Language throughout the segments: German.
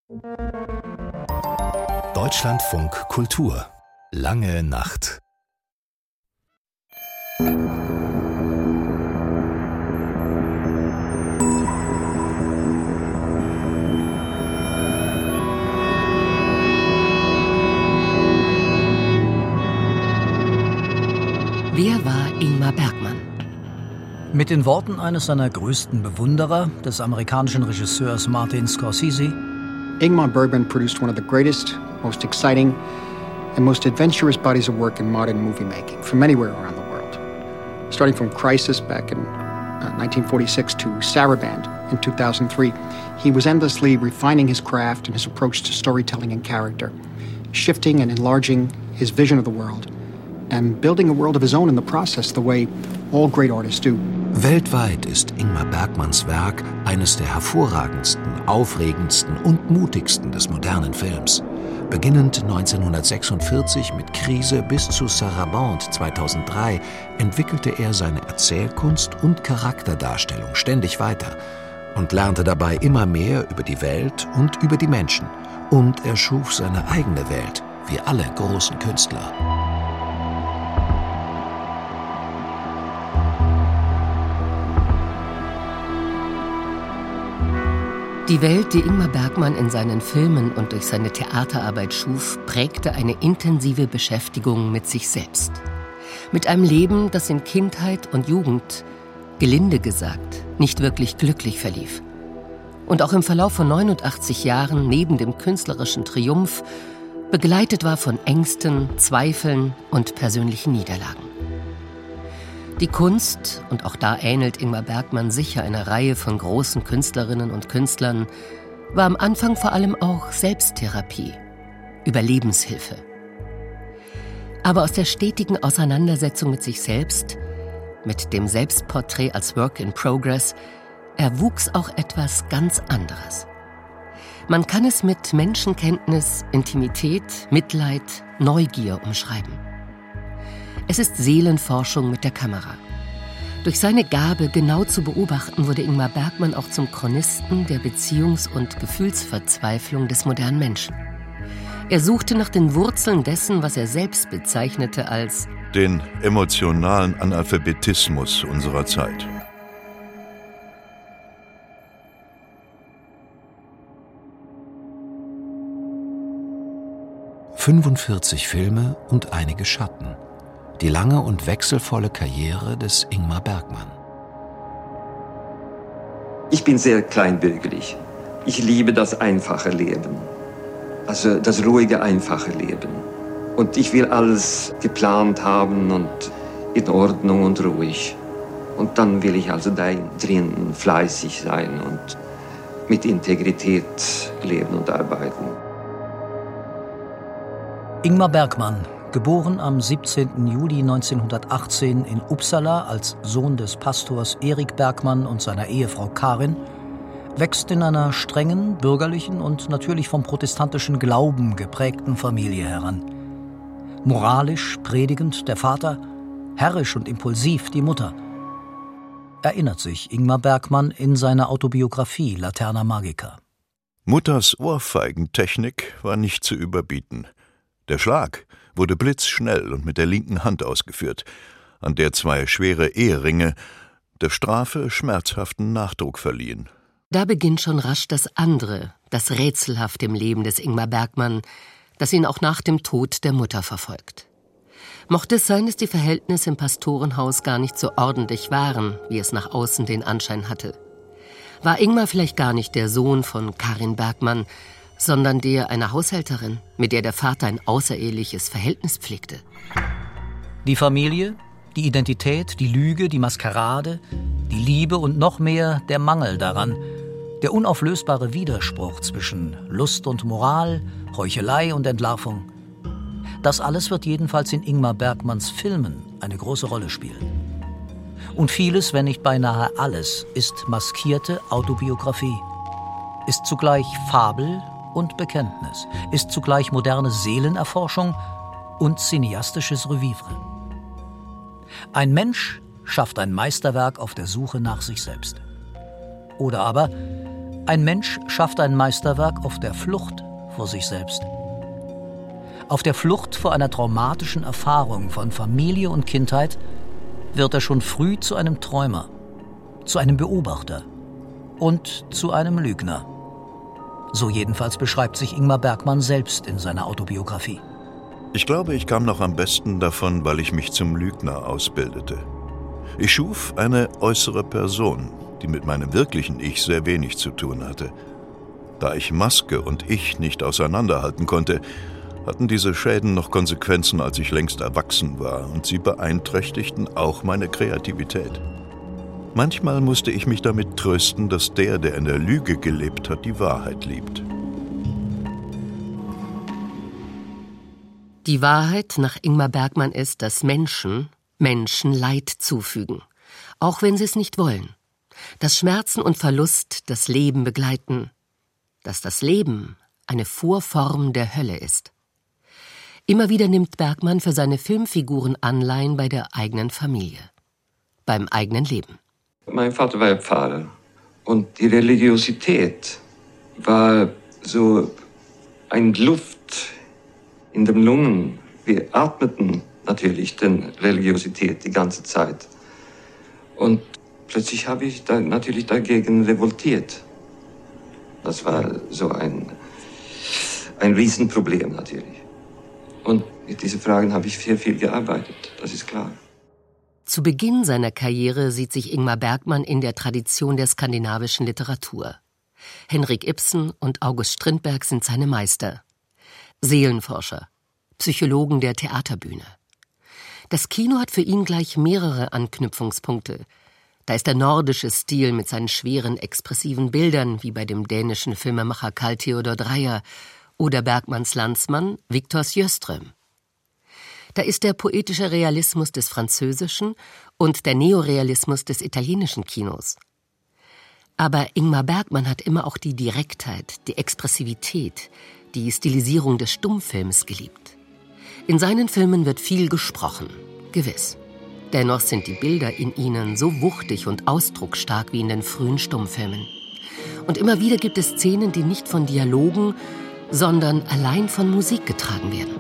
Deutschlandfunk Kultur. Lange Nacht. Wer war Ingmar Bergman? Mit den Worten eines seiner größten Bewunderer, des amerikanischen Regisseurs Martin Scorsese: Ingmar Bergman produced one of the greatest, most exciting and most adventurous bodies of work in modern movie making from anywhere around the world. Starting from Crisis back in 1946 to Saraband in 2003, he was endlessly refining his craft and his approach to storytelling and character, shifting and enlarging his vision of the world, and building a world of his own in the process, the way all great artists do. Weltweit ist Ingmar Bergmans Werk eines der hervorragendsten, aufregendsten und mutigsten des modernen Films. Beginnend 1946 mit Krise bis zu Saraband 2003 entwickelte er seine Erzählkunst und Charakterdarstellung ständig weiter und lernte dabei immer mehr über die Welt und über die Menschen. Und er schuf seine eigene Welt, wie alle großen Künstler. Die Welt, die Ingmar Bergman in seinen Filmen und durch seine Theaterarbeit schuf, prägte eine intensive Beschäftigung mit sich selbst. Mit einem Leben, das in Kindheit und Jugend, gelinde gesagt, nicht wirklich glücklich verlief. Und auch im Verlauf von 89 Jahren neben dem künstlerischen Triumph begleitet war von Ängsten, Zweifeln und persönlichen Niederlagen. Die Kunst, und auch da ähnelt Ingmar Bergman sicher einer Reihe von großen Künstlerinnen und Künstlern, war am Anfang vor allem auch Selbsttherapie, Überlebenshilfe. Aber aus der stetigen Auseinandersetzung mit sich selbst, mit dem Selbstporträt als Work in Progress, erwuchs auch etwas ganz anderes. Man kann es mit Menschenkenntnis, Intimität, Mitleid, Neugier umschreiben. Es ist Seelenforschung mit der Kamera. Durch seine Gabe, genau zu beobachten, wurde Ingmar Bergman auch zum Chronisten der Beziehungs- und Gefühlsverzweiflung des modernen Menschen. Er suchte nach den Wurzeln dessen, was er selbst bezeichnete als den emotionalen Analphabetismus unserer Zeit. »45 Filme und einige Schatten«. Die lange und wechselvolle Karriere des Ingmar Bergman. Ich bin sehr kleinbürgerlich. Ich liebe das einfache Leben. Also das ruhige, einfache Leben. Und ich will alles geplant haben und in Ordnung und ruhig. Und dann will ich also da drin fleißig sein und mit Integrität leben und arbeiten. Ingmar Bergman, geboren am 17. Juli 1918 in Uppsala als Sohn des Pastors Erik Bergman und seiner Ehefrau Karin, wächst in einer strengen, bürgerlichen und natürlich vom protestantischen Glauben geprägten Familie heran. Moralisch predigend der Vater, herrisch und impulsiv die Mutter. Erinnert sich Ingmar Bergman in seiner Autobiografie Laterna Magica. Mutters Ohrfeigentechnik war nicht zu überbieten. Der Schlag wurde blitzschnell und mit der linken Hand ausgeführt, an der 2 schwere Eheringe der Strafe schmerzhaften Nachdruck verliehen. Da beginnt schon rasch das andere, das Rätselhafte im Leben des Ingmar Bergman, das ihn auch nach dem Tod der Mutter verfolgt. Mochte es sein, dass die Verhältnisse im Pastorenhaus gar nicht so ordentlich waren, wie es nach außen den Anschein hatte? War Ingmar vielleicht gar nicht der Sohn von Karin Bergman, sondern der einer Haushälterin, mit der der Vater ein außereheliches Verhältnis pflegte? Die Familie, die Identität, die Lüge, die Maskerade, die Liebe und noch mehr der Mangel daran, der unauflösbare Widerspruch zwischen Lust und Moral, Heuchelei und Entlarvung. Das alles wird jedenfalls in Ingmar Bergmans Filmen eine große Rolle spielen. Und vieles, wenn nicht beinahe alles, ist maskierte Autobiografie, ist zugleich Fabel und Bekenntnis, ist zugleich moderne Seelenerforschung und cineastisches Revivre. Ein Mensch schafft ein Meisterwerk auf der Suche nach sich selbst. Oder aber Ein Mensch schafft ein Meisterwerk auf der Flucht vor sich selbst. Auf der Flucht vor einer traumatischen Erfahrung von Familie und Kindheit wird er schon früh zu einem Träumer, zu einem Beobachter und zu einem Lügner. So jedenfalls beschreibt sich Ingmar Bergman selbst in seiner Autobiografie. Ich glaube, ich kam noch am besten davon, weil ich mich zum Lügner ausbildete. Ich schuf eine äußere Person, die mit meinem wirklichen Ich sehr wenig zu tun hatte. Da ich Maske und Ich nicht auseinanderhalten konnte, hatten diese Schäden noch Konsequenzen, als ich längst erwachsen war, und sie beeinträchtigten auch meine Kreativität. Manchmal musste ich mich damit trösten, dass der in der Lüge gelebt hat, die Wahrheit liebt. Die Wahrheit nach Ingmar Bergman ist, dass Menschen Leid zufügen, auch wenn sie es nicht wollen. Dass Schmerzen und Verlust das Leben begleiten. Dass das Leben eine Vorform der Hölle ist. Immer wieder nimmt Bergman für seine Filmfiguren Anleihen bei der eigenen Familie, beim eigenen Leben. Mein Vater war ja Pfarrer und die Religiosität war so ein Luft in den Lungen. Wir atmeten natürlich die Religiosität die ganze Zeit. Und plötzlich habe ich natürlich dagegen revoltiert. Das war so ein Riesenproblem natürlich. Und mit diesen Fragen habe ich viel gearbeitet, das ist klar. Zu Beginn seiner Karriere sieht sich Ingmar Bergman in der Tradition der skandinavischen Literatur. Henrik Ibsen und August Strindberg sind seine Meister. Seelenforscher, Psychologen der Theaterbühne. Das Kino hat für ihn gleich mehrere Anknüpfungspunkte. Da ist der nordische Stil mit seinen schweren, expressiven Bildern, wie bei dem dänischen Filmemacher Carl Theodor Dreyer oder Bergmans Landsmann Victor Sjöström. Da ist der poetische Realismus des französischen und der Neorealismus des italienischen Kinos. Aber Ingmar Bergman hat immer auch die Direktheit, die Expressivität, die Stilisierung des Stummfilms geliebt. In seinen Filmen wird viel gesprochen, gewiss. Dennoch sind die Bilder in ihnen so wuchtig und ausdrucksstark wie in den frühen Stummfilmen. Und immer wieder gibt es Szenen, die nicht von Dialogen, sondern allein von Musik getragen werden.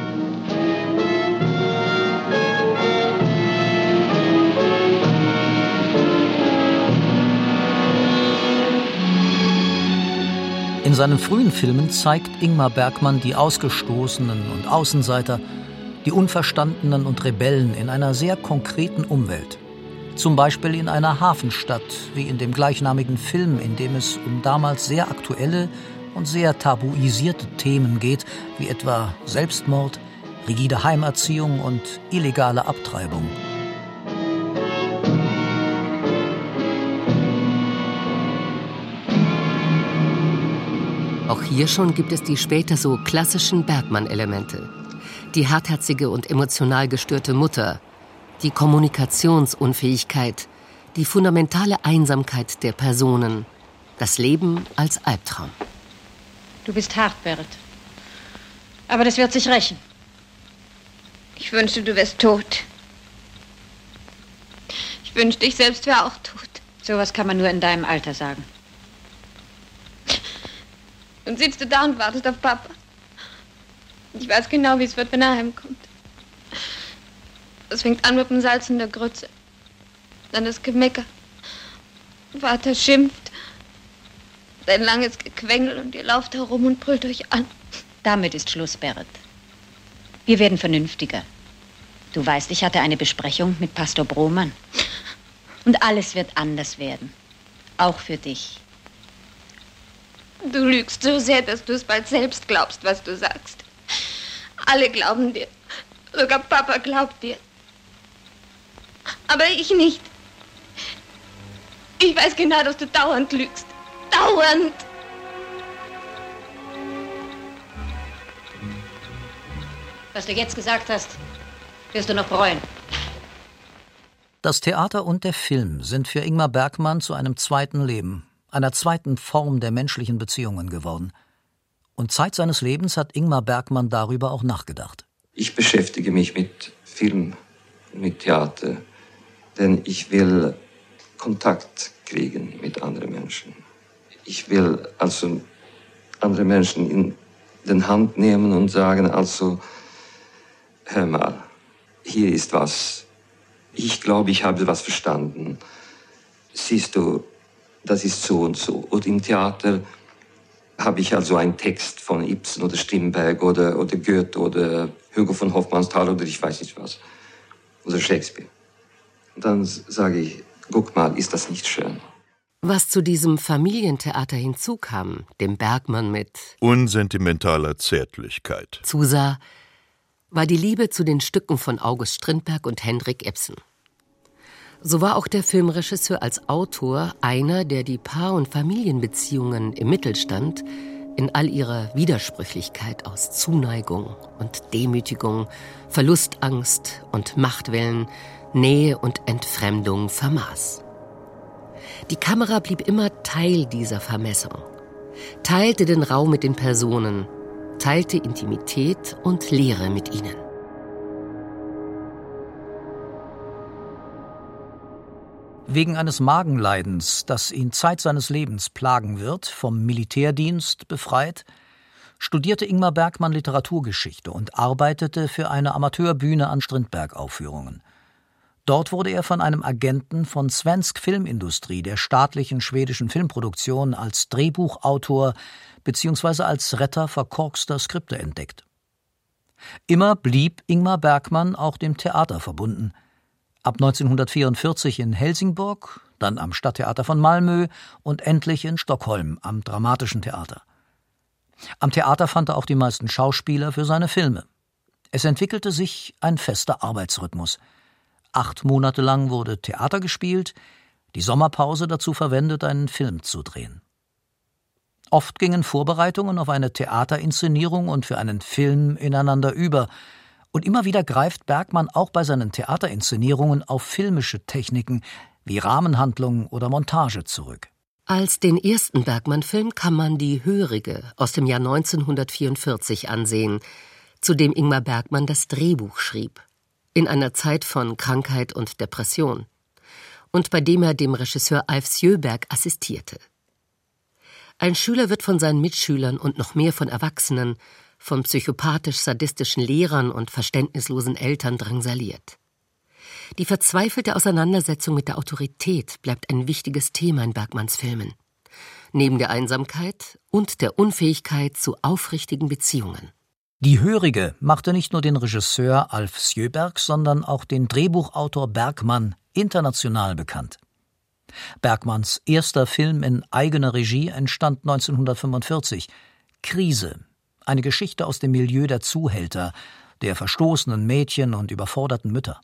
In seinen frühen Filmen zeigt Ingmar Bergman die Ausgestoßenen und Außenseiter, die Unverstandenen und Rebellen in einer sehr konkreten Umwelt. Zum Beispiel in einer Hafenstadt, wie in dem gleichnamigen Film, in dem es um damals sehr aktuelle und sehr tabuisierte Themen geht, wie etwa Selbstmord, rigide Heimerziehung und illegale Abtreibung. Auch hier schon gibt es die später so klassischen Bergman-Elemente. Die hartherzige und emotional gestörte Mutter, die Kommunikationsunfähigkeit, die fundamentale Einsamkeit der Personen, das Leben als Albtraum. Du bist hart, Berit. Aber das wird sich rächen. Ich wünschte, du wärst tot. Ich wünschte, ich selbst wäre auch tot. Sowas kann man nur in deinem Alter sagen. Nun sitzt du da und wartest auf Papa. Ich weiß genau, wie es wird, wenn er heimkommt. Es fängt an mit dem Salz in der Grütze. Dann das Gemecker. Vater schimpft. Ein langes Gequengel und ihr lauft herum und brüllt euch an. Damit ist Schluss, Berit. Wir werden vernünftiger. Du weißt, ich hatte eine Besprechung mit Pastor Brohmann. Und alles wird anders werden. Auch für dich. Du lügst so sehr, dass du es bald selbst glaubst, was du sagst. Alle glauben dir. Sogar Papa glaubt dir. Aber ich nicht. Ich weiß genau, dass du dauernd lügst. Dauernd! Was du jetzt gesagt hast, wirst du noch bereuen. Das Theater und der Film sind für Ingmar Bergman zu einem zweiten Leben, einer zweiten Form der menschlichen Beziehungen geworden. Und Zeit seines Lebens hat Ingmar Bergman darüber auch nachgedacht. Ich beschäftige mich mit Film, mit Theater, denn ich will Kontakt kriegen mit anderen Menschen. Ich will also andere Menschen in den Hand nehmen und sagen, also, hör mal, hier ist was. Ich glaube, ich habe was verstanden. Siehst du, das ist so und so. Und im Theater habe ich also einen Text von Ibsen oder Strindberg oder Goethe oder Hugo von Hofmannsthal oder ich weiß nicht was. Oder Shakespeare. Und dann sage ich, guck mal, ist das nicht schön? Was zu diesem Familientheater hinzukam, dem Bergman mit unsentimentaler Zärtlichkeit zusah, war die Liebe zu den Stücken von August Strindberg und Henrik Ibsen. So war auch der Filmregisseur als Autor einer, der die Paar- und Familienbeziehungen im Mittelstand in all ihrer Widersprüchlichkeit aus Zuneigung und Demütigung, Verlustangst und Machtwillen, Nähe und Entfremdung vermaß. Die Kamera blieb immer Teil dieser Vermessung, teilte den Raum mit den Personen, teilte Intimität und Leere mit ihnen. Wegen eines Magenleidens, das ihn Zeit seines Lebens plagen wird, vom Militärdienst befreit, studierte Ingmar Bergman Literaturgeschichte und arbeitete für eine Amateurbühne an Strindberg-Aufführungen. Dort wurde er von einem Agenten von Svensk Filmindustrie, der staatlichen schwedischen Filmproduktion, als Drehbuchautor bzw. als Retter verkorkster Skripte entdeckt. Immer blieb Ingmar Bergman auch dem Theater verbunden. Ab 1944 in Helsingborg, dann am Stadttheater von Malmö und endlich in Stockholm am Dramatischen Theater. Am Theater fand er auch die meisten Schauspieler für seine Filme. Es entwickelte sich ein fester Arbeitsrhythmus. 8 Monate lang wurde Theater gespielt, die Sommerpause dazu verwendet, einen Film zu drehen. Oft gingen Vorbereitungen auf eine Theaterinszenierung und für einen Film ineinander über. Und immer wieder greift Bergman auch bei seinen Theaterinszenierungen auf filmische Techniken wie Rahmenhandlung oder Montage zurück. Als den ersten Bergman-Film kann man Die Hörige aus dem Jahr 1944 ansehen, zu dem Ingmar Bergman das Drehbuch schrieb. In einer Zeit von Krankheit und Depression und bei dem er dem Regisseur Alf Sjöberg assistierte. Ein Schüler wird von seinen Mitschülern und noch mehr von Erwachsenen, von psychopathisch-sadistischen Lehrern und verständnislosen Eltern drangsaliert. Die verzweifelte Auseinandersetzung mit der Autorität bleibt ein wichtiges Thema in Bergmans Filmen, neben der Einsamkeit und der Unfähigkeit zu aufrichtigen Beziehungen. Die Hörige machte nicht nur den Regisseur Alf Sjöberg, sondern auch den Drehbuchautor Bergman international bekannt. Bergmans erster Film in eigener Regie entstand 1945, Krise, eine Geschichte aus dem Milieu der Zuhälter, der verstoßenen Mädchen und überforderten Mütter.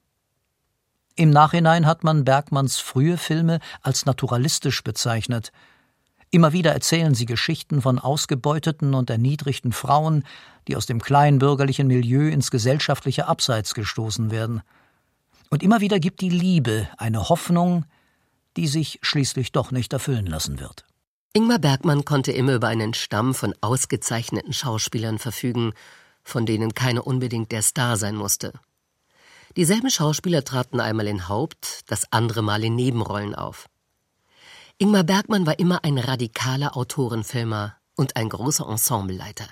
Im Nachhinein hat man Bergmans frühe Filme als naturalistisch bezeichnet. Immer wieder erzählen sie Geschichten von ausgebeuteten und erniedrigten Frauen, die aus dem kleinbürgerlichen Milieu ins gesellschaftliche Abseits gestoßen werden. Und immer wieder gibt die Liebe eine Hoffnung, die sich schließlich doch nicht erfüllen lassen wird. Ingmar Bergman konnte immer über einen Stamm von ausgezeichneten Schauspielern verfügen, von denen keiner unbedingt der Star sein musste. Dieselben Schauspieler traten einmal in Haupt-, das andere Mal in Nebenrollen auf. Ingmar Bergman war immer ein radikaler Autorenfilmer und ein großer Ensembleleiter.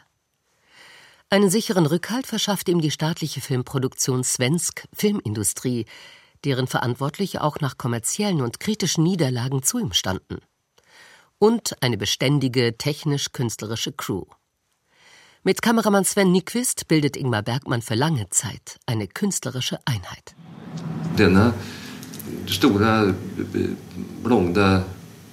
Einen sicheren Rückhalt verschaffte ihm die staatliche Filmproduktion Svensk Filmindustrie, deren Verantwortliche auch nach kommerziellen und kritischen Niederlagen zu ihm standen. Und eine beständige, technisch-künstlerische Crew. Mit Kameramann Sven Nykvist bildet Ingmar Bergman für lange Zeit eine künstlerische Einheit. Denna stora, blonda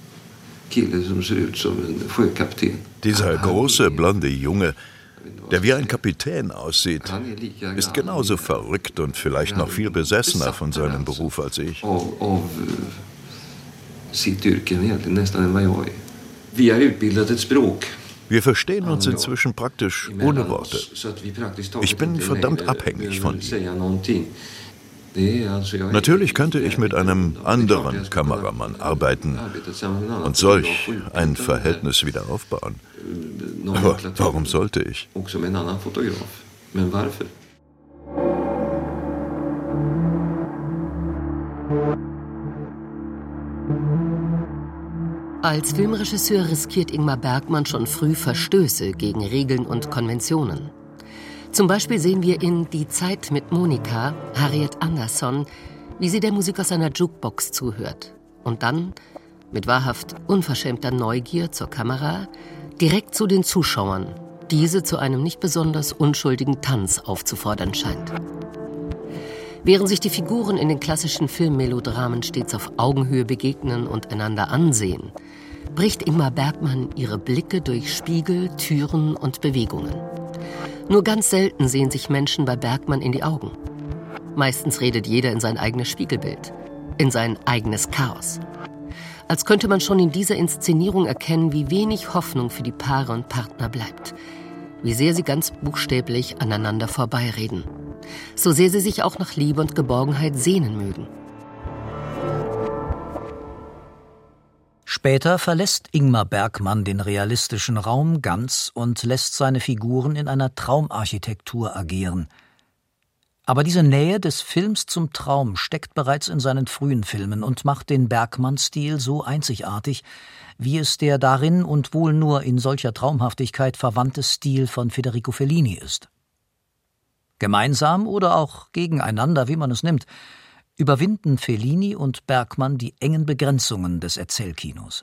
Kille som ser ut som en Sjökapten. Dieser große, blonde Junge, der wie ein Kapitän aussieht, ist genauso verrückt und vielleicht noch viel besessener von seinem Beruf als ich. Wir verstehen uns inzwischen praktisch ohne Worte. Ich bin verdammt abhängig von ihm. Natürlich könnte ich mit einem anderen Kameramann arbeiten und solch ein Verhältnis wieder aufbauen. Aber warum sollte ich? Als Filmregisseur riskiert Ingmar Bergman schon früh Verstöße gegen Regeln und Konventionen. Zum Beispiel sehen wir in Die Zeit mit Monika Harriet Andersson, wie sie der Musik aus einer Jukebox zuhört und dann, mit wahrhaft unverschämter Neugier zur Kamera, direkt zu den Zuschauern, diese zu einem nicht besonders unschuldigen Tanz aufzufordern scheint. Während sich die Figuren in den klassischen Filmmelodramen stets auf Augenhöhe begegnen und einander ansehen, bricht Ingmar Bergman ihre Blicke durch Spiegel, Türen und Bewegungen. Nur ganz selten sehen sich Menschen bei Bergman in die Augen. Meistens redet jeder in sein eigenes Spiegelbild, in sein eigenes Chaos. Als könnte man schon in dieser Inszenierung erkennen, wie wenig Hoffnung für die Paare und Partner bleibt, wie sehr sie ganz buchstäblich aneinander vorbeireden, so sehr sie sich auch nach Liebe und Geborgenheit sehnen mögen. Später verlässt Ingmar Bergman den realistischen Raum ganz und lässt seine Figuren in einer Traumarchitektur agieren. Aber diese Nähe des Films zum Traum steckt bereits in seinen frühen Filmen und macht den Bergman-Stil so einzigartig, wie es der darin und wohl nur in solcher Traumhaftigkeit verwandte Stil von Federico Fellini ist. Gemeinsam oder auch gegeneinander, wie man es nimmt, überwinden Fellini und Bergman die engen Begrenzungen des Erzählkinos.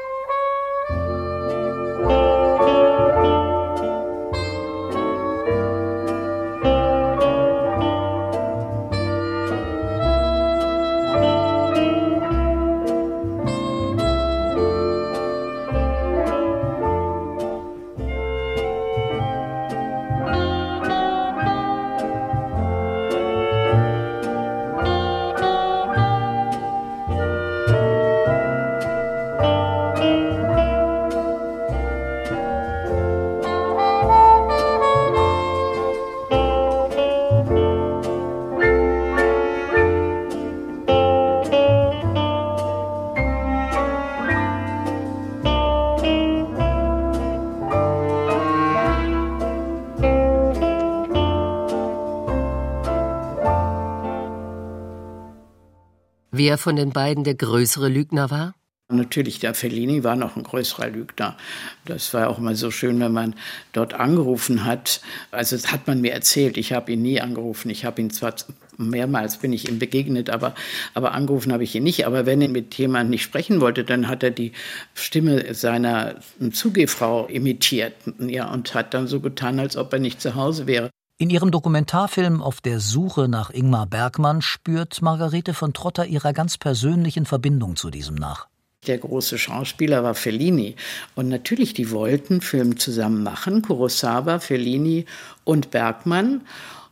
Wer von den beiden der größere Lügner war? Natürlich, der Fellini war noch ein größerer Lügner. Das war auch immer so schön, wenn man dort angerufen hat. Also das hat man mir erzählt, ich habe ihn nie angerufen. Ich habe ihn zwar mehrmals bin ich ihm begegnet, aber angerufen habe ich ihn nicht. Aber wenn er mit jemandem nicht sprechen wollte, dann hat er die Stimme seiner Zugehfrau imitiert, ja, und hat dann so getan, als ob er nicht zu Hause wäre. In ihrem Dokumentarfilm Auf der Suche nach Ingmar Bergman spürt Margarete von Trotter ihrer ganz persönlichen Verbindung zu diesem nach. Der große Schauspieler war Fellini. Und natürlich, die wollten Film zusammen machen, Kurosawa, Fellini und Bergman.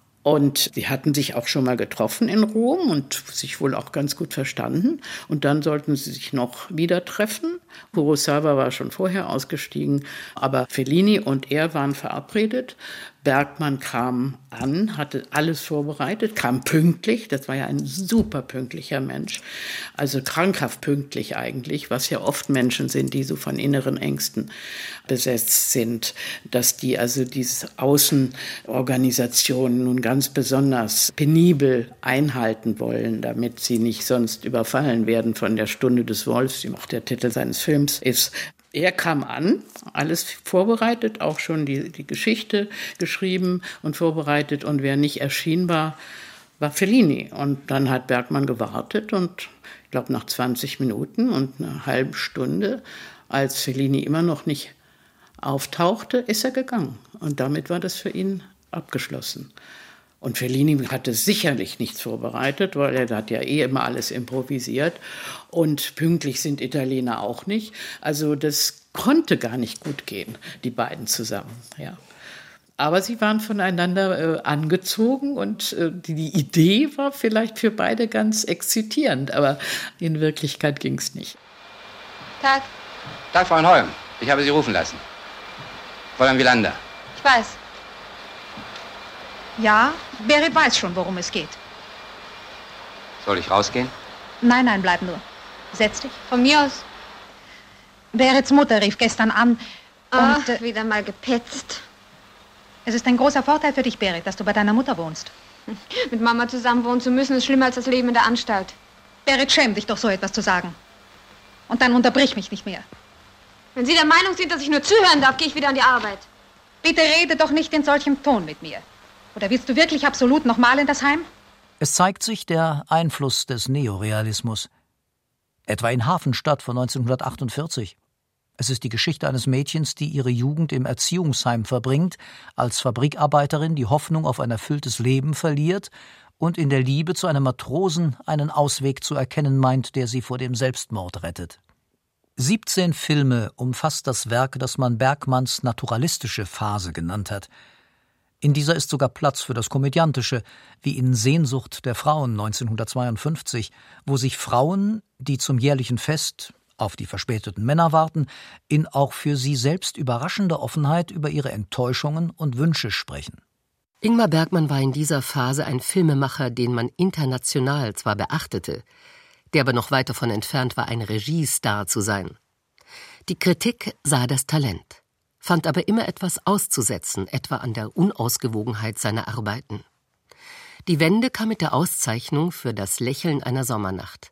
Und sie hatten sich auch schon mal getroffen in Rom und sich wohl auch ganz gut verstanden. Und dann sollten sie sich noch wieder treffen. Kurosawa war schon vorher ausgestiegen, aber Fellini und er waren verabredet. Bergman kam an, hatte alles vorbereitet, kam pünktlich. Das war ja ein super pünktlicher Mensch. Also krankhaft pünktlich eigentlich, was ja oft Menschen sind, die so von inneren Ängsten besetzt sind. Dass die also diese Außenorganisationen nun ganz besonders penibel einhalten wollen, damit sie nicht sonst überfallen werden von der Stunde des Wolfs, wie auch der Titel seines Films ist. Er kam an, alles vorbereitet, auch schon die Geschichte geschrieben und vorbereitet. Und wer nicht erschienen war Fellini. Und dann hat Bergman gewartet und ich glaube nach 20 Minuten und einer halben Stunde, als Fellini immer noch nicht auftauchte, ist er gegangen. Und damit war das für ihn abgeschlossen. Und Fellini hatte sicherlich nichts vorbereitet, weil er hat ja immer alles improvisiert. Und pünktlich sind Italiener auch nicht. Also das konnte gar nicht gut gehen, die beiden zusammen. Ja. Aber sie waren voneinander angezogen und die Idee war vielleicht für beide ganz exzitierend. Aber in Wirklichkeit ging es nicht. Tag. Tag, Frau Holm. Ich habe Sie rufen lassen. Fräulein Wielander. Ich weiß. Ja, Berit weiß schon, worum es geht. Soll ich rausgehen? Nein, nein, bleib nur. Setz dich. Von mir aus. Berits Mutter rief gestern an und... wieder mal gepetzt. Es ist ein großer Vorteil für dich, Berit, dass du bei deiner Mutter wohnst. Mit Mama zusammen wohnen zu müssen, ist schlimmer als das Leben in der Anstalt. Berit, schäm dich doch, so etwas zu sagen. Und dann unterbrich mich nicht mehr. Wenn Sie der Meinung sind, dass ich nur zuhören darf, gehe ich wieder an die Arbeit. Bitte rede doch nicht in solchem Ton mit mir. Oder willst du wirklich absolut nochmal in das Heim? Es zeigt sich der Einfluss des Neorealismus. Etwa in Hafenstadt von 1948. Es ist die Geschichte eines Mädchens, die ihre Jugend im Erziehungsheim verbringt, als Fabrikarbeiterin die Hoffnung auf ein erfülltes Leben verliert und in der Liebe zu einem Matrosen einen Ausweg zu erkennen meint, der sie vor dem Selbstmord rettet. 17 Filme umfasst das Werk, das man Bergmans naturalistische Phase genannt hat. In dieser ist sogar Platz für das Komödiantische, wie in Sehnsucht der Frauen 1952, wo sich Frauen, die zum jährlichen Fest auf die verspäteten Männer warten, in auch für sie selbst überraschender Offenheit über ihre Enttäuschungen und Wünsche sprechen. Ingmar Bergman war in dieser Phase ein Filmemacher, den man international zwar beachtete, der aber noch weit davon entfernt war, ein Regiestar zu sein. Die Kritik sah das Talent, fand aber immer etwas auszusetzen, etwa an der Unausgewogenheit seiner Arbeiten. Die Wende kam mit der Auszeichnung für Das Lächeln einer Sommernacht,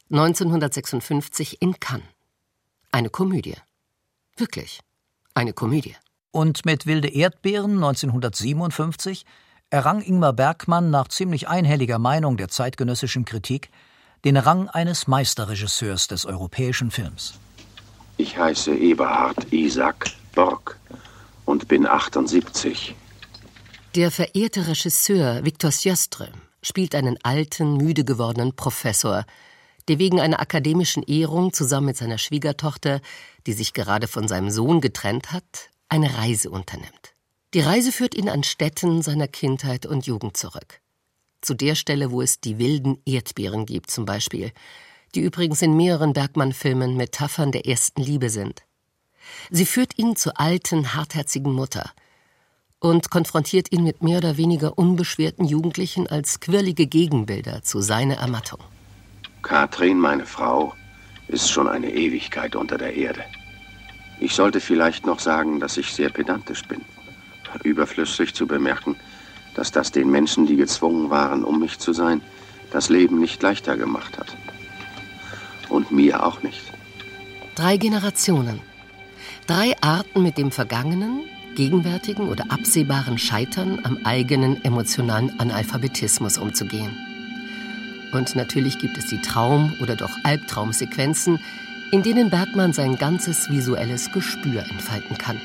1956 in Cannes. Eine Komödie. Wirklich, eine Komödie. Und mit Wilde Erdbeeren 1957 errang Ingmar Bergman nach ziemlich einhelliger Meinung der zeitgenössischen Kritik den Rang eines Meisterregisseurs des europäischen Films. Ich heiße Eberhard Isaac Borg und bin 78. Der verehrte Regisseur Victor Sjöström spielt einen alten, müde gewordenen Professor, der wegen einer akademischen Ehrung zusammen mit seiner Schwiegertochter, die sich gerade von seinem Sohn getrennt hat, eine Reise unternimmt. Die Reise führt ihn an Stätten seiner Kindheit und Jugend zurück. Zu der Stelle, wo es die wilden Erdbeeren gibt zum Beispiel, die übrigens in mehreren Bergman-Filmen Metaphern der ersten Liebe sind. Sie führt ihn zur alten, hartherzigen Mutter und konfrontiert ihn mit mehr oder weniger unbeschwerten Jugendlichen als quirlige Gegenbilder zu seiner Ermattung. Katrin, meine Frau, ist schon eine Ewigkeit unter der Erde. Ich sollte vielleicht noch sagen, dass ich sehr pedantisch bin. Überflüssig zu bemerken, dass das den Menschen, die gezwungen waren, um mich zu sein, das Leben nicht leichter gemacht hat. Und mir auch nicht. 3 Generationen. 3 Arten, mit dem vergangenen, gegenwärtigen oder absehbaren Scheitern am eigenen emotionalen Analphabetismus umzugehen. Und natürlich gibt es die Traum- oder doch Albtraumsequenzen, in denen Bergman sein ganzes visuelles Gespür entfalten kann.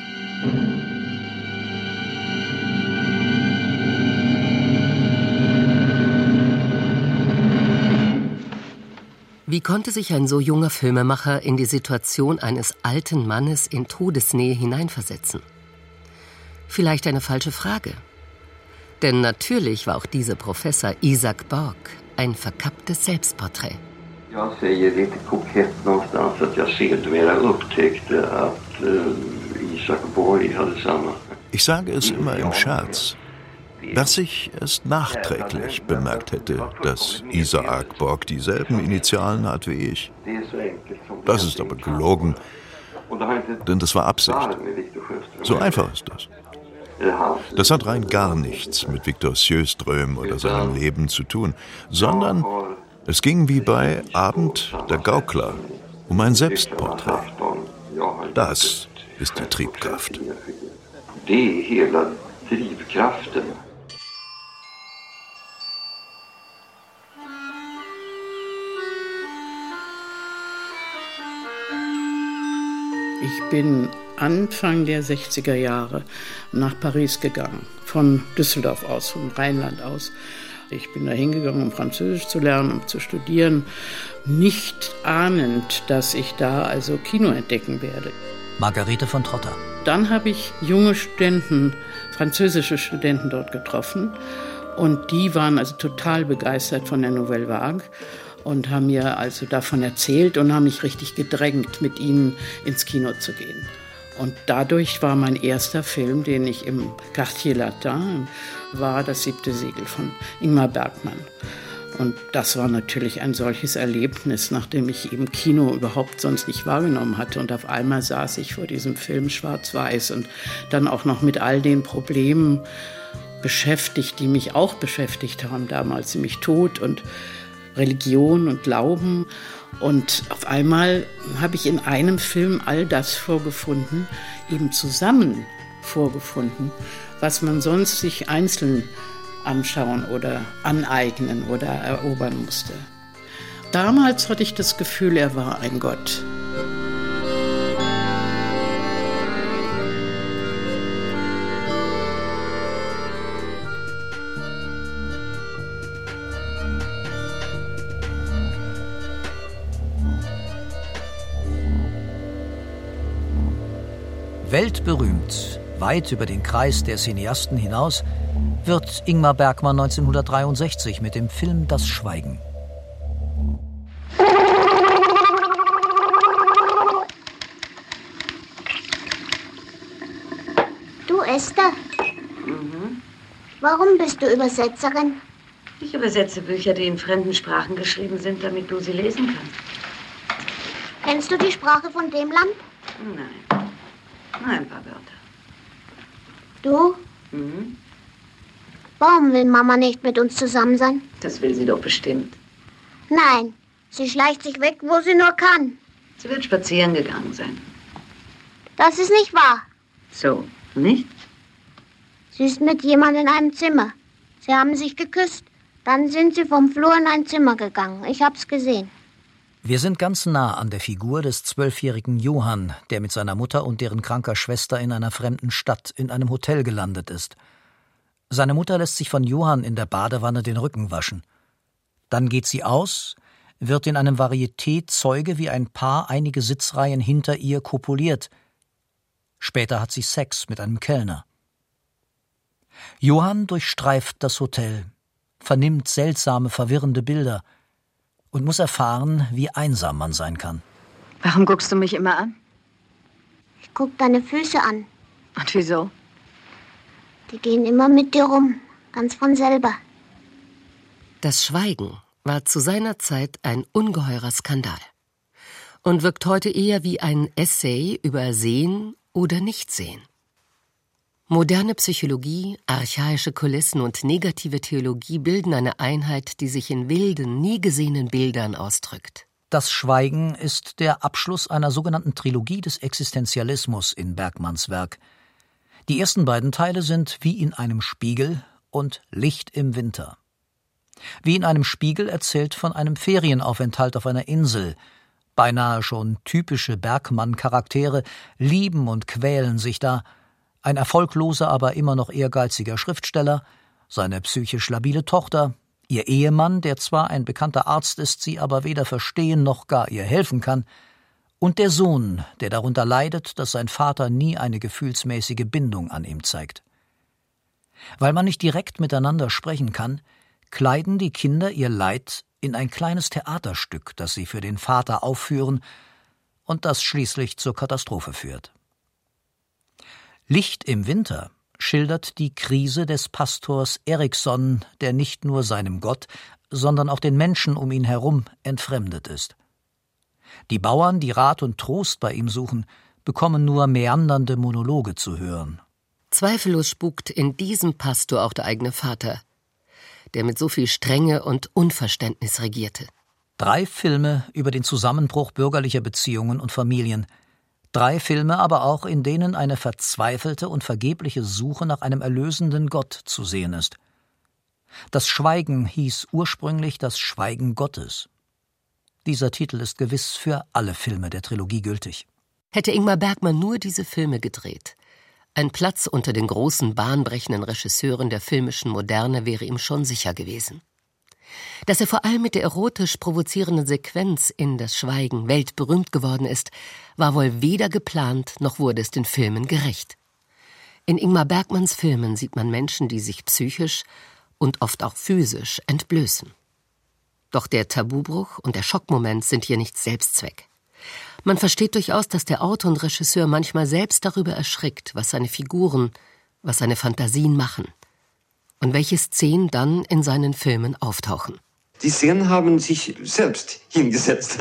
Wie konnte sich ein so junger Filmemacher in die Situation eines alten Mannes in Todesnähe hineinversetzen? Vielleicht eine falsche Frage. Denn natürlich war auch dieser Professor Isaac Borg ein verkapptes Selbstporträt. Jag säger lite kokett någonstans att jag sedermera upptäckte att Isaac Borg hade samma. Ich sage es immer im Scherz, dass ich erst nachträglich bemerkt hätte, dass Isaac Borg dieselben Initialen hat wie ich. Das ist aber gelogen, denn das war Absicht. So einfach ist das. Das hat rein gar nichts mit Victor Sjöström oder seinem Leben zu tun, sondern es ging wie bei Abend der Gaukler um ein Selbstporträt. Das ist die Triebkraft. Det är hela drivkraften. Ich bin Anfang der 60er Jahre nach Paris gegangen, von Düsseldorf aus, vom Rheinland aus. Ich bin da hingegangen, um Französisch zu lernen, um zu studieren, nicht ahnend, dass ich da also Kino entdecken werde. Margarete von Trotter. Dann habe ich junge Studenten, französische Studenten dort getroffen und die waren also total begeistert von der Nouvelle Vague und haben mir also davon erzählt und haben mich richtig gedrängt, mit ihnen ins Kino zu gehen. Und dadurch war mein erster Film, den ich im Quartier Latin war, Das 7. Segel von Ingmar Bergman. Und das war natürlich ein solches Erlebnis, nachdem ich eben Kino überhaupt sonst nicht wahrgenommen hatte. Und auf einmal saß ich vor diesem Film schwarz-weiß und dann auch noch mit all den Problemen beschäftigt, die mich auch beschäftigt haben damals, nämlich Tod und Religion und Glauben. Und auf einmal habe ich in einem Film all das vorgefunden, eben zusammen vorgefunden, was man sonst sich einzeln anschauen oder aneignen oder erobern musste. Damals hatte ich das Gefühl, er war ein Gott. Weltberühmt, weit über den Kreis der Cineasten hinaus, wird Ingmar Bergman 1963 mit dem Film Das Schweigen. Du, Esther? Warum bist du Übersetzerin? Ich übersetze Bücher, die in fremden Sprachen geschrieben sind, damit du sie lesen kannst. Kennst du die Sprache von dem Land? Nein. Nur ein paar Wörter. Du? Warum will Mama nicht mit uns zusammen sein? Das will sie doch bestimmt. Nein, sie schleicht sich weg, wo sie nur kann. Sie wird spazieren gegangen sein. Das ist nicht wahr. So, nicht? Sie ist mit jemandem in einem Zimmer. Sie haben sich geküsst. Dann sind sie vom Flur in ein Zimmer gegangen. Ich hab's gesehen. Wir sind ganz nah an der Figur des 12-jährigen Johann, der mit seiner Mutter und deren kranker Schwester in einer fremden Stadt in einem Hotel gelandet ist. Seine Mutter lässt sich von Johann in der Badewanne den Rücken waschen. Dann geht sie aus, wird in einem Varieté Zeuge, wie ein Paar einige Sitzreihen hinter ihr kopuliert. Später hat sie Sex mit einem Kellner. Johann durchstreift das Hotel, vernimmt seltsame, verwirrende Bilder und muss erfahren, wie einsam man sein kann. Warum guckst du mich immer an? Ich guck deine Füße an. Und wieso? Die gehen immer mit dir rum, ganz von selber. Das Schweigen war zu seiner Zeit ein ungeheurer Skandal und wirkt heute eher wie ein Essay über Sehen oder Nichtsehen. Moderne Psychologie, archaische Kulissen und negative Theologie bilden eine Einheit, die sich in wilden, nie gesehenen Bildern ausdrückt. Das Schweigen ist der Abschluss einer sogenannten Trilogie des Existenzialismus in Bergmans Werk. Die ersten beiden Teile sind Wie in einem Spiegel und Licht im Winter. Wie in einem Spiegel erzählt von einem Ferienaufenthalt auf einer Insel. Beinahe schon typische Bergmann-Charaktere lieben und quälen sich da. Ein erfolgloser, aber immer noch ehrgeiziger Schriftsteller, seine psychisch labile Tochter, ihr Ehemann, der zwar ein bekannter Arzt ist, sie aber weder verstehen noch gar ihr helfen kann, und der Sohn, der darunter leidet, dass sein Vater nie eine gefühlsmäßige Bindung an ihm zeigt. Weil man nicht direkt miteinander sprechen kann, kleiden die Kinder ihr Leid in ein kleines Theaterstück, das sie für den Vater aufführen und das schließlich zur Katastrophe führt. Licht im Winter schildert die Krise des Pastors Eriksson, der nicht nur seinem Gott, sondern auch den Menschen um ihn herum entfremdet ist. Die Bauern, die Rat und Trost bei ihm suchen, bekommen nur meandernde Monologe zu hören. Zweifellos spukt in diesem Pastor auch der eigene Vater, der mit so viel Strenge und Unverständnis regierte. 3 Filme über den Zusammenbruch bürgerlicher Beziehungen und Familien. 3 Filme aber auch, in denen eine verzweifelte und vergebliche Suche nach einem erlösenden Gott zu sehen ist. Das Schweigen hieß ursprünglich das Schweigen Gottes. Dieser Titel ist gewiss für alle Filme der Trilogie gültig. Hätte Ingmar Bergman nur diese Filme gedreht, ein Platz unter den großen, bahnbrechenden Regisseuren der filmischen Moderne wäre ihm schon sicher gewesen. Dass er vor allem mit der erotisch provozierenden Sequenz in Das Schweigen weltberühmt geworden ist, war wohl weder geplant, noch wurde es den Filmen gerecht. In Ingmar Bergmans Filmen sieht man Menschen, die sich psychisch und oft auch physisch entblößen. Doch der Tabubruch und der Schockmoment sind hier nicht Selbstzweck. Man versteht durchaus, dass der Autor und Regisseur manchmal selbst darüber erschrickt, was seine Figuren, was seine Fantasien machen und welche Szenen dann in seinen Filmen auftauchen. Die Szenen haben sich selbst hingesetzt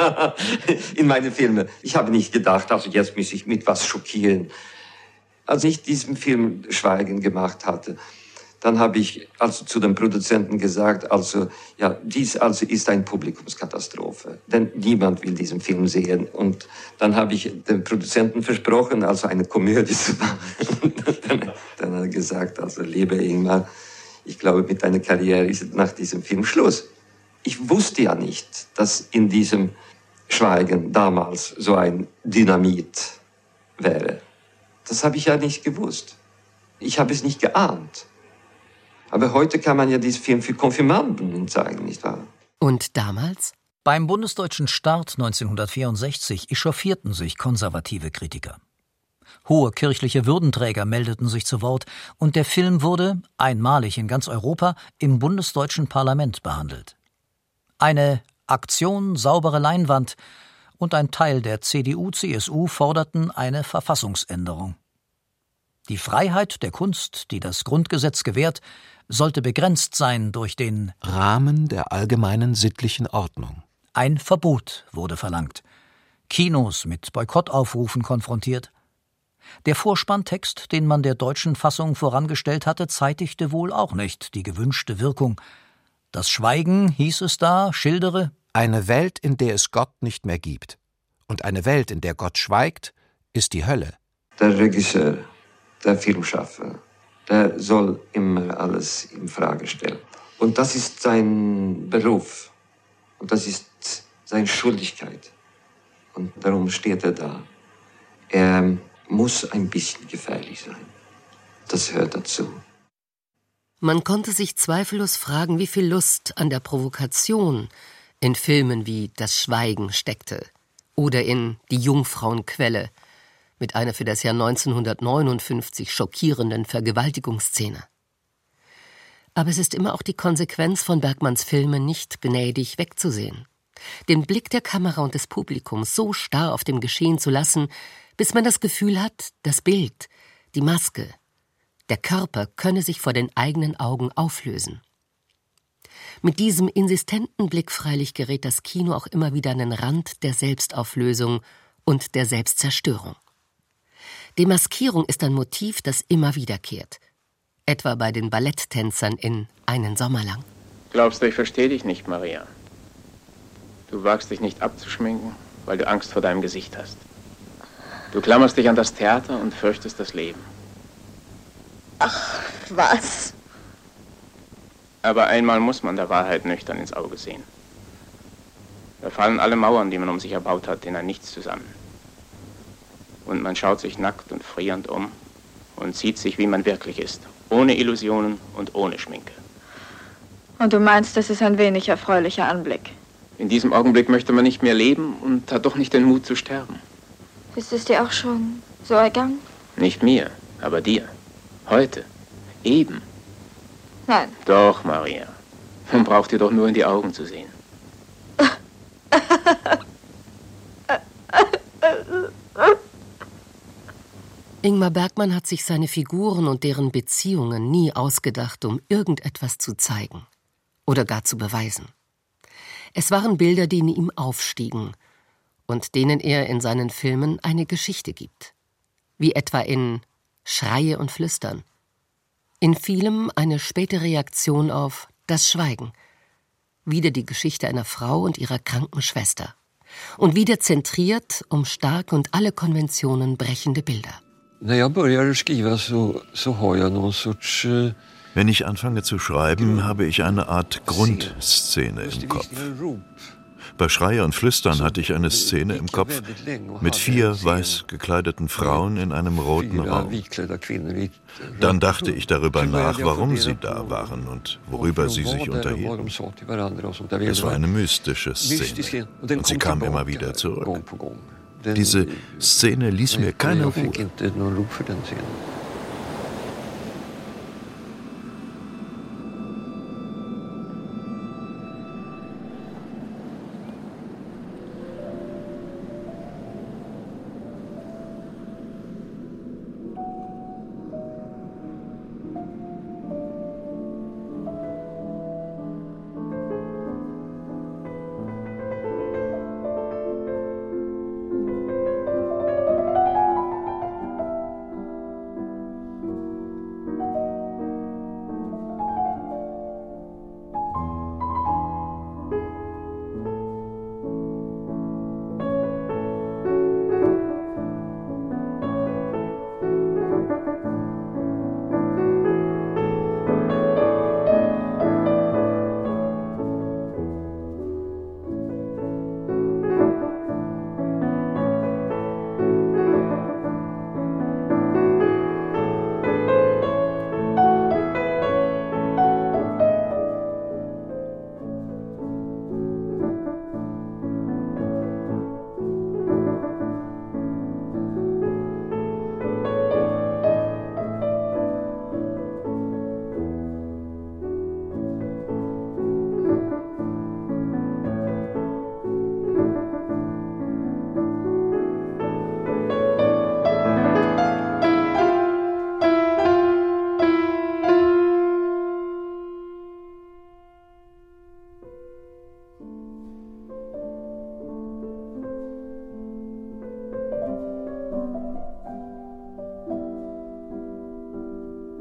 in meine Filme. Ich habe nicht gedacht, also jetzt muss ich mit was schockieren. Als ich diesen Film Schweigen gemacht hatte, Dann habe ich also zu den Produzenten gesagt, dies ist eine Publikumskatastrophe, denn niemand will diesen Film sehen. Und dann habe ich den Produzenten versprochen, eine Komödie zu machen. Dann hat er gesagt, lieber Ingmar, ich glaube, mit deiner Karriere ist nach diesem Film Schluss. Ich wusste ja nicht, dass in diesem Schweigen damals so ein Dynamit wäre. Das habe ich ja nicht gewusst. Ich habe es nicht geahnt. Aber heute kann man ja diesen Film für Konfirmanden zeigen, nicht wahr? Und damals? Beim bundesdeutschen Start 1964 echauffierten sich konservative Kritiker. Hohe kirchliche Würdenträger meldeten sich zu Wort und der Film wurde, einmalig in ganz Europa, im bundesdeutschen Parlament behandelt. Eine Aktion saubere Leinwand und ein Teil der CDU/CSU forderten eine Verfassungsänderung. Die Freiheit der Kunst, die das Grundgesetz gewährt, sollte begrenzt sein durch den Rahmen der allgemeinen sittlichen Ordnung. Ein Verbot wurde verlangt, Kinos mit Boykottaufrufen konfrontiert. Der Vorspanntext, den man der deutschen Fassung vorangestellt hatte, zeitigte wohl auch nicht die gewünschte Wirkung. Das Schweigen, hieß es da, schildere eine Welt, in der es Gott nicht mehr gibt. Und eine Welt, in der Gott schweigt, ist die Hölle. Der Regisseur, der Filmschaffer, der soll immer alles in Frage stellen. Und das ist sein Beruf. Und das ist seine Schuldigkeit. Und darum steht er da. Er muss ein bisschen gefährlich sein. Das hört dazu. Man konnte sich zweifellos fragen, wie viel Lust an der Provokation in Filmen wie Das Schweigen steckte oder in Die Jungfrauenquelle mit einer für das Jahr 1959 schockierenden Vergewaltigungsszene. Aber es ist immer auch die Konsequenz von Bergmans Filmen nicht gnädig wegzusehen. Den Blick der Kamera und des Publikums so starr auf dem Geschehen zu lassen, bis man das Gefühl hat, das Bild, die Maske, der Körper könne sich vor den eigenen Augen auflösen. Mit diesem insistenten Blick freilich gerät das Kino auch immer wieder an den Rand der Selbstauflösung und der Selbstzerstörung. Demaskierung ist ein Motiv, das immer wiederkehrt. Etwa bei den Balletttänzern in Einen Sommer lang. Glaubst du, ich verstehe dich nicht, Maria? Du wagst dich nicht abzuschminken, weil du Angst vor deinem Gesicht hast. Du klammerst dich an das Theater und fürchtest das Leben. Ach, was? Aber einmal muss man der Wahrheit nüchtern ins Auge sehen. Da fallen alle Mauern, die man um sich erbaut hat, in ein Nichts zusammen. Und man schaut sich nackt und frierend um und sieht sich, wie man wirklich ist, ohne Illusionen und ohne Schminke. Und du meinst, das ist ein wenig erfreulicher Anblick? In diesem Augenblick möchte man nicht mehr leben und hat doch nicht den Mut zu sterben. Ist es dir auch schon so ergangen? Nicht mir, aber dir. Heute. Eben. Nein. Doch, Maria. Man braucht dir doch nur in die Augen zu sehen. Ingmar Bergman hat sich seine Figuren und deren Beziehungen nie ausgedacht, um irgendetwas zu zeigen oder gar zu beweisen. Es waren Bilder, die in ihm aufstiegen und denen er in seinen Filmen eine Geschichte gibt. Wie etwa in Schreie und Flüstern. In vielem eine späte Reaktion auf Das Schweigen. Wieder die Geschichte einer Frau und ihrer kranken Schwester. Und wieder zentriert um starke und alle Konventionen brechende Bilder. Wenn ich anfange zu schreiben, habe ich eine Art Grundszene im Kopf. Bei Schreie und Flüstern hatte ich eine Szene im Kopf mit 4 weiß gekleideten Frauen in einem roten Raum. Dann dachte ich darüber nach, warum sie da waren und worüber sie sich unterhielten. Es war eine mystische Szene und sie kam immer wieder zurück. Diese Szene ließ mir keine Ruhe.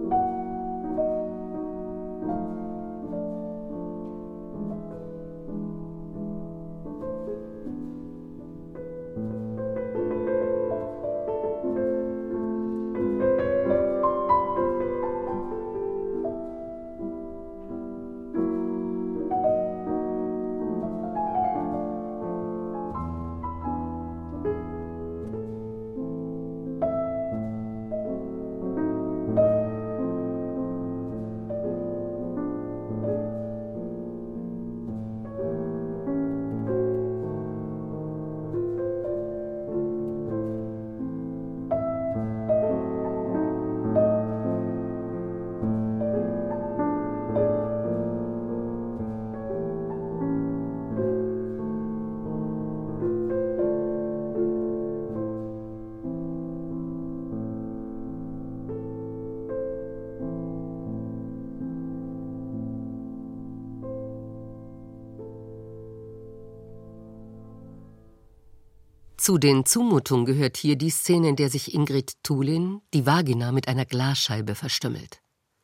Zu den Zumutungen gehört hier die Szene, in der sich Ingrid Thulin die Vagina mit einer Glasscheibe verstümmelt.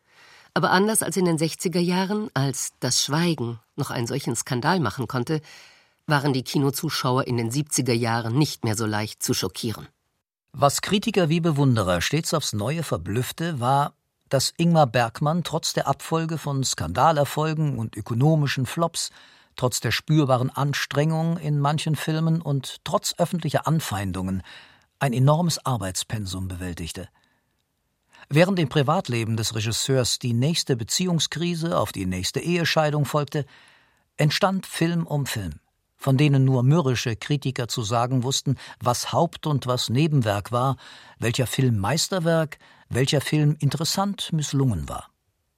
Aber anders als in den 60er Jahren, als das Schweigen noch einen solchen Skandal machen konnte, waren die Kinozuschauer in den 70er Jahren nicht mehr so leicht zu schockieren. Was Kritiker wie Bewunderer stets aufs Neue verblüffte, war, dass Ingmar Bergman trotz der Abfolge von Skandalerfolgen und ökonomischen Flops, trotz der spürbaren Anstrengung in manchen Filmen und trotz öffentlicher Anfeindungen ein enormes Arbeitspensum bewältigte. Während im Privatleben des Regisseurs die nächste Beziehungskrise auf die nächste Ehescheidung folgte, entstand Film um Film, von denen nur mürrische Kritiker zu sagen wussten, was Haupt- und was Nebenwerk war, welcher Film Meisterwerk, welcher Film interessant misslungen war.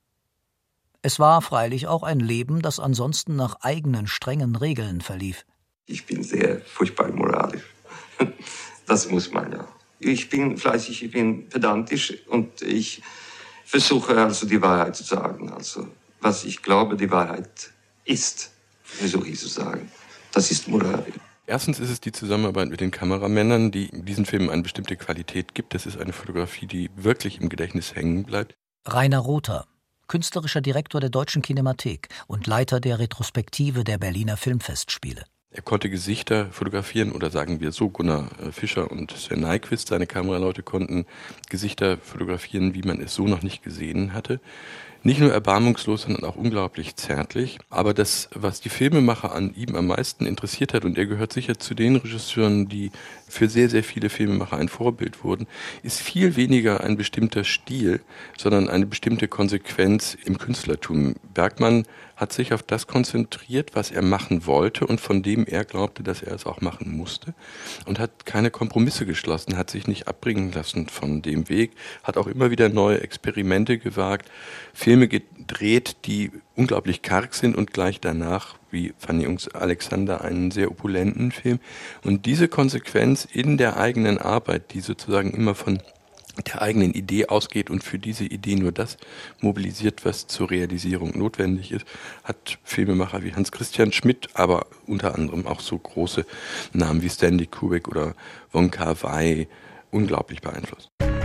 Es war freilich auch ein Leben, das ansonsten nach eigenen strengen Regeln verlief. Ich bin sehr furchtbar moralisch. Das muss man ja. Ich bin fleißig, ich bin pedantisch und ich versuche also die Wahrheit zu sagen. Also was ich glaube, die Wahrheit ist, versuche ich zu sagen. Das ist Moral. Erstens ist es die Zusammenarbeit mit den Kameramännern, die diesen Filmen eine bestimmte Qualität gibt. Das ist eine Fotografie, die wirklich im Gedächtnis hängen bleibt. Rainer Rother, künstlerischer Direktor der Deutschen Kinemathek und Leiter der Retrospektive der Berliner Filmfestspiele. Er konnte Gesichter fotografieren, oder sagen wir so, Gunnar Fischer und Sven Nykvist, seine Kameraleute, konnten Gesichter fotografieren, wie man es so noch nicht gesehen hatte. Nicht nur erbarmungslos, sondern auch unglaublich zärtlich. Aber das, was die Filmemacher an ihm am meisten interessiert hat, und er gehört sicher zu den Regisseuren, die für sehr, sehr viele Filmemacher ein Vorbild wurden, ist viel weniger ein bestimmter Stil, sondern eine bestimmte Konsequenz im Künstlertum. Bergman hat sich auf das konzentriert, was er machen wollte und von dem er glaubte, dass er es auch machen musste, und hat keine Kompromisse geschlossen, hat sich nicht abbringen lassen von dem Weg, hat auch immer wieder neue Experimente gewagt, Filme gedreht, die unglaublich karg sind, und gleich danach, wie Fanny Jungs Alexander, einen sehr opulenten Film. Und diese Konsequenz in der eigenen Arbeit, die sozusagen immer von der eigenen Idee ausgeht und für diese Idee nur das mobilisiert, was zur Realisierung notwendig ist, hat Filmemacher wie Hans Christian Schmidt, aber unter anderem auch so große Namen wie Stanley Kubrick oder Wong Kar-wai unglaublich beeinflusst.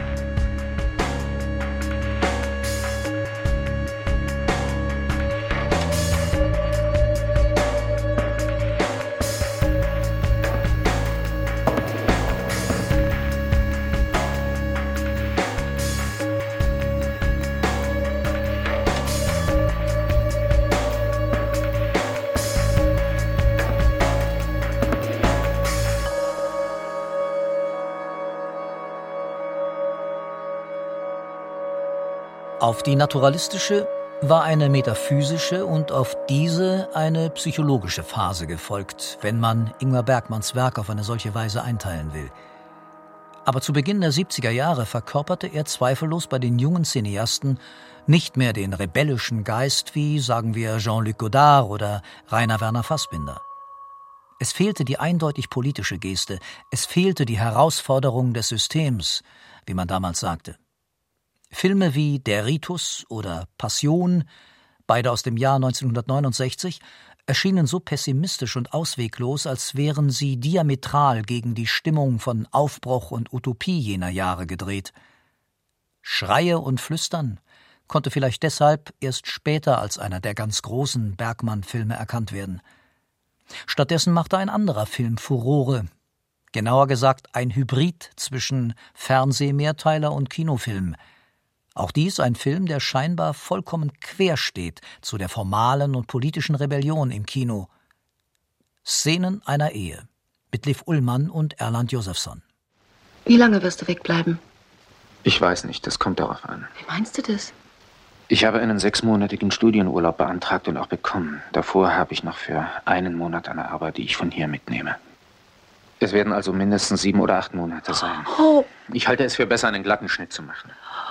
Auf die naturalistische war eine metaphysische und auf diese eine psychologische Phase gefolgt, wenn man Ingmar Bergmans Werk auf eine solche Weise einteilen will. Aber zu Beginn der 70er Jahre verkörperte er zweifellos bei den jungen Cineasten nicht mehr den rebellischen Geist wie, sagen wir, Jean-Luc Godard oder Rainer Werner Fassbinder. Es fehlte die eindeutig politische Geste, es fehlte die Herausforderung des Systems, wie man damals sagte. Filme wie Der Ritus oder Passion, beide aus dem Jahr 1969, erschienen so pessimistisch und ausweglos, als wären sie diametral gegen die Stimmung von Aufbruch und Utopie jener Jahre gedreht. Schreie und Flüstern konnte vielleicht deshalb erst später als einer der ganz großen Bergman-Filme erkannt werden. Stattdessen machte ein anderer Film Furore, genauer gesagt ein Hybrid zwischen Fernsehmehrteiler und Kinofilm. Auch dies ein Film, der scheinbar vollkommen quer steht zu der formalen und politischen Rebellion im Kino. Szenen einer Ehe mit Liv Ullmann und Erland Josephson. Wie lange wirst du wegbleiben? Ich weiß nicht, das kommt darauf an. Wie meinst du das? Ich habe einen 6-monatigen Studienurlaub beantragt und auch bekommen. Davor habe ich noch für 1 Monat eine Arbeit, die ich von hier mitnehme. Es werden also mindestens 7 oder 8 Monate sein. Oh. Ich halte es für besser, einen glatten Schnitt zu machen.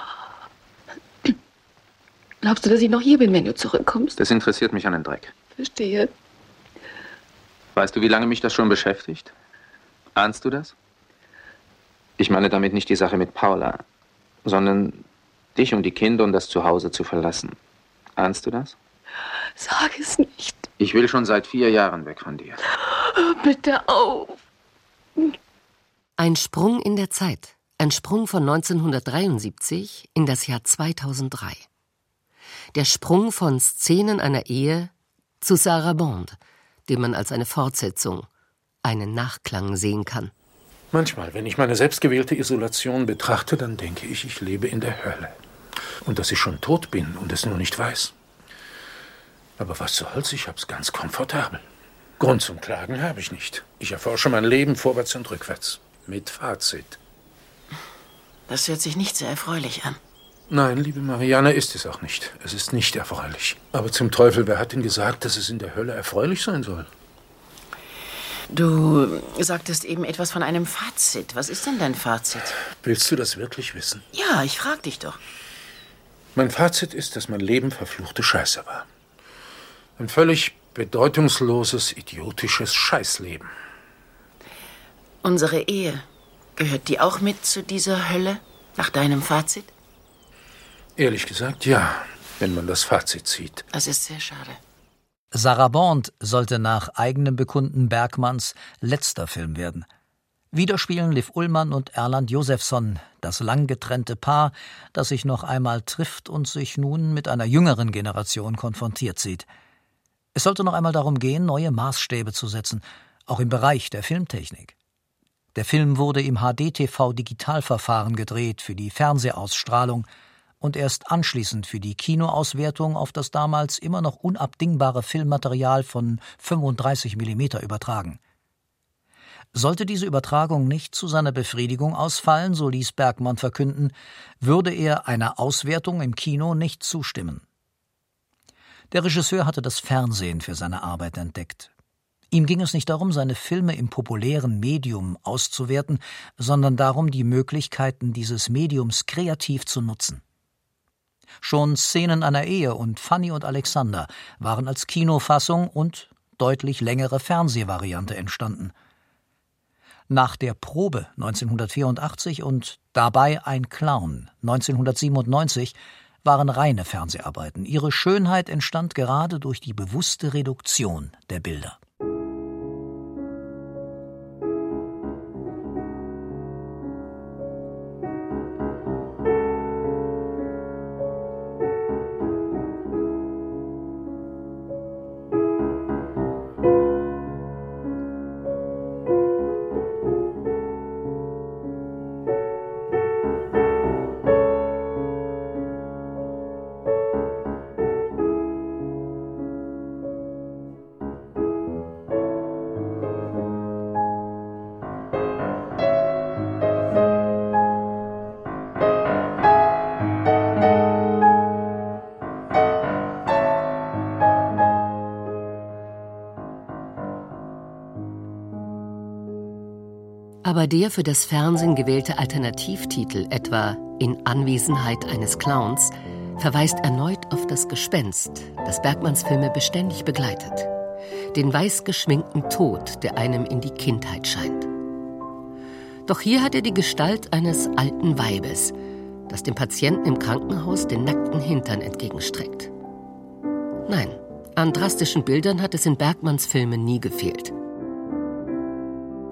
Glaubst du, dass ich noch hier bin, wenn du zurückkommst? Das interessiert mich an den Dreck. Verstehe. Weißt du, wie lange mich das schon beschäftigt? Ahnst du das? Ich meine damit nicht die Sache mit Paula, sondern dich und die Kinder und das Zuhause zu verlassen. Ahnst du das? Sag es nicht. Ich will schon seit 4 Jahren weg von dir. Bitte auf. Ein Sprung in der Zeit. Ein Sprung von 1973 in das Jahr 2003. Der Sprung von Szenen einer Ehe zu Sarah Bond, den man als eine Fortsetzung, einen Nachklang sehen kann. Manchmal, wenn ich meine selbstgewählte Isolation betrachte, dann denke ich, ich lebe in der Hölle. Und dass ich schon tot bin und es nur nicht weiß. Aber was soll's, ich hab's ganz komfortabel. Grund zum Klagen habe ich nicht. Ich erforsche mein Leben vorwärts und rückwärts. Mit Fazit. Das hört sich nicht sehr erfreulich an. Nein, liebe Marianne, ist es auch nicht. Es ist nicht erfreulich. Aber zum Teufel, wer hat denn gesagt, dass es in der Hölle erfreulich sein soll? Du sagtest eben etwas von einem Fazit. Was ist denn dein Fazit? Willst du das wirklich wissen? Ja, ich frag dich doch. Mein Fazit ist, dass mein Leben verfluchte Scheiße war. Ein völlig bedeutungsloses, idiotisches Scheißleben. Unsere Ehe, gehört die auch mit zu dieser Hölle, nach deinem Fazit? Ehrlich gesagt, ja, wenn man das Fazit zieht. Das ist sehr schade. Sarah Bond sollte nach eigenem Bekunden Bergmans letzter Film werden. Wieder spielen Liv Ullmann und Erland Josephson, das lang getrennte Paar, das sich noch einmal trifft und sich nun mit einer jüngeren Generation konfrontiert sieht. Es sollte noch einmal darum gehen, neue Maßstäbe zu setzen, auch im Bereich der Filmtechnik. Der Film wurde im HD-TV-Digitalverfahren gedreht für die Fernsehausstrahlung und erst anschließend für die Kinoauswertung auf das damals immer noch unabdingbare Filmmaterial von 35 mm übertragen. Sollte diese Übertragung nicht zu seiner Befriedigung ausfallen, so ließ Bergman verkünden, würde er einer Auswertung im Kino nicht zustimmen. Der Regisseur hatte das Fernsehen für seine Arbeit entdeckt. Ihm ging es nicht darum, seine Filme im populären Medium auszuwerten, sondern darum, die Möglichkeiten dieses Mediums kreativ zu nutzen. Schon Szenen einer Ehe und Fanny und Alexander waren als Kinofassung und deutlich längere Fernsehvariante entstanden. Nach der Probe 1984 und Dabei ein Clown 1997 waren reine Fernseharbeiten. Ihre Schönheit entstand gerade durch die bewusste Reduktion der Bilder. Aber der für das Fernsehen gewählte Alternativtitel, etwa In Anwesenheit eines Clowns, verweist erneut auf das Gespenst, das Bergmans Filme beständig begleitet. Den weiß geschminkten Tod, der einem in die Kindheit scheint. Doch hier hat er die Gestalt eines alten Weibes, das dem Patienten im Krankenhaus den nackten Hintern entgegenstreckt. Nein, an drastischen Bildern hat es in Bergmans Filmen nie gefehlt.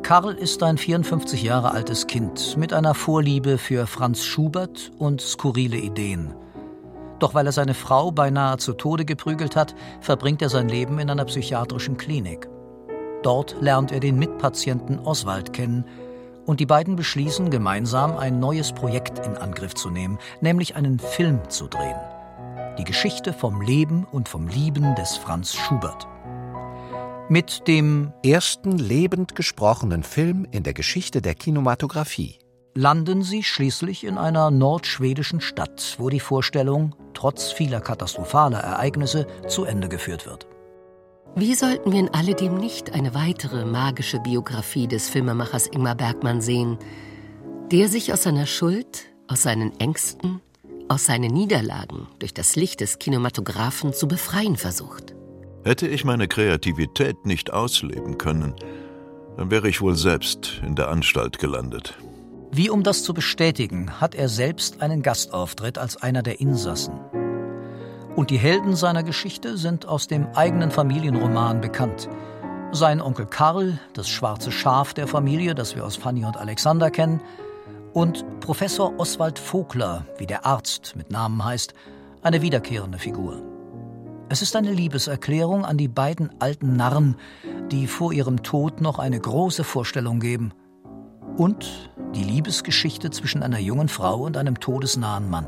Karl ist ein 54 Jahre altes Kind mit einer Vorliebe für Franz Schubert und skurrile Ideen. Doch weil er seine Frau beinahe zu Tode geprügelt hat, verbringt er sein Leben in einer psychiatrischen Klinik. Dort lernt er den Mitpatienten Oswald kennen und die beiden beschließen gemeinsam, ein neues Projekt in Angriff zu nehmen, nämlich einen Film zu drehen. Die Geschichte vom Leben und vom Lieben des Franz Schubert. Mit dem ersten lebend gesprochenen Film in der Geschichte der Kinematografie landen sie schließlich in einer nordschwedischen Stadt, wo die Vorstellung, trotz vieler katastrophaler Ereignisse, zu Ende geführt wird. Wie sollten wir in alledem nicht eine weitere magische Biografie des Filmemachers Ingmar Bergman sehen, der sich aus seiner Schuld, aus seinen Ängsten, aus seinen Niederlagen durch das Licht des Kinematographen zu befreien versucht? Hätte ich meine Kreativität nicht ausleben können, dann wäre ich wohl selbst in der Anstalt gelandet. Wie um das zu bestätigen, hat er selbst einen Gastauftritt als einer der Insassen. Und die Helden seiner Geschichte sind aus dem eigenen Familienroman bekannt. Sein Onkel Karl, das schwarze Schaf der Familie, das wir aus Fanny und Alexander kennen, und Professor Oswald Vogler, wie der Arzt mit Namen heißt, eine wiederkehrende Figur. Es ist eine Liebeserklärung an die beiden alten Narren, die vor ihrem Tod noch eine große Vorstellung geben. Und die Liebesgeschichte zwischen einer jungen Frau und einem todesnahen Mann.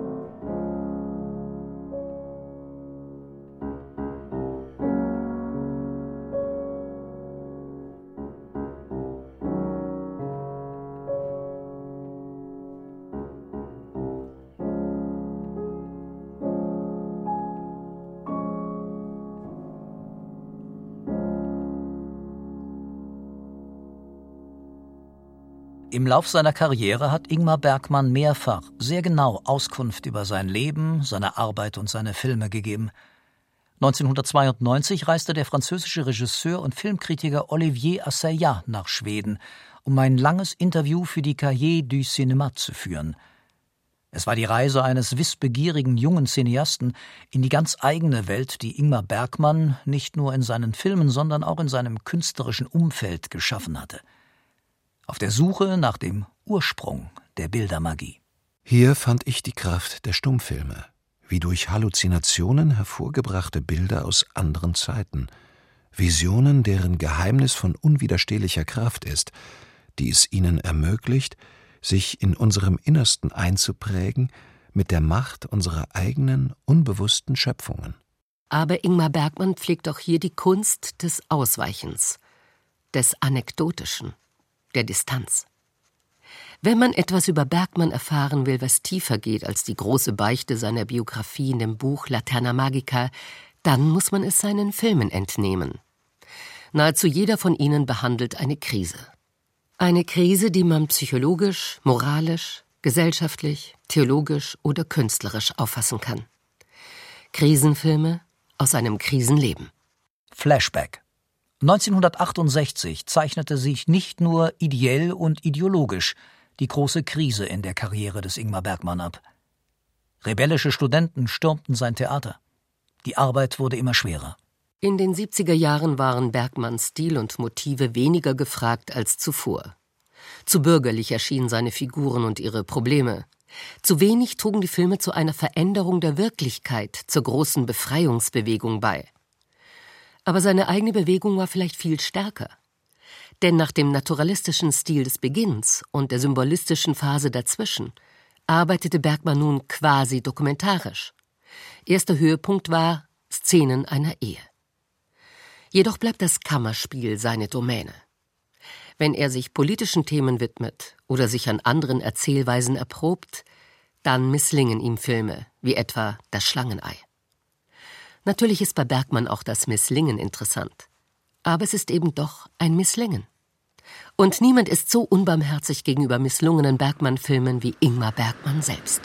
Im Lauf seiner Karriere hat Ingmar Bergman mehrfach sehr genau Auskunft über sein Leben, seine Arbeit und seine Filme gegeben. 1992 reiste der französische Regisseur und Filmkritiker Olivier Assayas nach Schweden, um ein langes Interview für die Cahiers du Cinéma zu führen. Es war die Reise eines wissbegierigen jungen Cineasten in die ganz eigene Welt, die Ingmar Bergman nicht nur in seinen Filmen, sondern auch in seinem künstlerischen Umfeld geschaffen hatte. Auf der Suche nach dem Ursprung der Bildermagie. Hier fand ich die Kraft der Stummfilme, wie durch Halluzinationen hervorgebrachte Bilder aus anderen Zeiten, Visionen, deren Geheimnis von unwiderstehlicher Kraft ist, die es ihnen ermöglicht, sich in unserem Innersten einzuprägen mit der Macht unserer eigenen, unbewussten Schöpfungen. Aber Ingmar Bergman pflegt auch hier die Kunst des Ausweichens, des Anekdotischen, der Distanz. Wenn man etwas über Bergman erfahren will, was tiefer geht als die große Beichte seiner Biografie in dem Buch Laterna Magica, dann muss man es seinen Filmen entnehmen. Nahezu jeder von ihnen behandelt eine Krise. Eine Krise, die man psychologisch, moralisch, gesellschaftlich, theologisch oder künstlerisch auffassen kann. Krisenfilme aus einem Krisenleben. Flashback. 1968 zeichnete sich nicht nur ideell und ideologisch die große Krise in der Karriere des Ingmar Bergman ab. Rebellische Studenten stürmten sein Theater. Die Arbeit wurde immer schwerer. In den 70er Jahren waren Bergmans Stil und Motive weniger gefragt als zuvor. Zu bürgerlich erschienen seine Figuren und ihre Probleme. Zu wenig trugen die Filme zu einer Veränderung der Wirklichkeit, zur großen Befreiungsbewegung bei. Aber seine eigene Bewegung war vielleicht viel stärker. Denn nach dem naturalistischen Stil des Beginns und der symbolistischen Phase dazwischen arbeitete Bergman nun quasi dokumentarisch. Erster Höhepunkt war Szenen einer Ehe. Jedoch bleibt das Kammerspiel seine Domäne. Wenn er sich politischen Themen widmet oder sich an anderen Erzählweisen erprobt, dann misslingen ihm Filme, wie etwa Das Schlangenei. Natürlich ist bei Bergman auch das Misslingen interessant. Aber es ist eben doch ein Misslingen. Und niemand ist so unbarmherzig gegenüber misslungenen Bergman-Filmen wie Ingmar Bergman selbst.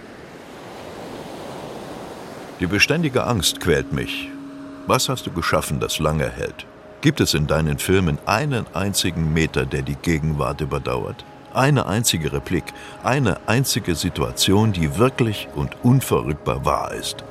Die beständige Angst quält mich. Was hast du geschaffen, das lange hält? Gibt es in deinen Filmen einen einzigen Meter, der die Gegenwart überdauert? Eine einzige Replik, eine einzige Situation, die wirklich und unverrückbar wahr ist?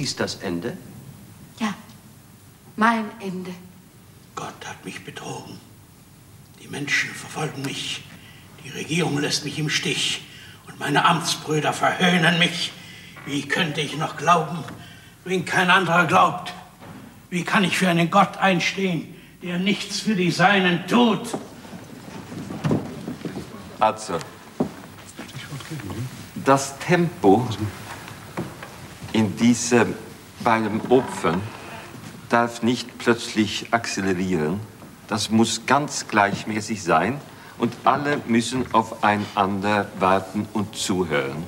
dies das Ende? Ja, mein Ende. Gott hat mich betrogen. Die Menschen verfolgen mich. Die Regierung lässt mich im Stich. Und meine Amtsbrüder verhöhnen mich. Wie könnte ich noch glauben, wenn kein anderer glaubt? Wie kann ich für einen Gott einstehen, der nichts für die Seinen tut? Also, das Tempo in diesen beiden Opfern darf nicht plötzlich akzelerieren. Das muss ganz gleichmäßig sein und alle müssen aufeinander warten und zuhören.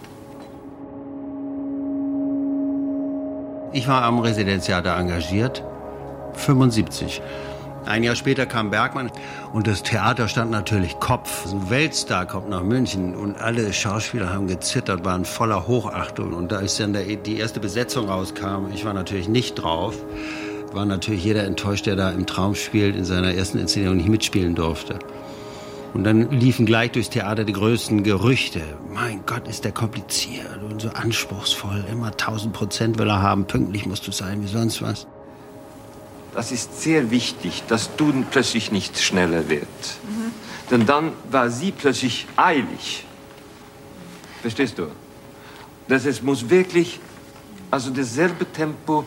Ich war am Residenztheater engagiert, 75. Ein Jahr später kam Bergman und das Theater stand natürlich Kopf. Ein Weltstar kommt nach München und alle Schauspieler haben gezittert, waren voller Hochachtung. Und als dann die erste Besetzung rauskam, ich war natürlich nicht drauf, war natürlich jeder enttäuscht, der da im Traum spielt, in seiner ersten Inszenierung nicht mitspielen durfte. Und dann liefen gleich durchs Theater die größten Gerüchte. Mein Gott, ist der kompliziert und so anspruchsvoll. Immer 1000% will er haben, pünktlich musst du sein, wie sonst was. Das ist sehr wichtig, dass du plötzlich nicht schneller wird. Denn dann war sie plötzlich eilig. Verstehst du? Es muss wirklich, also dasselbe Tempo.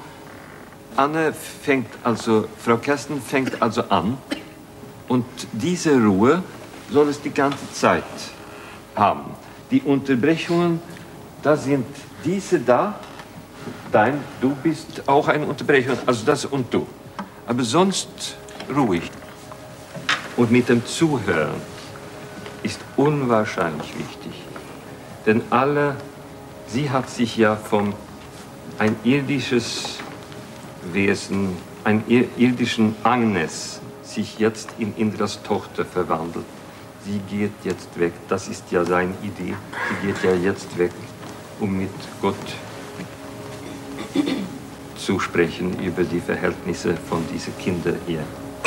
Frau Kersten fängt also an. Und diese Ruhe soll es die ganze Zeit haben. Die Unterbrechungen, da sind diese da. Du bist auch eine Unterbrechung, also das und du. Aber sonst ruhig. Und mit dem Zuhören ist unwahrscheinlich wichtig. Denn sie hat sich ja von ein irdisches Wesen, ein irdischen Agnes, sich jetzt in Indras Tochter verwandelt. Sie geht jetzt weg, das ist ja seine Idee. Sie geht ja jetzt weg, um mit Gott zu sprechen über die Verhältnisse von diesen Kindern hier.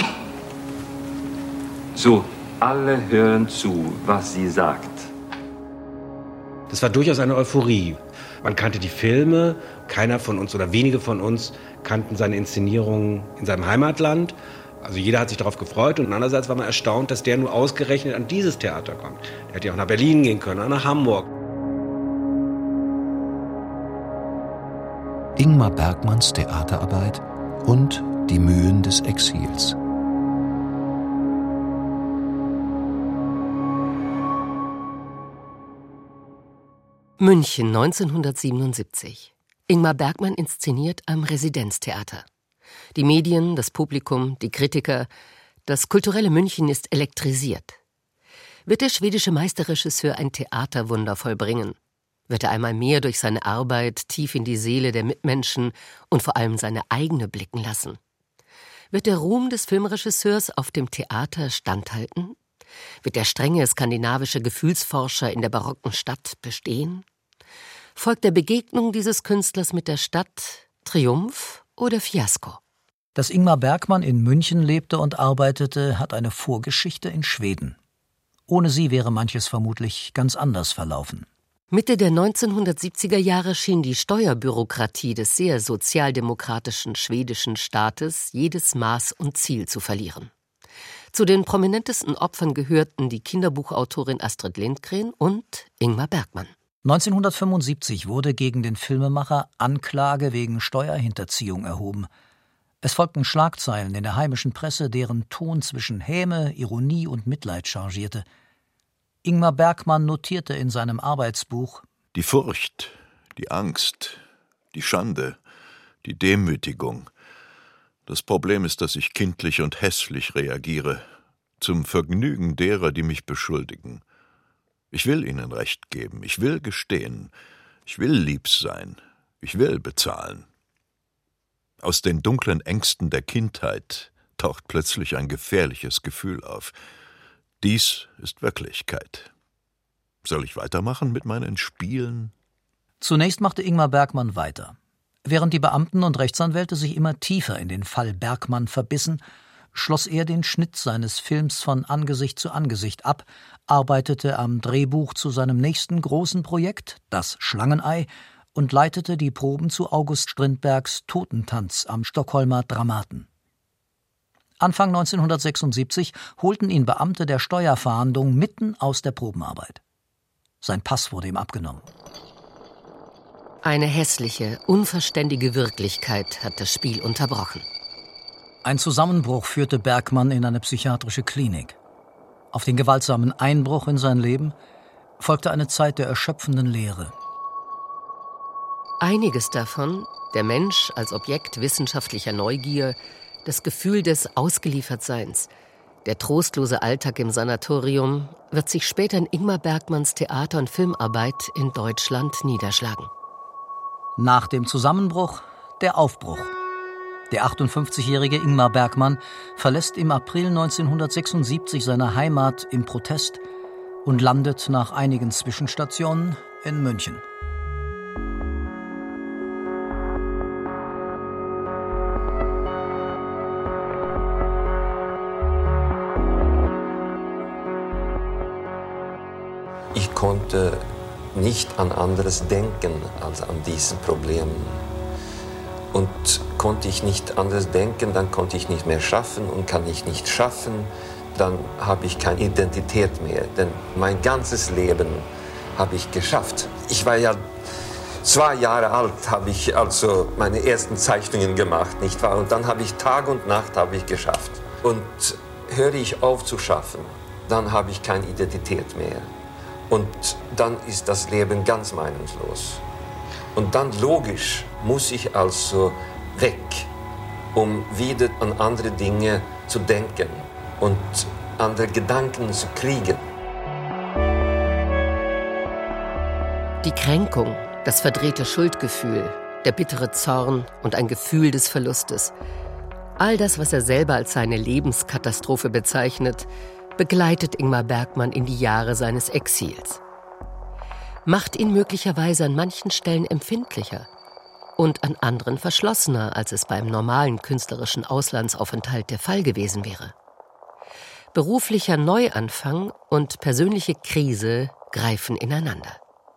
So, alle hören zu, was sie sagt. Das war durchaus eine Euphorie. Man kannte die Filme, keiner von uns oder wenige von uns kannten seine Inszenierungen in seinem Heimatland. Also jeder hat sich darauf gefreut und andererseits war man erstaunt, dass der nur ausgerechnet an dieses Theater kommt. Er hätte ja auch nach Berlin gehen können oder nach Hamburg. Ingmar Bergmans Theaterarbeit und die Mühen des Exils. München 1977. Ingmar Bergman inszeniert am Residenztheater. Die Medien, das Publikum, die Kritiker, das kulturelle München ist elektrisiert. Wird der schwedische Meisterregisseur ein Theaterwunder vollbringen? Wird er einmal mehr durch seine Arbeit tief in die Seele der Mitmenschen und vor allem seine eigene blicken lassen? Wird der Ruhm des Filmregisseurs auf dem Theater standhalten? Wird der strenge skandinavische Gefühlsforscher in der barocken Stadt bestehen? Folgt der Begegnung dieses Künstlers mit der Stadt Triumph oder Fiasko? Dass Ingmar Bergman in München lebte und arbeitete, hat eine Vorgeschichte in Schweden. Ohne sie wäre manches vermutlich ganz anders verlaufen. Mitte der 1970er Jahre schien die Steuerbürokratie des sehr sozialdemokratischen schwedischen Staates jedes Maß und Ziel zu verlieren. Zu den prominentesten Opfern gehörten die Kinderbuchautorin Astrid Lindgren und Ingmar Bergman. 1975 wurde gegen den Filmemacher Anklage wegen Steuerhinterziehung erhoben. Es folgten Schlagzeilen in der heimischen Presse, deren Ton zwischen Häme, Ironie und Mitleid changierte. Ingmar Bergman notierte in seinem Arbeitsbuch: Die Furcht, die Angst, die Schande, die Demütigung. Das Problem ist, dass ich kindlich und hässlich reagiere, zum Vergnügen derer, die mich beschuldigen. Ich will ihnen Recht geben, ich will gestehen, ich will lieb sein, ich will bezahlen. Aus den dunklen Ängsten der Kindheit taucht plötzlich ein gefährliches Gefühl auf. Dies ist Wirklichkeit. Soll ich weitermachen mit meinen Spielen? Zunächst machte Ingmar Bergman weiter. Während die Beamten und Rechtsanwälte sich immer tiefer in den Fall Bergman verbissen, schloss er den Schnitt seines Films von Angesicht zu Angesicht ab, arbeitete am Drehbuch zu seinem nächsten großen Projekt, Das Schlangenei, und leitete die Proben zu August Strindbergs Totentanz am Stockholmer Dramaten. Anfang 1976 holten ihn Beamte der Steuerfahndung mitten aus der Probenarbeit. Sein Pass wurde ihm abgenommen. Eine hässliche, unverständige Wirklichkeit hat das Spiel unterbrochen. Ein Zusammenbruch führte Bergman in eine psychiatrische Klinik. Auf den gewaltsamen Einbruch in sein Leben folgte eine Zeit der erschöpfenden Leere. Einiges davon, der Mensch als Objekt wissenschaftlicher Neugier, das Gefühl des Ausgeliefertseins, der trostlose Alltag im Sanatorium, wird sich später in Ingmar Bergmans Theater- und Filmarbeit in Deutschland niederschlagen. Nach dem Zusammenbruch der Aufbruch. Der 58-jährige Ingmar Bergman verlässt im April 1976 seine Heimat im Protest und landet nach einigen Zwischenstationen in München. Ich konnte nicht an anderes denken als an diesen Problemen. Und konnte ich nicht anders denken, dann konnte ich nicht mehr schaffen. Und kann ich nicht schaffen, dann habe ich keine Identität mehr. Denn mein ganzes Leben habe ich geschafft. Ich war ja 2 Jahre alt, habe ich also meine ersten Zeichnungen gemacht, nicht wahr? Und dann habe ich Tag und Nacht habe ich geschafft. Und höre ich auf zu schaffen, dann habe ich keine Identität mehr. Und dann ist das Leben ganz meinungslos. Und dann logisch muss ich also weg, um wieder an andere Dinge zu denken und andere Gedanken zu kriegen. Die Kränkung, das verdrehte Schuldgefühl, der bittere Zorn und ein Gefühl des Verlustes. All das, was er selber als seine Lebenskatastrophe bezeichnet, begleitet Ingmar Bergman in die Jahre seines Exils. Macht ihn möglicherweise an manchen Stellen empfindlicher und an anderen verschlossener, als es beim normalen künstlerischen Auslandsaufenthalt der Fall gewesen wäre. Beruflicher Neuanfang und persönliche Krise greifen ineinander.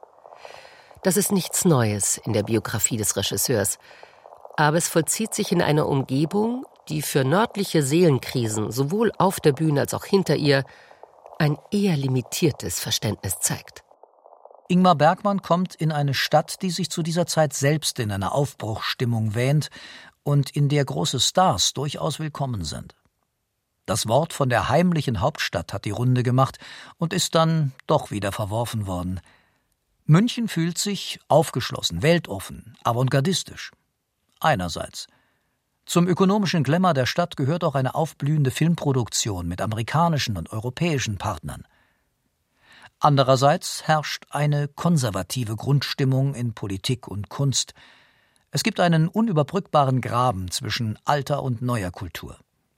Das ist nichts Neues in der Biografie des Regisseurs, aber es vollzieht sich in einer Umgebung, die für nördliche Seelenkrisen sowohl auf der Bühne als auch hinter ihr ein eher limitiertes Verständnis zeigt. Ingmar Bergman kommt in eine Stadt, die sich zu dieser Zeit selbst in einer Aufbruchsstimmung wähnt und in der große Stars durchaus willkommen sind. Das Wort von der heimlichen Hauptstadt hat die Runde gemacht und ist dann doch wieder verworfen worden. München fühlt sich aufgeschlossen, weltoffen, avantgardistisch. Einerseits. Zum ökonomischen Glamour der Stadt gehört auch eine aufblühende Filmproduktion mit amerikanischen und europäischen Partnern. Andererseits herrscht eine konservative Grundstimmung in Politik und Kunst. Es gibt einen unüberbrückbaren Graben zwischen alter und neuer Kultur.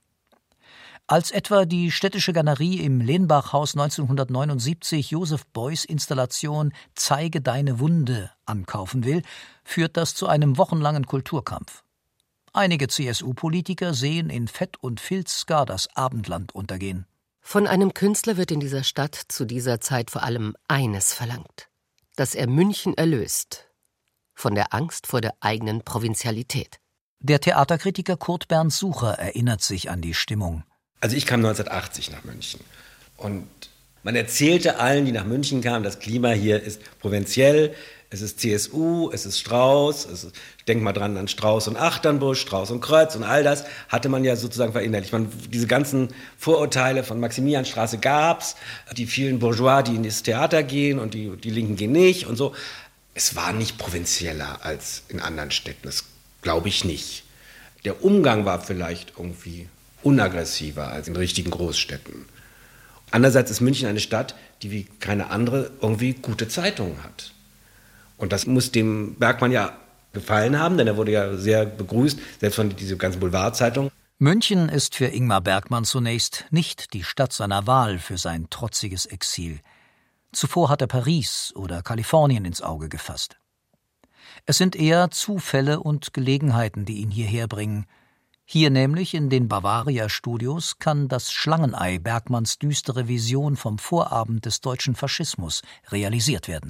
Als etwa die Städtische Galerie im Lenbachhaus 1979 Joseph Beuys Installation »Zeige deine Wunde« ankaufen will, führt das zu einem wochenlangen Kulturkampf. Einige CSU-Politiker sehen in Fett und Filz gar das Abendland untergehen. Von einem Künstler wird in dieser Stadt zu dieser Zeit vor allem eines verlangt: dass er München erlöst von der Angst vor der eigenen Provinzialität. Der Theaterkritiker Kurt Bernd Sucher erinnert sich an die Stimmung. Also ich kam 1980 nach München und man erzählte allen, die nach München kamen, das Klima hier ist provinziell, es ist CSU, es ist Strauß, denk mal dran an Strauß und Achternbusch, Strauß und Kreuz und all das hatte man ja sozusagen verinnerlicht. Diese ganzen Vorurteile von Maximilianstraße gab's, die vielen Bourgeois, die in das Theater gehen und die Linken gehen nicht und so. Es war nicht provinzieller als in anderen Städten, das glaube ich nicht. Der Umgang war vielleicht irgendwie unaggressiver als in richtigen Großstädten. Andererseits ist München eine Stadt, die wie keine andere irgendwie gute Zeitungen hat. Und das muss dem Bergman ja gefallen haben, denn er wurde ja sehr begrüßt, selbst von dieser ganzen Boulevardzeitung. München ist für Ingmar Bergman zunächst nicht die Stadt seiner Wahl für sein trotziges Exil. Zuvor hat er Paris oder Kalifornien ins Auge gefasst. Es sind eher Zufälle und Gelegenheiten, die ihn hierher bringen. Hier nämlich in den Bavaria-Studios kann das Schlangenei Bergmans düstere Vision vom Vorabend des deutschen Faschismus realisiert werden.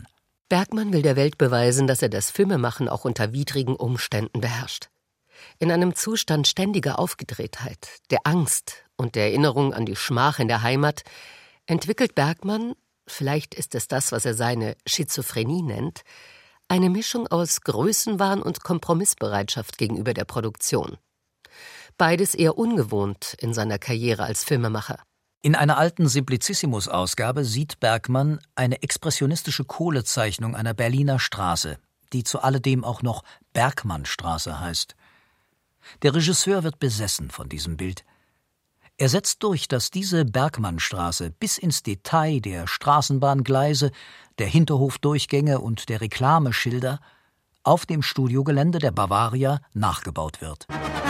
Bergman will der Welt beweisen, dass er das Filmemachen auch unter widrigen Umständen beherrscht. In einem Zustand ständiger Aufgedrehtheit, der Angst und der Erinnerung an die Schmach in der Heimat entwickelt Bergman, vielleicht ist es das, was er seine Schizophrenie nennt, eine Mischung aus Größenwahn und Kompromissbereitschaft gegenüber der Produktion. Beides eher ungewohnt in seiner Karriere als Filmemacher. In einer alten Simplicissimus-Ausgabe sieht Bergman eine expressionistische Kohlezeichnung einer Berliner Straße, die zu alledem auch noch Bergmannstraße heißt. Der Regisseur wird besessen von diesem Bild. Er setzt durch, dass diese Bergmannstraße bis ins Detail der Straßenbahngleise, der Hinterhofdurchgänge und der Reklameschilder auf dem Studiogelände der Bavaria nachgebaut wird.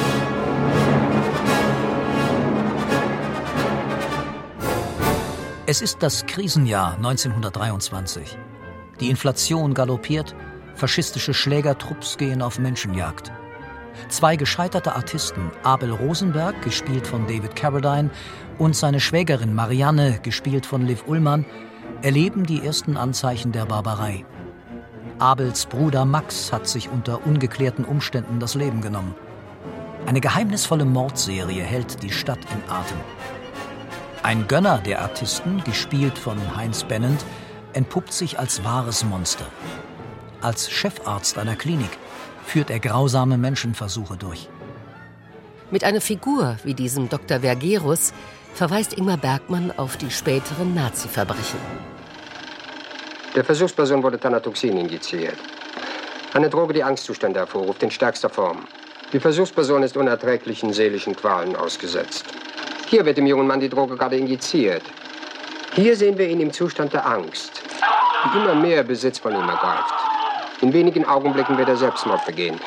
Es ist das Krisenjahr 1923. Die Inflation galoppiert, faschistische Schlägertrupps gehen auf Menschenjagd. 2 gescheiterte Artisten, Abel Rosenberg, gespielt von David Carradine, und seine Schwägerin Marianne, gespielt von Liv Ullmann, erleben die ersten Anzeichen der Barbarei. Abels Bruder Max hat sich unter ungeklärten Umständen das Leben genommen. Eine geheimnisvolle Mordserie hält die Stadt in Atem. Ein Gönner der Artisten, gespielt von Heinz Bennent, entpuppt sich als wahres Monster. Als Chefarzt einer Klinik führt er grausame Menschenversuche durch. Mit einer Figur wie diesem Dr. Vergerus verweist Ingmar Bergman auf die späteren Nazi-Verbrechen. Der Versuchsperson wurde Thanatoxin injiziert. Eine Droge, die Angstzustände hervorruft, in stärkster Form. Die Versuchsperson ist unerträglichen seelischen Qualen ausgesetzt. Hier wird dem jungen Mann die Droge gerade injiziert. Hier sehen wir ihn im Zustand der Angst, die immer mehr Besitz von ihm ergreift. In wenigen Augenblicken wird er Selbstmord begehen.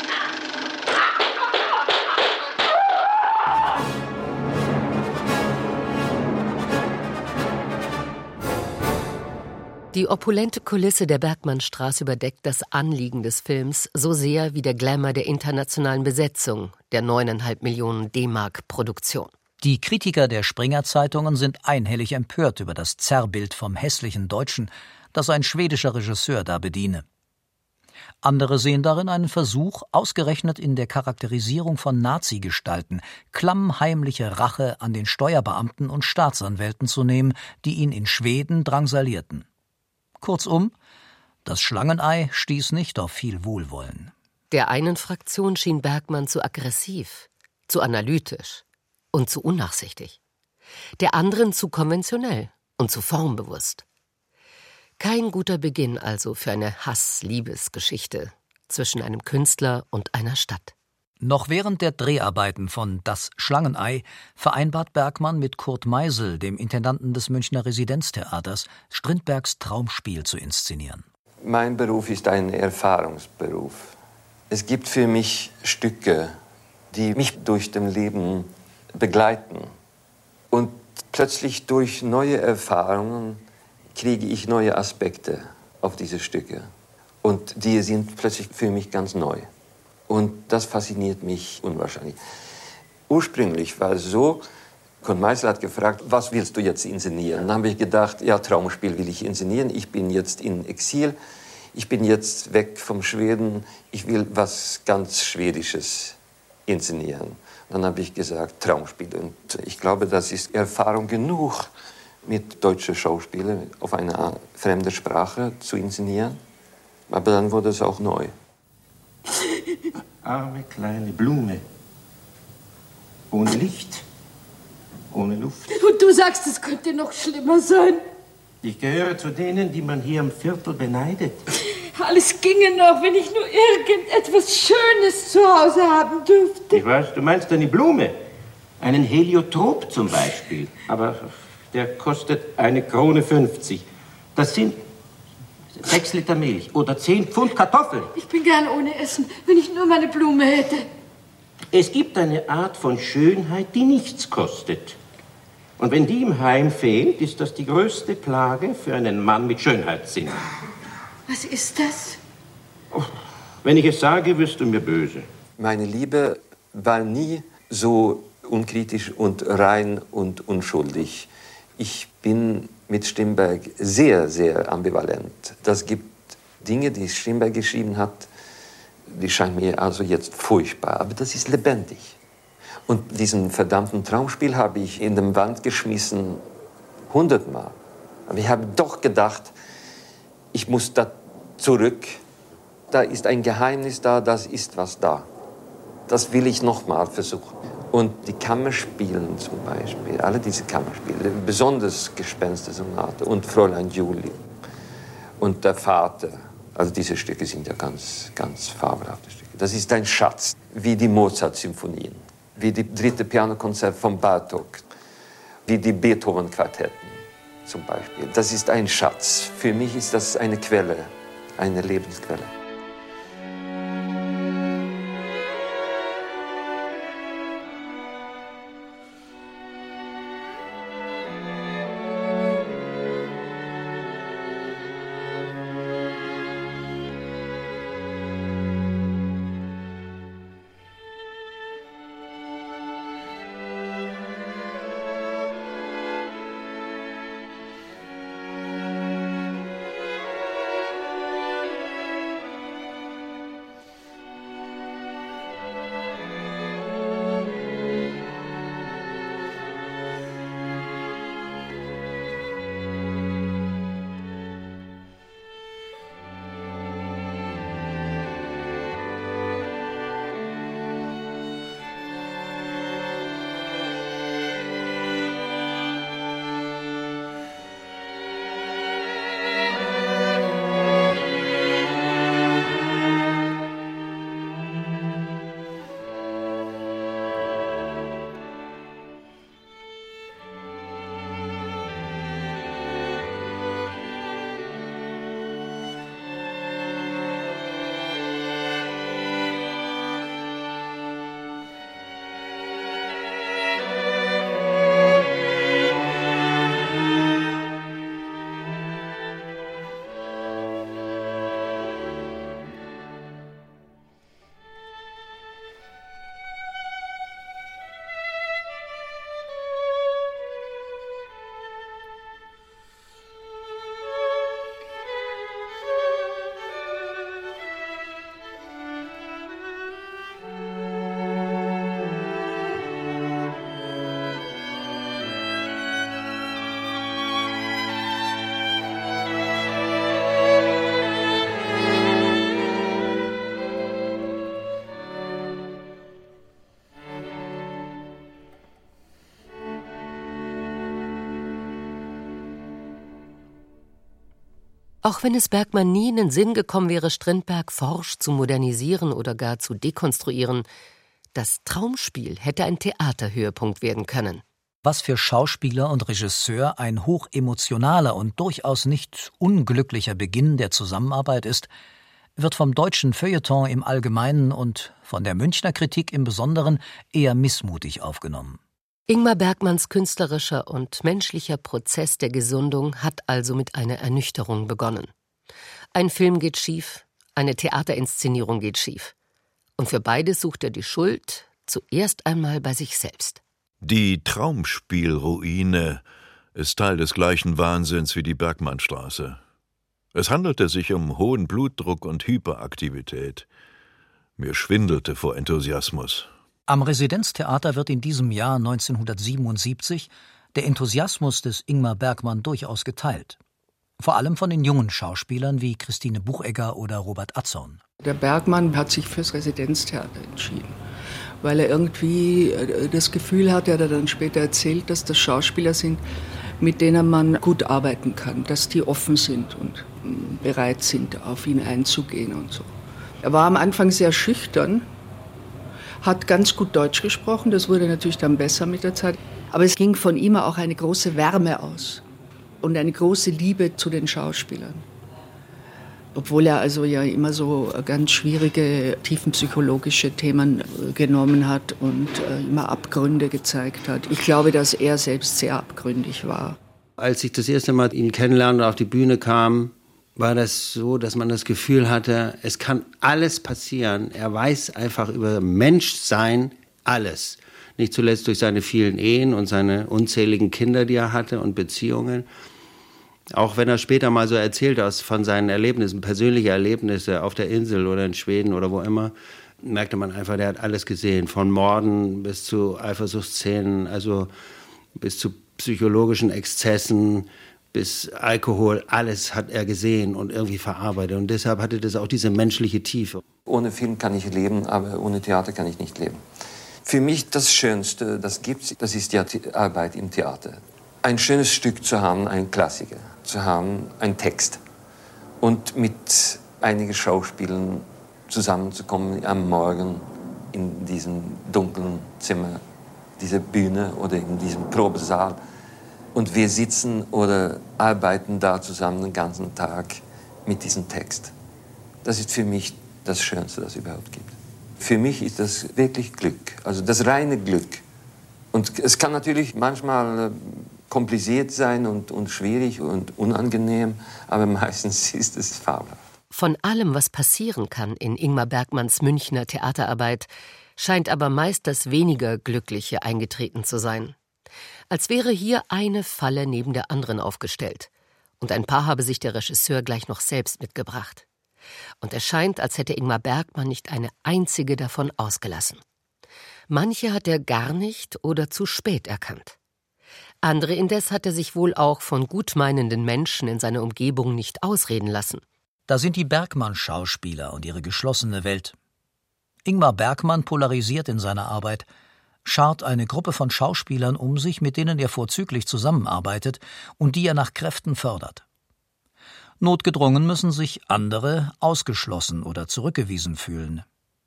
Die opulente Kulisse der Bergmannstraße überdeckt das Anliegen des Films so sehr wie der Glamour der internationalen Besetzung, der 9,5 Millionen D-Mark-Produktion. Die Kritiker der Springer-Zeitungen sind einhellig empört über das Zerrbild vom hässlichen Deutschen, das ein schwedischer Regisseur da bediene. Andere sehen darin einen Versuch, ausgerechnet in der Charakterisierung von Nazi-Gestalten klammheimliche Rache an den Steuerbeamten und Staatsanwälten zu nehmen, die ihn in Schweden drangsalierten. Kurzum, das Schlangenei stieß nicht auf viel Wohlwollen. Der einen Fraktion schien Bergman zu aggressiv, zu analytisch und zu unnachsichtig. Der anderen zu konventionell und zu formbewusst. Kein guter Beginn also für eine Hass-Liebesgeschichte zwischen einem Künstler und einer Stadt. Noch während der Dreharbeiten von Das Schlangenei vereinbart Bergman mit Kurt Meisel, dem Intendanten des Münchner Residenztheaters, Strindbergs Traumspiel zu inszenieren. Mein Beruf ist ein Erfahrungsberuf. Es gibt für mich Stücke, die mich durch das Leben begleiten. Und plötzlich durch neue Erfahrungen kriege ich neue Aspekte auf diese Stücke. Und die sind plötzlich für mich ganz neu. Und das fasziniert mich unwahrscheinlich. Ursprünglich war es so, Kurt Meisel hat gefragt, was willst du jetzt inszenieren? Dann habe ich gedacht, ja, Traumspiel will ich inszenieren. Ich bin jetzt in Exil, ich bin jetzt weg vom Schweden, ich will was ganz Schwedisches inszenieren. Dann habe ich gesagt, Traumspiel. Und ich glaube, das ist Erfahrung genug, mit deutschen Schauspielern auf einer fremden Sprache zu inszenieren. Aber dann wurde es auch neu. Arme kleine Blume. Ohne Licht, ohne Luft. Und du sagst, es könnte noch schlimmer sein. Ich gehöre zu denen, die man hier im Viertel beneidet. Alles ginge noch, wenn ich nur irgendetwas Schönes zu Hause haben dürfte. Ich weiß, du meinst eine Blume. Einen Heliotrop zum Beispiel. Aber der kostet 1,50 Krone. Das sind 6 Liter Milch oder 10 Pfund Kartoffeln. Ich bin gern ohne Essen, wenn ich nur meine Blume hätte. Es gibt eine Art von Schönheit, die nichts kostet. Und wenn die im Heim fehlt, ist das die größte Plage für einen Mann mit Schönheitssinn. Was ist das? Oh, wenn ich es sage, wirst du mir böse. Meine Liebe war nie so unkritisch und rein und unschuldig. Ich bin mit Strindberg sehr, sehr ambivalent. Das gibt Dinge, die Strindberg geschrieben hat, die scheinen mir also jetzt furchtbar. Aber das ist lebendig. Und diesen verdammten Traumspiel habe ich in den Wand geschmissen 100-mal. Aber ich habe doch gedacht, ich muss da zurück. Da ist ein Geheimnis da, das ist was da. Das will ich noch mal versuchen. Und die Kammerspielen zum Beispiel, alle diese Kammerspiele, besonders Gespenstersonate und Fräulein Julie und der Vater, also diese Stücke sind ja ganz, ganz fabelhafte Stücke. Das ist ein Schatz, wie die Mozart-Symphonien, wie die 3. Pianokonzert von Bartók, wie die Beethoven-Quartetten zum Beispiel. Das ist ein Schatz. Für mich ist das eine Quelle, eine Lebensquelle. Auch wenn es Bergman nie in den Sinn gekommen wäre, Strindberg forsch zu modernisieren oder gar zu dekonstruieren, das Traumspiel hätte ein Theaterhöhepunkt werden können. Was für Schauspieler und Regisseur ein hochemotionaler und durchaus nicht unglücklicher Beginn der Zusammenarbeit ist, wird vom deutschen Feuilleton im Allgemeinen und von der Münchner Kritik im Besonderen eher missmutig aufgenommen. Ingmar Bergmans künstlerischer und menschlicher Prozess der Gesundung hat also mit einer Ernüchterung begonnen. Ein Film geht schief, eine Theaterinszenierung geht schief. Und für beides sucht er die Schuld zuerst einmal bei sich selbst. Die Traumspielruine ist Teil des gleichen Wahnsinns wie die Bergmannstraße. Es handelte sich um hohen Blutdruck und Hyperaktivität. Mir schwindelte vor Enthusiasmus. Am Residenztheater wird in diesem Jahr 1977 der Enthusiasmus des Ingmar Bergman durchaus geteilt. Vor allem von den jungen Schauspielern wie Christine Buchegger oder Robert Atzorn. Der Bergman hat sich fürs Residenztheater entschieden, weil er irgendwie das Gefühl hat, er hat dann später erzählt, dass das Schauspieler sind, mit denen man gut arbeiten kann, dass die offen sind und bereit sind, auf ihn einzugehen und so. Er war am Anfang sehr schüchtern, hat ganz gut Deutsch gesprochen, das wurde natürlich dann besser mit der Zeit. Aber es ging von ihm auch eine große Wärme aus und eine große Liebe zu den Schauspielern. Obwohl er also ja immer so ganz schwierige, tiefenpsychologische Themen genommen hat und immer Abgründe gezeigt hat. Ich glaube, dass er selbst sehr abgründig war. Als ich das erste Mal ihn kennenlernte und auf die Bühne kam, war das so, dass man das Gefühl hatte, es kann alles passieren. Er weiß einfach über Menschsein alles. Nicht zuletzt durch seine vielen Ehen und seine unzähligen Kinder, die er hatte und Beziehungen. Auch wenn er später mal so erzählt von seinen Erlebnissen, persönliche Erlebnisse auf der Insel oder in Schweden oder wo immer, merkte man einfach, der hat alles gesehen. Von Morden bis zu Eifersuchtsszenen, also bis zu psychologischen Exzessen, bis Alkohol, alles hat er gesehen und irgendwie verarbeitet. Und deshalb hatte das auch diese menschliche Tiefe. Ohne Film kann ich leben, aber ohne Theater kann ich nicht leben. Für mich das Schönste, das gibt, das ist die Arbeit im Theater. Ein schönes Stück zu haben, ein Klassiker, zu haben, ein Text. Und mit einigen Schauspielern zusammenzukommen am Morgen in diesem dunklen Zimmer, dieser Bühne oder in diesem Probesaal. Und wir sitzen oder arbeiten da zusammen den ganzen Tag mit diesem Text. Das ist für mich das Schönste, das es überhaupt gibt. Für mich ist das wirklich Glück, also das reine Glück. Und es kann natürlich manchmal kompliziert sein und schwierig und unangenehm, aber meistens ist es fabelhaft. Von allem, was passieren kann in Ingmar Bergmans Münchner Theaterarbeit, scheint aber meist das weniger Glückliche eingetreten zu sein. Als wäre hier eine Falle neben der anderen aufgestellt. Und ein paar habe sich der Regisseur gleich noch selbst mitgebracht. Und es scheint, als hätte Ingmar Bergman nicht eine einzige davon ausgelassen. Manche hat er gar nicht oder zu spät erkannt. Andere indes hat er sich wohl auch von gutmeinenden Menschen in seiner Umgebung nicht ausreden lassen. Da sind die Bergmann-Schauspieler und ihre geschlossene Welt. Ingmar Bergman polarisiert in seiner Arbeit, schart eine Gruppe von Schauspielern um sich, mit denen er vorzüglich zusammenarbeitet und die er nach Kräften fördert. Notgedrungen müssen sich andere ausgeschlossen oder zurückgewiesen fühlen.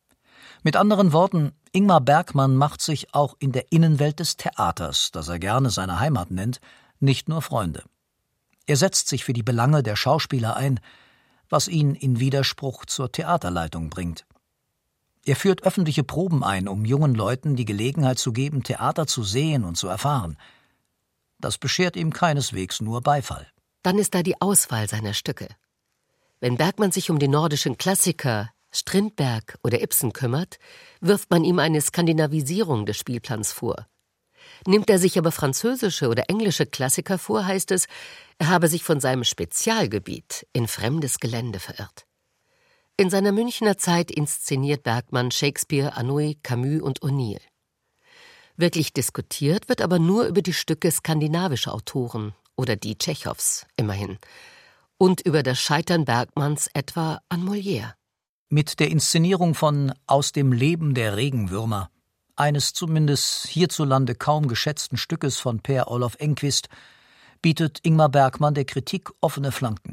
Mit anderen Worten, Ingmar Bergman macht sich auch in der Innenwelt des Theaters, das er gerne seine Heimat nennt, nicht nur Freunde. Er setzt sich für die Belange der Schauspieler ein, was ihn in Widerspruch zur Theaterleitung bringt. Er führt öffentliche Proben ein, um jungen Leuten die Gelegenheit zu geben, Theater zu sehen und zu erfahren. Das beschert ihm keineswegs nur Beifall. Dann ist da die Auswahl seiner Stücke. Wenn Bergman sich um die nordischen Klassiker Strindberg oder Ibsen kümmert, wirft man ihm eine Skandinavisierung des Spielplans vor. Nimmt er sich aber französische oder englische Klassiker vor, heißt es, er habe sich von seinem Spezialgebiet in fremdes Gelände verirrt. In seiner Münchner Zeit inszeniert Bergman Shakespeare, Anouilh, Camus und O'Neill. Wirklich diskutiert wird aber nur über die Stücke skandinavischer Autoren oder die Tschechows, immerhin. Und über das Scheitern Bergmans etwa an Molière. Mit der Inszenierung von Aus dem Leben der Regenwürmer, eines zumindest hierzulande kaum geschätzten Stückes von Per Olof Enquist, bietet Ingmar Bergman der Kritik offene Flanken.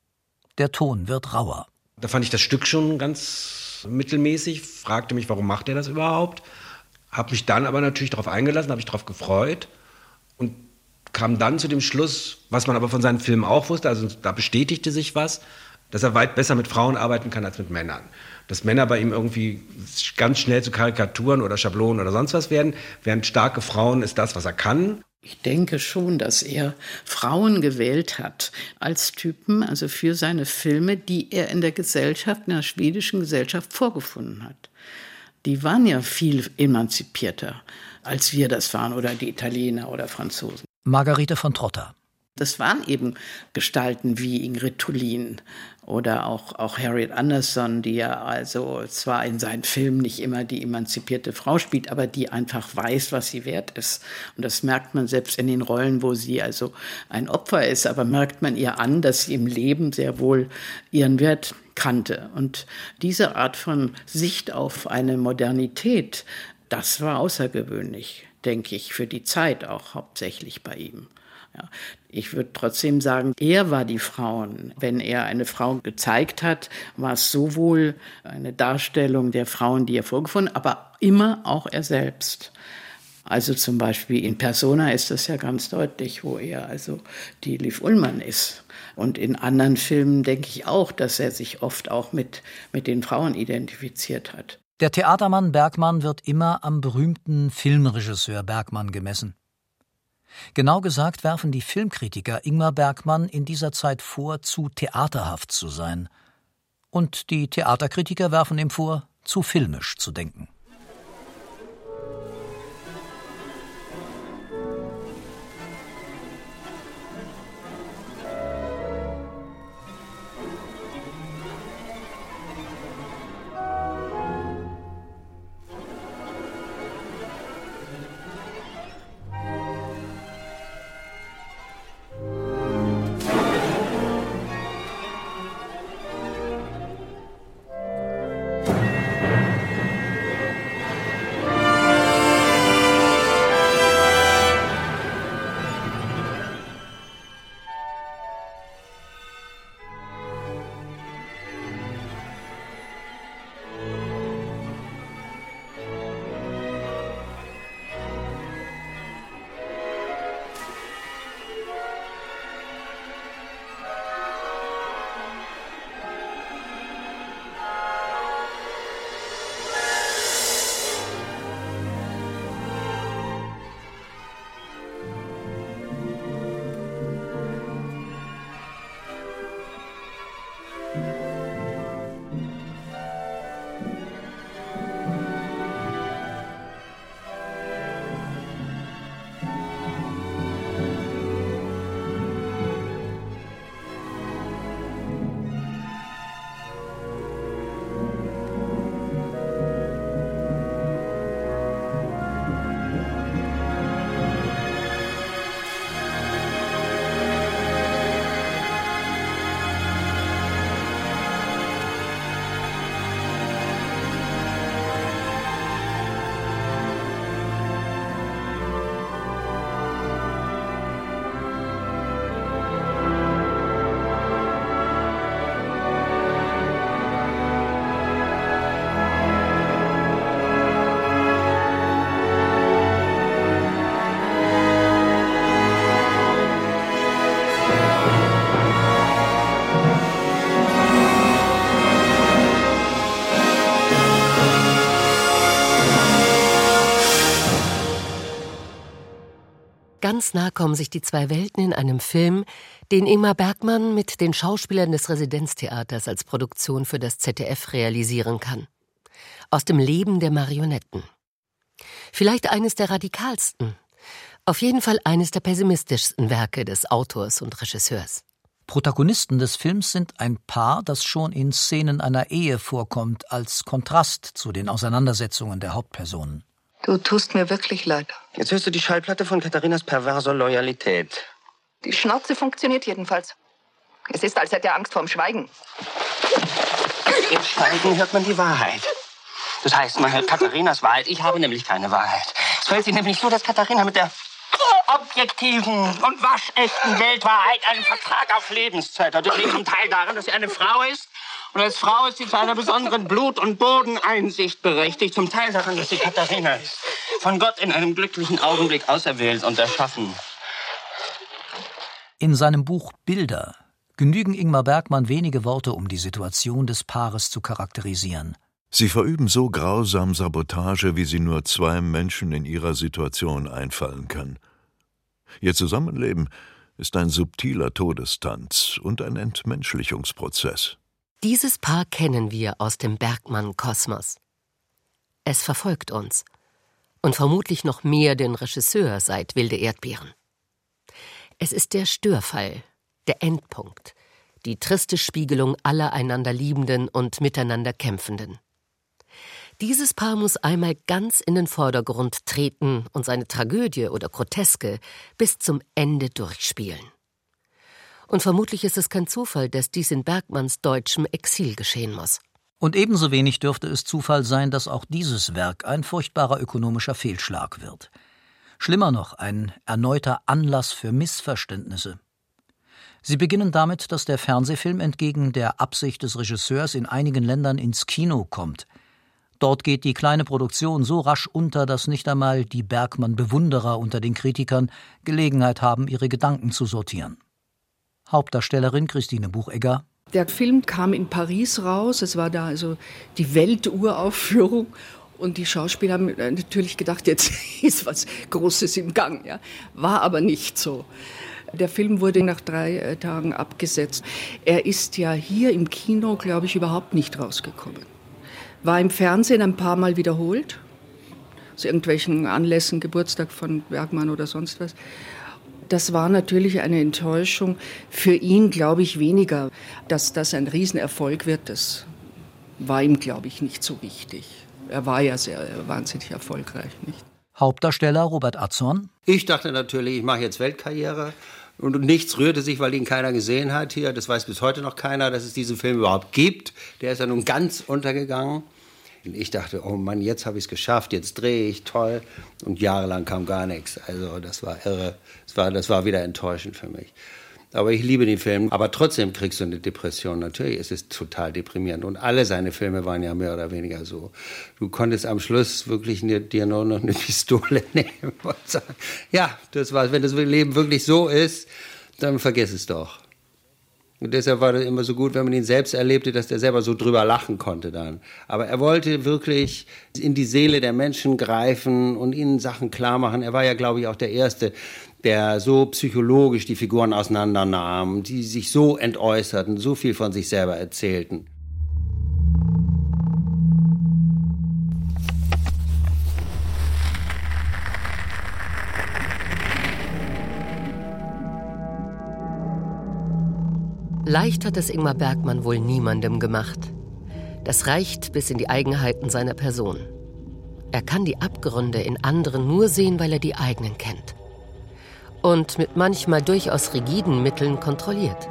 Der Ton wird rauer. Da fand ich das Stück schon ganz mittelmäßig, fragte mich, warum macht er das überhaupt? Habe mich dann aber natürlich darauf eingelassen, habe mich darauf gefreut und kam dann zu dem Schluss, was man aber von seinen Filmen auch wusste, also da bestätigte sich was, dass er weit besser mit Frauen arbeiten kann als mit Männern. Dass Männer bei ihm irgendwie ganz schnell zu Karikaturen oder Schablonen oder sonst was werden, während starke Frauen ist das, was er kann. Ich denke schon, dass er Frauen gewählt hat als Typen, also für seine Filme, die er in der Gesellschaft, in der schwedischen Gesellschaft vorgefunden hat. Die waren ja viel emanzipierter, als wir das waren, oder die Italiener oder Franzosen. Margarete von Trotta. Das waren eben Gestalten wie Ingrid Thulin oder auch Harriet Andersson, die ja also zwar in seinen Filmen nicht immer die emanzipierte Frau spielt, aber die einfach weiß, was sie wert ist. Und das merkt man selbst in den Rollen, wo sie also ein Opfer ist, aber merkt man ihr an, dass sie im Leben sehr wohl ihren Wert kannte. Und diese Art von Sicht auf eine Modernität, das war außergewöhnlich, denke ich, für die Zeit auch hauptsächlich bei ihm. Ja, ich würde trotzdem sagen, er war die Frauen. Wenn er eine Frau gezeigt hat, war es sowohl eine Darstellung der Frauen, die er vorgefunden hat, aber immer auch er selbst. Also zum Beispiel in Persona ist das ja ganz deutlich, wo er also die Liv Ullmann ist. Und in anderen Filmen denke ich auch, dass er sich oft auch mit den Frauen identifiziert hat. Der Theatermann Bergman wird immer am berühmten Filmregisseur Bergman gemessen. Genau gesagt werfen die Filmkritiker Ingmar Bergman in dieser Zeit vor, zu theaterhaft zu sein. Und die Theaterkritiker werfen ihm vor, zu filmisch zu denken. Ganz nah kommen sich die zwei Welten in einem Film, den Ingmar Bergman mit den Schauspielern des Residenztheaters als Produktion für das ZDF realisieren kann. Aus dem Leben der Marionetten. Vielleicht eines der radikalsten, auf jeden Fall eines der pessimistischsten Werke des Autors und Regisseurs. Protagonisten des Films sind ein Paar, das schon in Szenen einer Ehe vorkommt, als Kontrast zu den Auseinandersetzungen der Hauptpersonen. Du tust mir wirklich leid. Jetzt hörst du die Schallplatte von Katharinas perverser Loyalität. Die Schnauze funktioniert jedenfalls. Es ist, als hätte er Angst vorm Schweigen. Im Schweigen hört man die Wahrheit. Das heißt, man hört Katharinas Wahrheit. Ich habe nämlich keine Wahrheit. Es fällt sich nämlich so, dass Katharina mit der objektiven und waschechten Weltwahrheit einen Vertrag auf Lebenszeit hat. Das liegt zum Teil daran, dass sie eine Frau ist. Und als Frau ist sie zu einer besonderen Blut- und Bodeneinsicht berechtigt. Zum Teil daran, dass sie Katharina ist. Von Gott in einem glücklichen Augenblick auserwählt und erschaffen. In seinem Buch Bilder genügen Ingmar Bergman wenige Worte, um die Situation des Paares zu charakterisieren. Sie verüben so grausam Sabotage, wie sie nur zwei Menschen in ihrer Situation einfallen kann. Ihr Zusammenleben ist ein subtiler Todestanz und ein Entmenschlichungsprozess. Dieses Paar kennen wir aus dem Bergmann-Kosmos. Es verfolgt uns. Und vermutlich noch mehr den Regisseur seit Wilde Erdbeeren. Es ist der Störfall, der Endpunkt, die triste Spiegelung aller einander Liebenden und miteinander Kämpfenden. Dieses Paar muss einmal ganz in den Vordergrund treten und seine Tragödie oder Groteske bis zum Ende durchspielen. Und vermutlich ist es kein Zufall, dass dies in Bergmanns deutschem Exil geschehen muss. Und ebenso wenig dürfte es Zufall sein, dass auch dieses Werk ein furchtbarer ökonomischer Fehlschlag wird. Schlimmer noch, ein erneuter Anlass für Missverständnisse. Sie beginnen damit, dass der Fernsehfilm entgegen der Absicht des Regisseurs in einigen Ländern ins Kino kommt. Dort geht die kleine Produktion so rasch unter, dass nicht einmal die Bergmann-Bewunderer unter den Kritikern Gelegenheit haben, ihre Gedanken zu sortieren. Hauptdarstellerin Christine Buchegger. Der Film kam in Paris raus, es war da also die Welturaufführung und die Schauspieler haben natürlich gedacht, jetzt ist was Großes im Gang. Ja. War aber nicht so. Der Film wurde nach 3 Tagen abgesetzt. Er ist ja hier im Kino, glaube ich, überhaupt nicht rausgekommen. War im Fernsehen ein paar Mal wiederholt, zu irgendwelchen Anlässen, Geburtstag von Bergmann oder sonst was. Das war natürlich eine Enttäuschung. Für ihn glaube ich weniger. Dass das ein Riesenerfolg wird, das war ihm, glaube ich, nicht so wichtig. Er war ja sehr wahnsinnig erfolgreich, nicht? Hauptdarsteller Robert Atzorn. Ich dachte natürlich, ich mache jetzt Weltkarriere. Und nichts rührte sich, weil ihn keiner gesehen hat hier. Das weiß bis heute noch keiner, dass es diesen Film überhaupt gibt. Der ist ja nun ganz untergegangen. Und ich dachte, oh Mann, jetzt habe ich es geschafft, jetzt drehe ich, toll. Und jahrelang kam gar nichts. Also das war irre. Das war wieder enttäuschend für mich. Aber ich liebe den Film. Aber trotzdem kriegst du eine Depression. Natürlich ist es total deprimierend. Und alle seine Filme waren ja mehr oder weniger so. Du konntest am Schluss wirklich dir nur noch eine Pistole nehmen und sagen, ja, das war's. Wenn das Leben wirklich so ist, dann vergiss es doch. Und deshalb war das immer so gut, wenn man ihn selbst erlebte, dass der selber so drüber lachen konnte dann. Aber er wollte wirklich in die Seele der Menschen greifen und ihnen Sachen klar machen. Er war ja, glaube ich, auch der Erste, der so psychologisch die Figuren auseinandernahm, die sich so entäußerten, so viel von sich selber erzählten. Leicht hat es Ingmar Bergman wohl niemandem gemacht. Das reicht bis in die Eigenheiten seiner Person. Er kann die Abgründe in anderen nur sehen, weil er die eigenen kennt. Und mit manchmal durchaus rigiden Mitteln kontrolliert.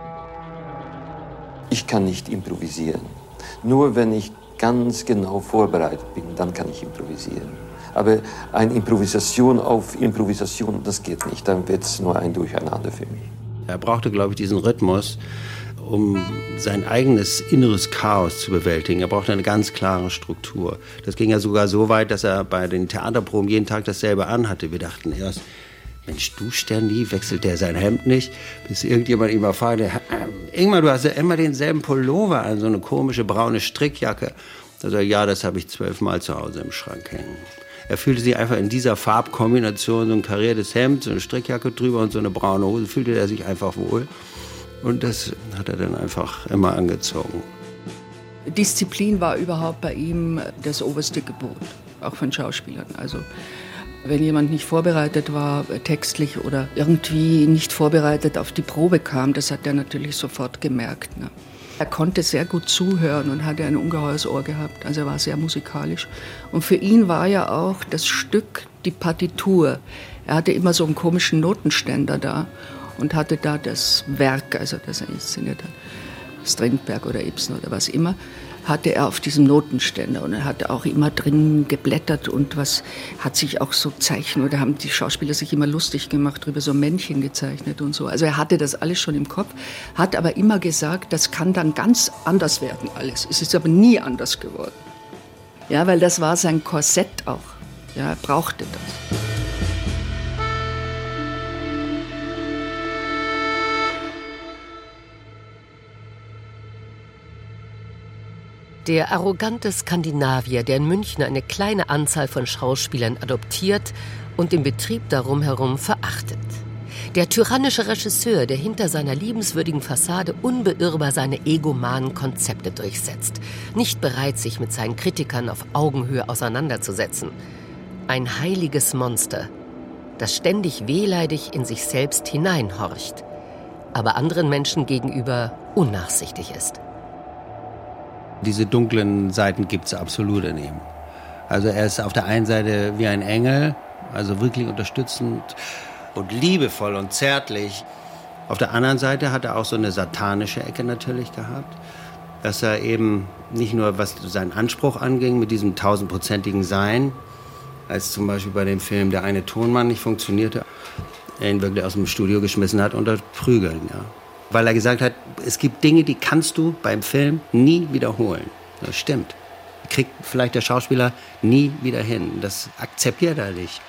Ich kann nicht improvisieren. Nur wenn ich ganz genau vorbereitet bin, dann kann ich improvisieren. Aber eine Improvisation auf Improvisation, das geht nicht. Dann wird es nur ein Durcheinander für mich. Er brauchte, glaube ich, diesen Rhythmus, um sein eigenes inneres Chaos zu bewältigen. Er brauchte eine ganz klare Struktur. Das ging ja sogar so weit, dass er bei den Theaterproben jeden Tag dasselbe anhatte. Wir dachten erst, Mensch, duscht der nie, wechselt der sein Hemd nicht? Bis irgendjemand ihm mal fragte, Ingmar, du hast ja immer denselben Pullover an, so eine komische braune Strickjacke. Da sagte er, ja, das habe ich 12-mal zu Hause im Schrank hängen. Er fühlte sich einfach in dieser Farbkombination, so ein kariertes Hemd, so eine Strickjacke drüber und so eine braune Hose, fühlte er sich einfach wohl. Und das hat er dann einfach immer angezogen. Disziplin war überhaupt bei ihm das oberste Gebot, auch von Schauspielern. Also wenn jemand nicht vorbereitet war, textlich oder irgendwie nicht vorbereitet auf die Probe kam, das hat er natürlich sofort gemerkt. Ne? Er konnte sehr gut zuhören und hatte ein ungeheures Ohr gehabt. Also er war sehr musikalisch. Und für ihn war ja auch das Stück die Partitur. Er hatte immer so einen komischen Notenständer da und hatte da das Werk, also das er inszeniert hat, Strindberg oder Ibsen oder was immer, hatte er auf diesem Notenständer. Und er hatte auch immer drin geblättert und was hat sich auch so zeichnet. Oder haben die Schauspieler sich immer lustig gemacht, drüber so Männchen gezeichnet und so. Also er hatte das alles schon im Kopf, hat aber immer gesagt, das kann dann ganz anders werden alles. Es ist aber nie anders geworden. Ja, weil das war sein Korsett auch. Ja, er brauchte das. Der arrogante Skandinavier, der in München eine kleine Anzahl von Schauspielern adoptiert und den Betrieb darum herum verachtet. Der tyrannische Regisseur, der hinter seiner liebenswürdigen Fassade unbeirrbar seine egomanen Konzepte durchsetzt, nicht bereit, sich mit seinen Kritikern auf Augenhöhe auseinanderzusetzen. Ein heiliges Monster, das ständig wehleidig in sich selbst hineinhorcht, aber anderen Menschen gegenüber unnachsichtig ist. Diese dunklen Seiten gibt es absolut in ihm. Also er ist auf der einen Seite wie ein Engel, also wirklich unterstützend und liebevoll und zärtlich. Auf der anderen Seite hat er auch so eine satanische Ecke natürlich gehabt, dass er eben nicht nur, was seinen Anspruch anging, mit diesem 1000-prozentigen Sein, als zum Beispiel bei dem Film Der eine Tonmann nicht funktionierte, er ihn wirklich aus dem Studio geschmissen hat unter Prügeln, ja. Weil er gesagt hat, es gibt Dinge, die kannst du beim Film nie wiederholen. Das stimmt. Kriegt vielleicht der Schauspieler nie wieder hin. Das akzeptiert er nicht.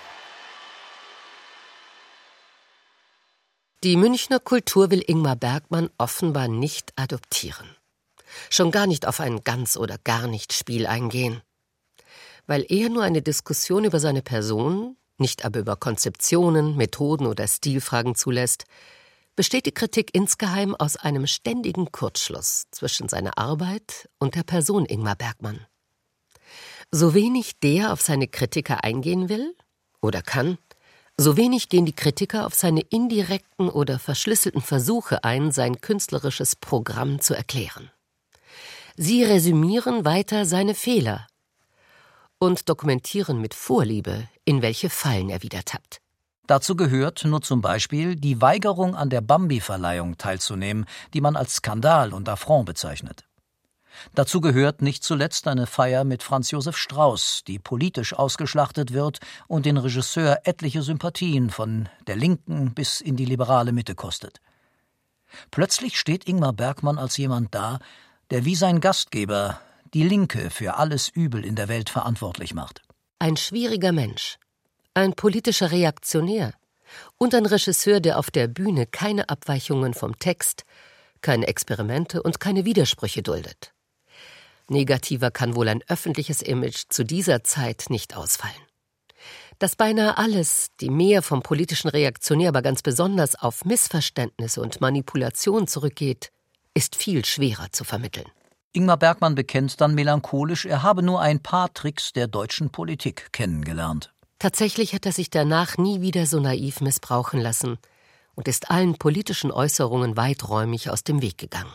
Die Münchner Kultur will Ingmar Bergman offenbar nicht adoptieren. Schon gar nicht auf ein ganz oder gar nicht Spiel eingehen. Weil er nur eine Diskussion über seine Person, nicht aber über Konzeptionen, Methoden oder Stilfragen zulässt, besteht die Kritik insgeheim aus einem ständigen Kurzschluss zwischen seiner Arbeit und der Person Ingmar Bergman. So wenig der auf seine Kritiker eingehen will oder kann, so wenig gehen die Kritiker auf seine indirekten oder verschlüsselten Versuche ein, sein künstlerisches Programm zu erklären. Sie resümieren weiter seine Fehler. und dokumentieren mit Vorliebe, in welche Fallen er wieder tappt. Dazu gehört nur zum Beispiel die Weigerung, an der Bambi-Verleihung teilzunehmen, die man als Skandal und Affront bezeichnet. Dazu gehört nicht zuletzt eine Feier mit Franz Josef Strauß, die politisch ausgeschlachtet wird und den Regisseur etliche Sympathien von der linken bis in die liberale Mitte kostet. Plötzlich steht Ingmar Bergman als jemand da, der wie sein Gastgeber die Linke für alles Übel in der Welt verantwortlich macht. Ein schwieriger Mensch, ein politischer Reaktionär und ein Regisseur, der auf der Bühne keine Abweichungen vom Text, keine Experimente und keine Widersprüche duldet. Negativer kann wohl ein öffentliches Image zu dieser Zeit nicht ausfallen. Dass beinahe alles, die mehr vom politischen Reaktionär, aber ganz besonders auf Missverständnisse und Manipulation zurückgeht, ist viel schwerer zu vermitteln. Ingmar Bergman bekennt dann melancholisch, er habe nur ein paar Tricks der deutschen Politik kennengelernt. Tatsächlich hat er sich danach nie wieder so naiv missbrauchen lassen und ist allen politischen Äußerungen weiträumig aus dem Weg gegangen.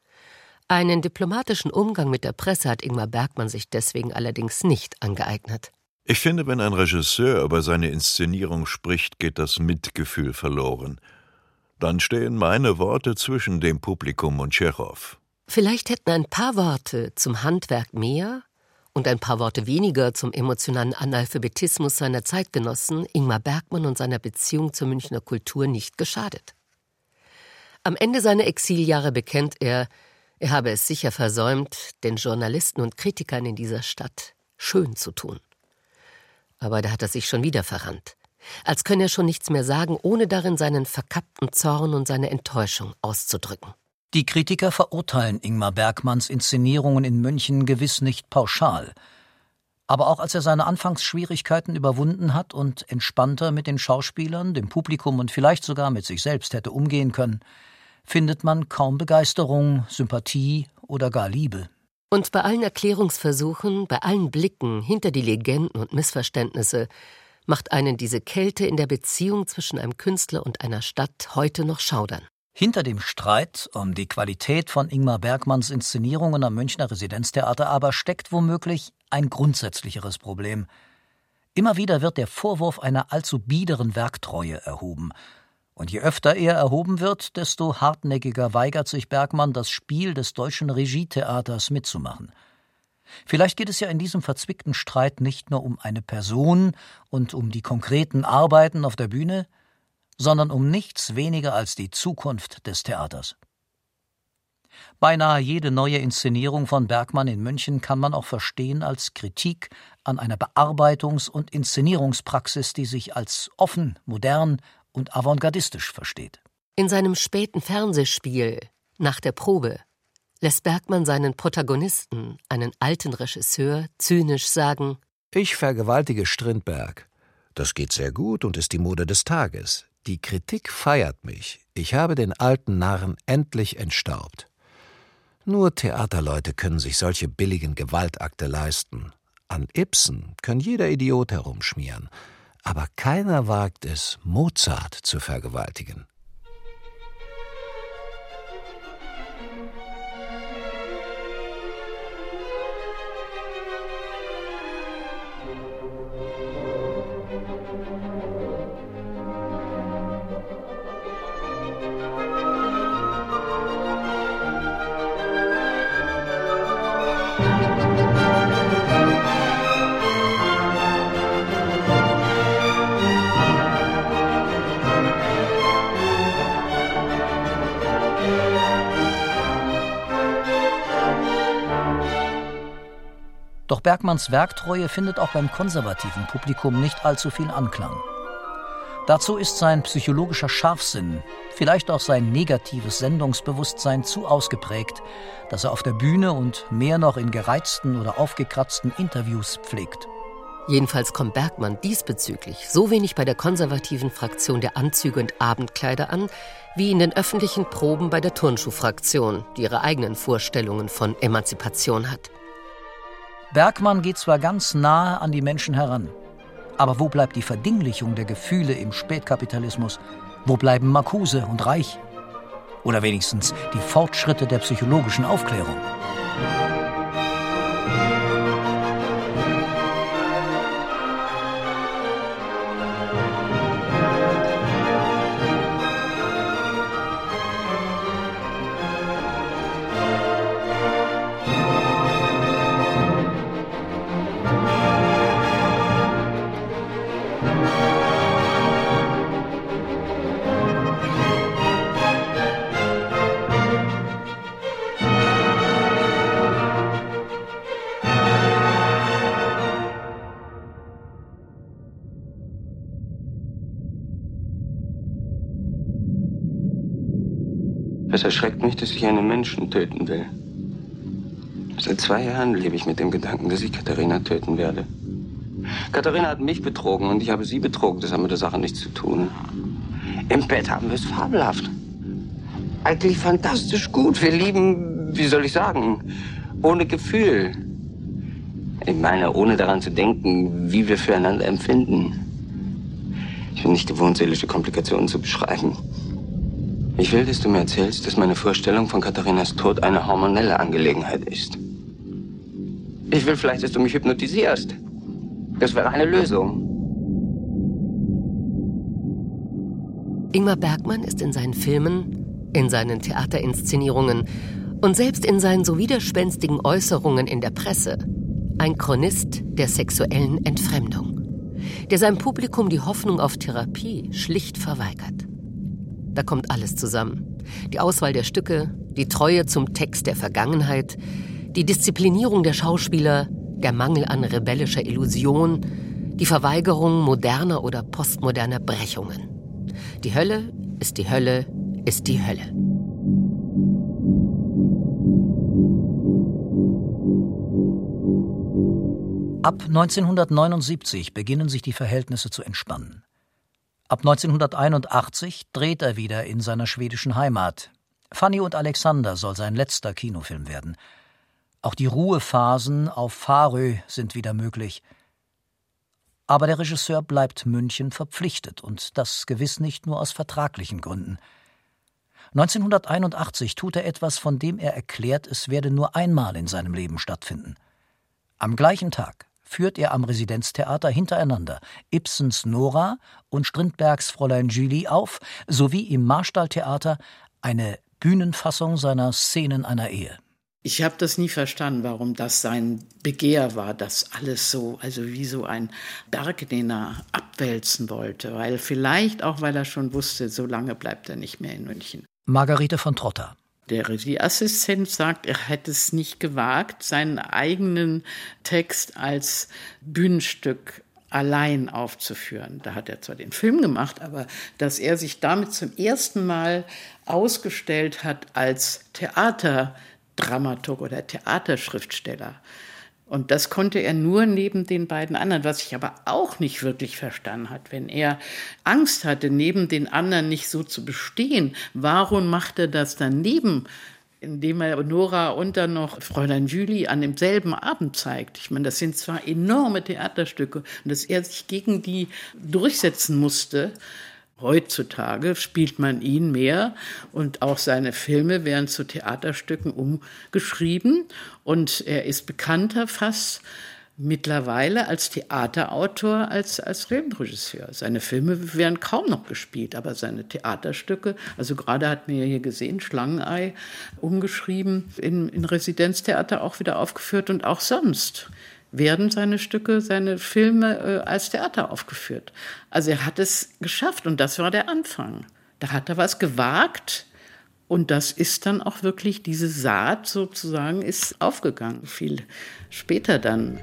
Einen diplomatischen Umgang mit der Presse hat Ingmar Bergman sich deswegen allerdings nicht angeeignet. Ich finde, wenn ein Regisseur über seine Inszenierung spricht, geht das Mitgefühl verloren. Dann stehen meine Worte zwischen dem Publikum und Tschechow. Vielleicht hätten ein paar Worte zum Handwerk mehr und ein paar Worte weniger zum emotionalen Analphabetismus seiner Zeitgenossen Ingmar Bergman und seiner Beziehung zur Münchner Kultur nicht geschadet. Am Ende seiner Exiljahre bekennt er habe es sicher versäumt, den Journalisten und Kritikern in dieser Stadt schön zu tun. Aber da hat er sich schon wieder verrannt. Als könne er schon nichts mehr sagen, ohne darin seinen verkappten Zorn und seine Enttäuschung auszudrücken. Die Kritiker verurteilen Ingmar Bergmans Inszenierungen in München gewiss nicht pauschal. Aber auch als er seine Anfangsschwierigkeiten überwunden hat und entspannter mit den Schauspielern, dem Publikum und vielleicht sogar mit sich selbst hätte umgehen können, findet man kaum Begeisterung, Sympathie oder gar Liebe. Und bei allen Erklärungsversuchen, bei allen Blicken hinter die Legenden und Missverständnisse, macht einen diese Kälte in der Beziehung zwischen einem Künstler und einer Stadt heute noch schaudern. Hinter dem Streit um die Qualität von Ingmar Bergmans Inszenierungen am Münchner Residenztheater aber steckt womöglich ein grundsätzlicheres Problem. Immer wieder wird der Vorwurf einer allzu biederen Werktreue erhoben. Und je öfter er erhoben wird, desto hartnäckiger weigert sich Bergman, das Spiel des deutschen Regietheaters mitzumachen. Vielleicht geht es ja in diesem verzwickten Streit nicht nur um eine Person und um die konkreten Arbeiten auf der Bühne, sondern um nichts weniger als die Zukunft des Theaters. Beinahe jede neue Inszenierung von Bergman in München kann man auch verstehen als Kritik an einer Bearbeitungs- und Inszenierungspraxis, die sich als offen, modern und avantgardistisch versteht. In seinem späten Fernsehspiel »Nach der Probe« lässt Bergman seinen Protagonisten, einen alten Regisseur, zynisch sagen: Ich vergewaltige Strindberg. Das geht sehr gut und ist die Mode des Tages. Die Kritik feiert mich. Ich habe den alten Narren endlich entstaubt. Nur Theaterleute können sich solche billigen Gewaltakte leisten. An Ibsen kann jeder Idiot herumschmieren. Aber keiner wagt es, Mozart zu vergewaltigen. Doch Bergmans Werktreue findet auch beim konservativen Publikum nicht allzu viel Anklang. Dazu ist sein psychologischer Scharfsinn, vielleicht auch sein negatives Sendungsbewusstsein zu ausgeprägt, das er auf der Bühne und mehr noch in gereizten oder aufgekratzten Interviews pflegt. Jedenfalls kommt Bergman diesbezüglich so wenig bei der konservativen Fraktion der Anzüge und Abendkleider an, wie in den öffentlichen Proben bei der Turnschuhfraktion, die ihre eigenen Vorstellungen von Emanzipation hat. Bergman geht zwar ganz nahe an die Menschen heran, aber wo bleibt die Verdinglichung der Gefühle im Spätkapitalismus? Wo bleiben Marcuse und Reich? Oder wenigstens die Fortschritte der psychologischen Aufklärung? Es erschreckt mich, dass ich einen Menschen töten will. Seit 2 Jahren lebe ich mit dem Gedanken, dass ich Katharina töten werde. Katharina hat mich betrogen und ich habe sie betrogen. Das hat mit der Sache nichts zu tun. Im Bett haben wir es fabelhaft. Eigentlich fantastisch gut. Wir lieben, wie soll ich sagen, ohne Gefühl. Ich meine, ohne daran zu denken, wie wir füreinander empfinden. Ich bin nicht gewohnt, seelische Komplikationen zu beschreiben. Ich will, dass du mir erzählst, dass meine Vorstellung von Katharinas Tod eine hormonelle Angelegenheit ist. Ich will vielleicht, dass du mich hypnotisierst. Das wäre eine Lösung. Ingmar Bergman ist in seinen Filmen, in seinen Theaterinszenierungen und selbst in seinen so widerspenstigen Äußerungen in der Presse ein Chronist der sexuellen Entfremdung, der seinem Publikum die Hoffnung auf Therapie schlicht verweigert. Da kommt alles zusammen. Die Auswahl der Stücke, die Treue zum Text der Vergangenheit, die Disziplinierung der Schauspieler, der Mangel an rebellischer Illusion, die Verweigerung moderner oder postmoderner Brechungen. Die Hölle ist die Hölle, ist die Hölle. Ab 1979 beginnen sich die Verhältnisse zu entspannen. Ab 1981 dreht er wieder in seiner schwedischen Heimat. Fanny und Alexander soll sein letzter Kinofilm werden. Auch die Ruhephasen auf Färö sind wieder möglich. Aber der Regisseur bleibt München verpflichtet und das gewiss nicht nur aus vertraglichen Gründen. 1981 tut er etwas, von dem er erklärt, es werde nur einmal in seinem Leben stattfinden. Am gleichen Tag führt er am Residenztheater hintereinander Ibsens Nora und Strindbergs Fräulein Julie auf, sowie im Marstalltheater eine Bühnenfassung seiner Szenen einer Ehe. Ich habe das nie verstanden, warum das sein Begehr war, dass alles so, also wie so ein Berg, den er abwälzen wollte. Weil vielleicht auch, weil er schon wusste, so lange bleibt er nicht mehr in München. Margarete von Trotta. Der Regieassistent sagt, er hätte es nicht gewagt, seinen eigenen Text als Bühnenstück allein aufzuführen. Da hat er zwar den Film gemacht, aber dass er sich damit zum ersten Mal ausgestellt hat als Theaterdramaturg oder Theaterschriftsteller. Und das konnte er nur neben den beiden anderen, was ich aber auch nicht wirklich verstanden hat. Wenn er Angst hatte, neben den anderen nicht so zu bestehen, warum macht er das daneben, indem er Nora und dann noch Fräulein Julie an demselben Abend zeigt? Ich meine, das sind zwar enorme Theaterstücke und dass er sich gegen die durchsetzen musste. Heutzutage spielt man ihn mehr und auch seine Filme werden zu Theaterstücken umgeschrieben und er ist bekannter fast mittlerweile als Theaterautor als Filmregisseur. Seine Filme werden kaum noch gespielt, aber seine Theaterstücke, also gerade hat man ja hier gesehen, Schlangenei umgeschrieben, in Residenztheater auch wieder aufgeführt und auch sonst werden seine Stücke, seine Filme als Theater aufgeführt. Also er hat es geschafft und das war der Anfang. Da hat er was gewagt und das ist dann auch wirklich, diese Saat sozusagen ist aufgegangen, viel später dann.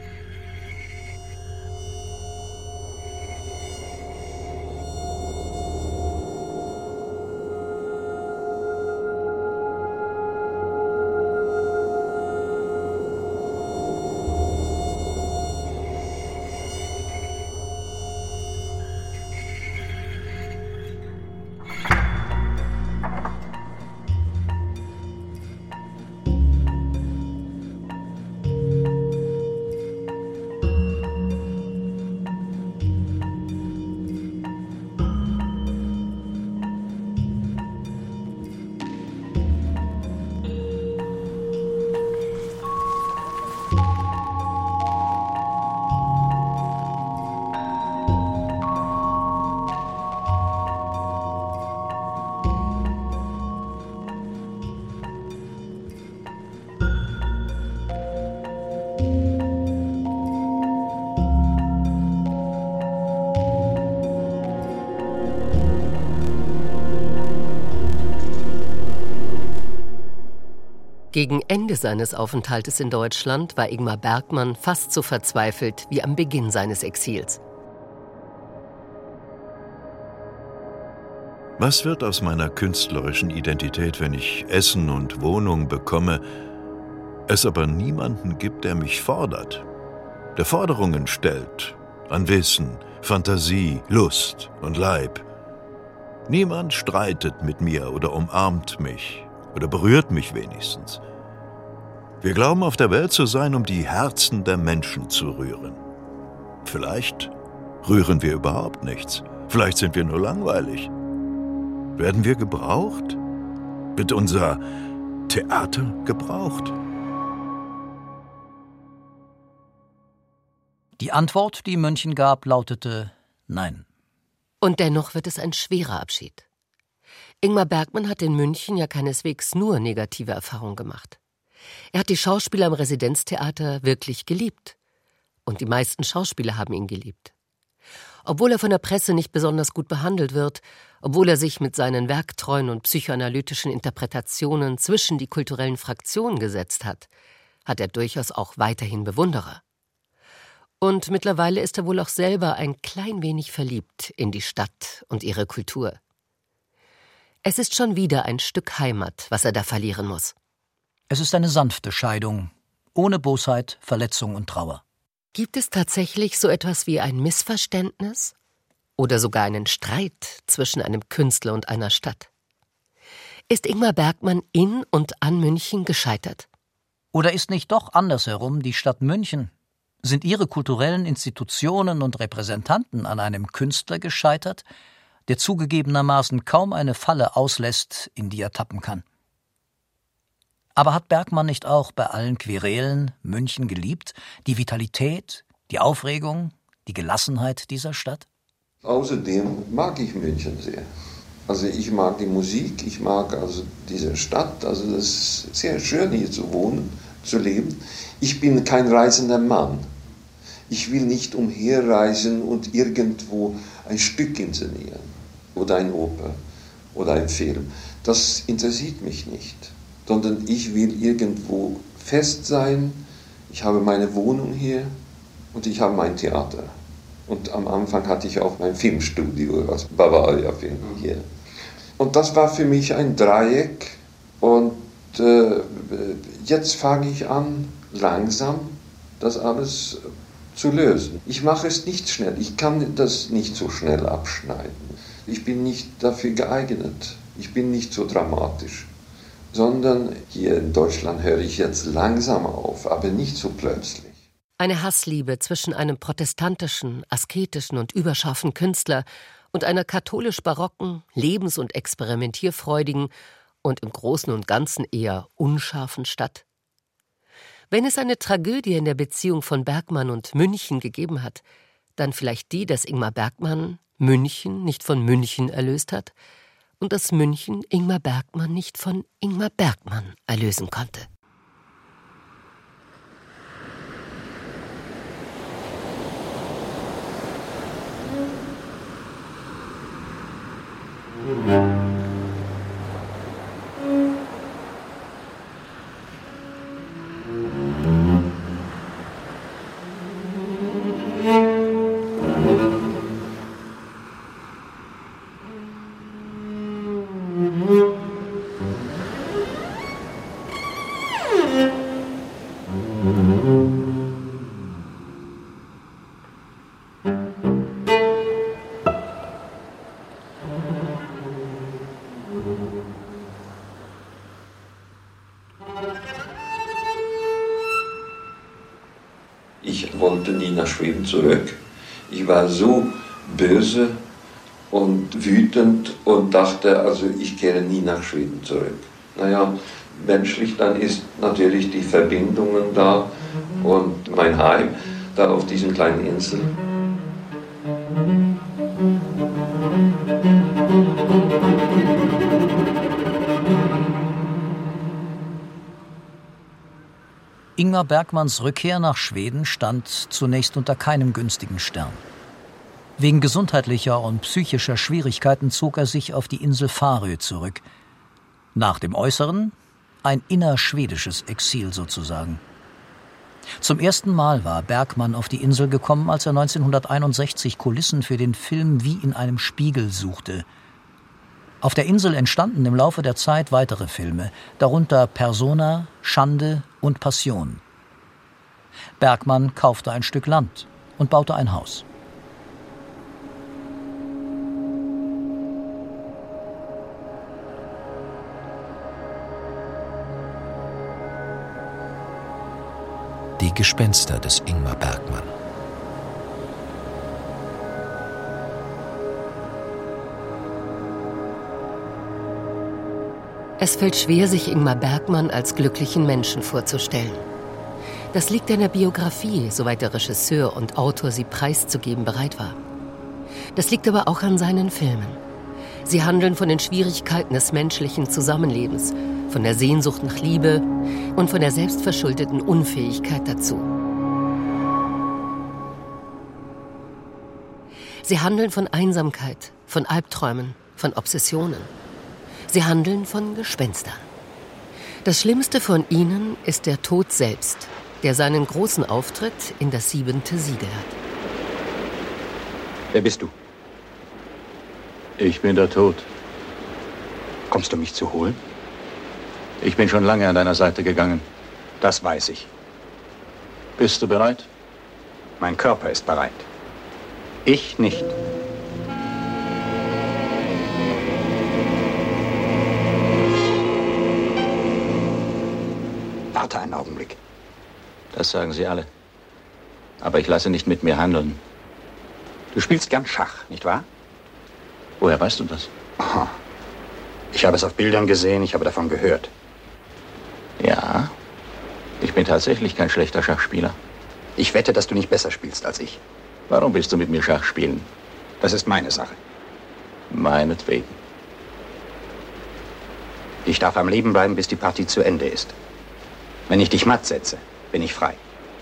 Gegen Ende seines Aufenthaltes in Deutschland war Ingmar Bergman fast so verzweifelt wie am Beginn seines Exils. Was wird aus meiner künstlerischen Identität, wenn ich Essen und Wohnung bekomme, es aber niemanden gibt, der mich fordert, der Forderungen stellt an Wissen, Fantasie, Lust und Leib? Niemand streitet mit mir oder umarmt mich oder berührt mich wenigstens. Wir glauben, auf der Welt zu sein, um die Herzen der Menschen zu rühren. Vielleicht rühren wir überhaupt nichts. Vielleicht sind wir nur langweilig. Werden wir gebraucht? Wird unser Theater gebraucht? Die Antwort, die München gab, lautete Nein. Und dennoch wird es ein schwerer Abschied. Ingmar Bergman hat in München ja keineswegs nur negative Erfahrungen gemacht. Er hat die Schauspieler im Residenztheater wirklich geliebt. Und die meisten Schauspieler haben ihn geliebt. Obwohl er von der Presse nicht besonders gut behandelt wird, obwohl er sich mit seinen werktreuen und psychoanalytischen Interpretationen zwischen die kulturellen Fraktionen gesetzt hat, hat er durchaus auch weiterhin Bewunderer. Und mittlerweile ist er wohl auch selber ein klein wenig verliebt in die Stadt und ihre Kultur. Es ist schon wieder ein Stück Heimat, was er da verlieren muss. Es ist eine sanfte Scheidung, ohne Bosheit, Verletzung und Trauer. Gibt es tatsächlich so etwas wie ein Missverständnis oder sogar einen Streit zwischen einem Künstler und einer Stadt? Ist Ingmar Bergman in und an München gescheitert? Oder ist nicht doch andersherum die Stadt München? Sind ihre kulturellen Institutionen und Repräsentanten an einem Künstler gescheitert, der zugegebenermaßen kaum eine Falle auslässt, in die er tappen kann? Aber hat Bergman nicht auch bei allen Querelen München geliebt? Die Vitalität, die Aufregung, die Gelassenheit dieser Stadt? Außerdem mag ich München sehr. Also ich mag die Musik, ich mag also diese Stadt. Also das ist sehr schön, hier zu wohnen, zu leben. Ich bin kein reisender Mann. Ich will nicht umherreisen und irgendwo ein Stück inszenieren. Oder eine Oper oder ein Film. Das interessiert mich nicht. Sondern ich will irgendwo fest sein. Ich habe meine Wohnung hier und ich habe mein Theater. Und am Anfang hatte ich auch mein Filmstudio, das Bavaria Film hier. Und das war für mich ein Dreieck. Und jetzt fange ich an, langsam das alles zu lösen. Ich mache es nicht schnell. Ich kann das nicht so schnell abschneiden. Ich bin nicht dafür geeignet. Ich bin nicht so dramatisch. Sondern hier in Deutschland höre ich jetzt langsam auf, aber nicht so plötzlich. Eine Hassliebe zwischen einem protestantischen, asketischen und überscharfen Künstler und einer katholisch-barocken, lebens- und experimentierfreudigen und im Großen und Ganzen eher unscharfen Stadt. Wenn es eine Tragödie in der Beziehung von Bergman und München gegeben hat, dann vielleicht die, dass Ingmar Bergman München nicht von München erlöst hat, und dass München Ingmar Bergman nicht von Ingmar Bergman erlösen konnte. Ich wollte nie nach Schweden zurück. Ich war so böse und wütend und dachte, also ich kehre nie nach Schweden zurück. Naja, menschlich dann ist natürlich die Verbindungen da und mein Heim da auf diesen kleinen Inseln. Ingmar Bergmans Rückkehr nach Schweden stand zunächst unter keinem günstigen Stern. Wegen gesundheitlicher und psychischer Schwierigkeiten zog er sich auf die Insel Farö zurück. Nach dem Äußeren ein innerschwedisches Exil sozusagen. Zum ersten Mal war Bergman auf die Insel gekommen, als er 1961 Kulissen für den Film Wie in einem Spiegel suchte. Auf der Insel entstanden im Laufe der Zeit weitere Filme, darunter Persona, Schande und Passion. Bergman kaufte ein Stück Land und baute ein Haus. Die Gespenster des Ingmar Bergman. Es fällt schwer, sich Ingmar Bergman als glücklichen Menschen vorzustellen. Das liegt an der Biografie, soweit der Regisseur und Autor sie preiszugeben bereit war. Das liegt aber auch an seinen Filmen. Sie handeln von den Schwierigkeiten des menschlichen Zusammenlebens, von der Sehnsucht nach Liebe und von der selbstverschuldeten Unfähigkeit dazu. Sie handeln von Einsamkeit, von Albträumen, von Obsessionen. Sie handeln von Gespenstern. Das Schlimmste von ihnen ist der Tod selbst, der seinen großen Auftritt in das 7. Siegel hat. Wer bist du? Ich bin der Tod. Kommst du mich zu holen? Ich bin schon lange an deiner Seite gegangen. Das weiß ich. Bist du bereit? Mein Körper ist bereit. Ich nicht. Warte einen Augenblick. Das sagen sie alle. Aber ich lasse nicht mit mir handeln. Du spielst gern Schach, nicht wahr? Woher weißt du das? Aha. Ich habe es auf Bildern gesehen, ich habe davon gehört. Ja, ich bin tatsächlich kein schlechter Schachspieler. Ich wette, dass du nicht besser spielst als ich. Warum willst du mit mir Schach spielen? Das ist meine Sache. Meinetwegen. Ich darf am Leben bleiben, bis die Partie zu Ende ist. Wenn ich dich matt setze, bin ich frei.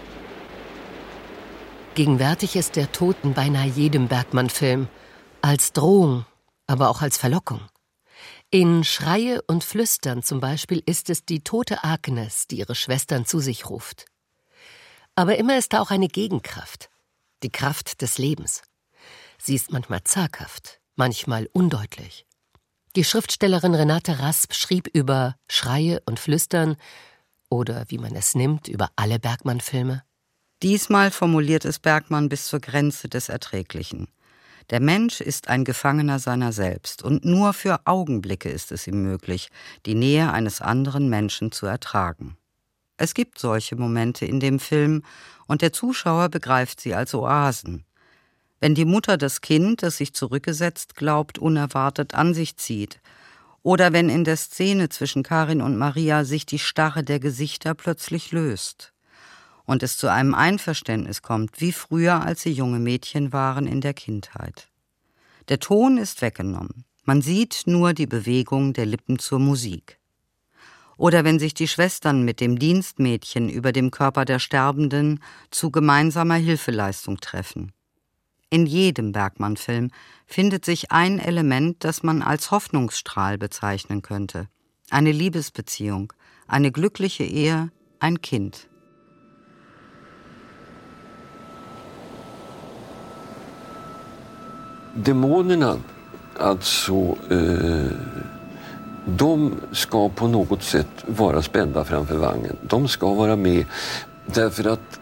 Gegenwärtig ist der Tod in beinahe jedem Bergman-Film. Als Drohung, aber auch als Verlockung. In Schreie und Flüstern zum Beispiel ist es die tote Agnes, die ihre Schwestern zu sich ruft. Aber immer ist da auch eine Gegenkraft, die Kraft des Lebens. Sie ist manchmal zaghaft, manchmal undeutlich. Die Schriftstellerin Renate Rasp schrieb über Schreie und Flüstern, oder wie man es nimmt, über alle Bergman-Filme. Diesmal formuliert es Bergman bis zur Grenze des Erträglichen. Der Mensch ist ein Gefangener seiner selbst und nur für Augenblicke ist es ihm möglich, die Nähe eines anderen Menschen zu ertragen. Es gibt solche Momente in dem Film und der Zuschauer begreift sie als Oasen. Wenn die Mutter das Kind, das sich zurückgesetzt glaubt, unerwartet an sich zieht, oder wenn in der Szene zwischen Karin und Maria sich die Starre der Gesichter plötzlich löst und es zu einem Einverständnis kommt, wie früher, als sie junge Mädchen waren in der Kindheit. Der Ton ist weggenommen, man sieht nur die Bewegung der Lippen zur Musik. Oder wenn sich die Schwestern mit dem Dienstmädchen über dem Körper der Sterbenden zu gemeinsamer Hilfeleistung treffen. In jedem Bergman-Film findet sich ein Element, das man als Hoffnungsstrahl bezeichnen könnte. Eine Liebesbeziehung, eine glückliche Ehe, ein Kind. Dämonerna, alltså, de ska på något sätt vara spända framför vagnen. De ska vara med därför att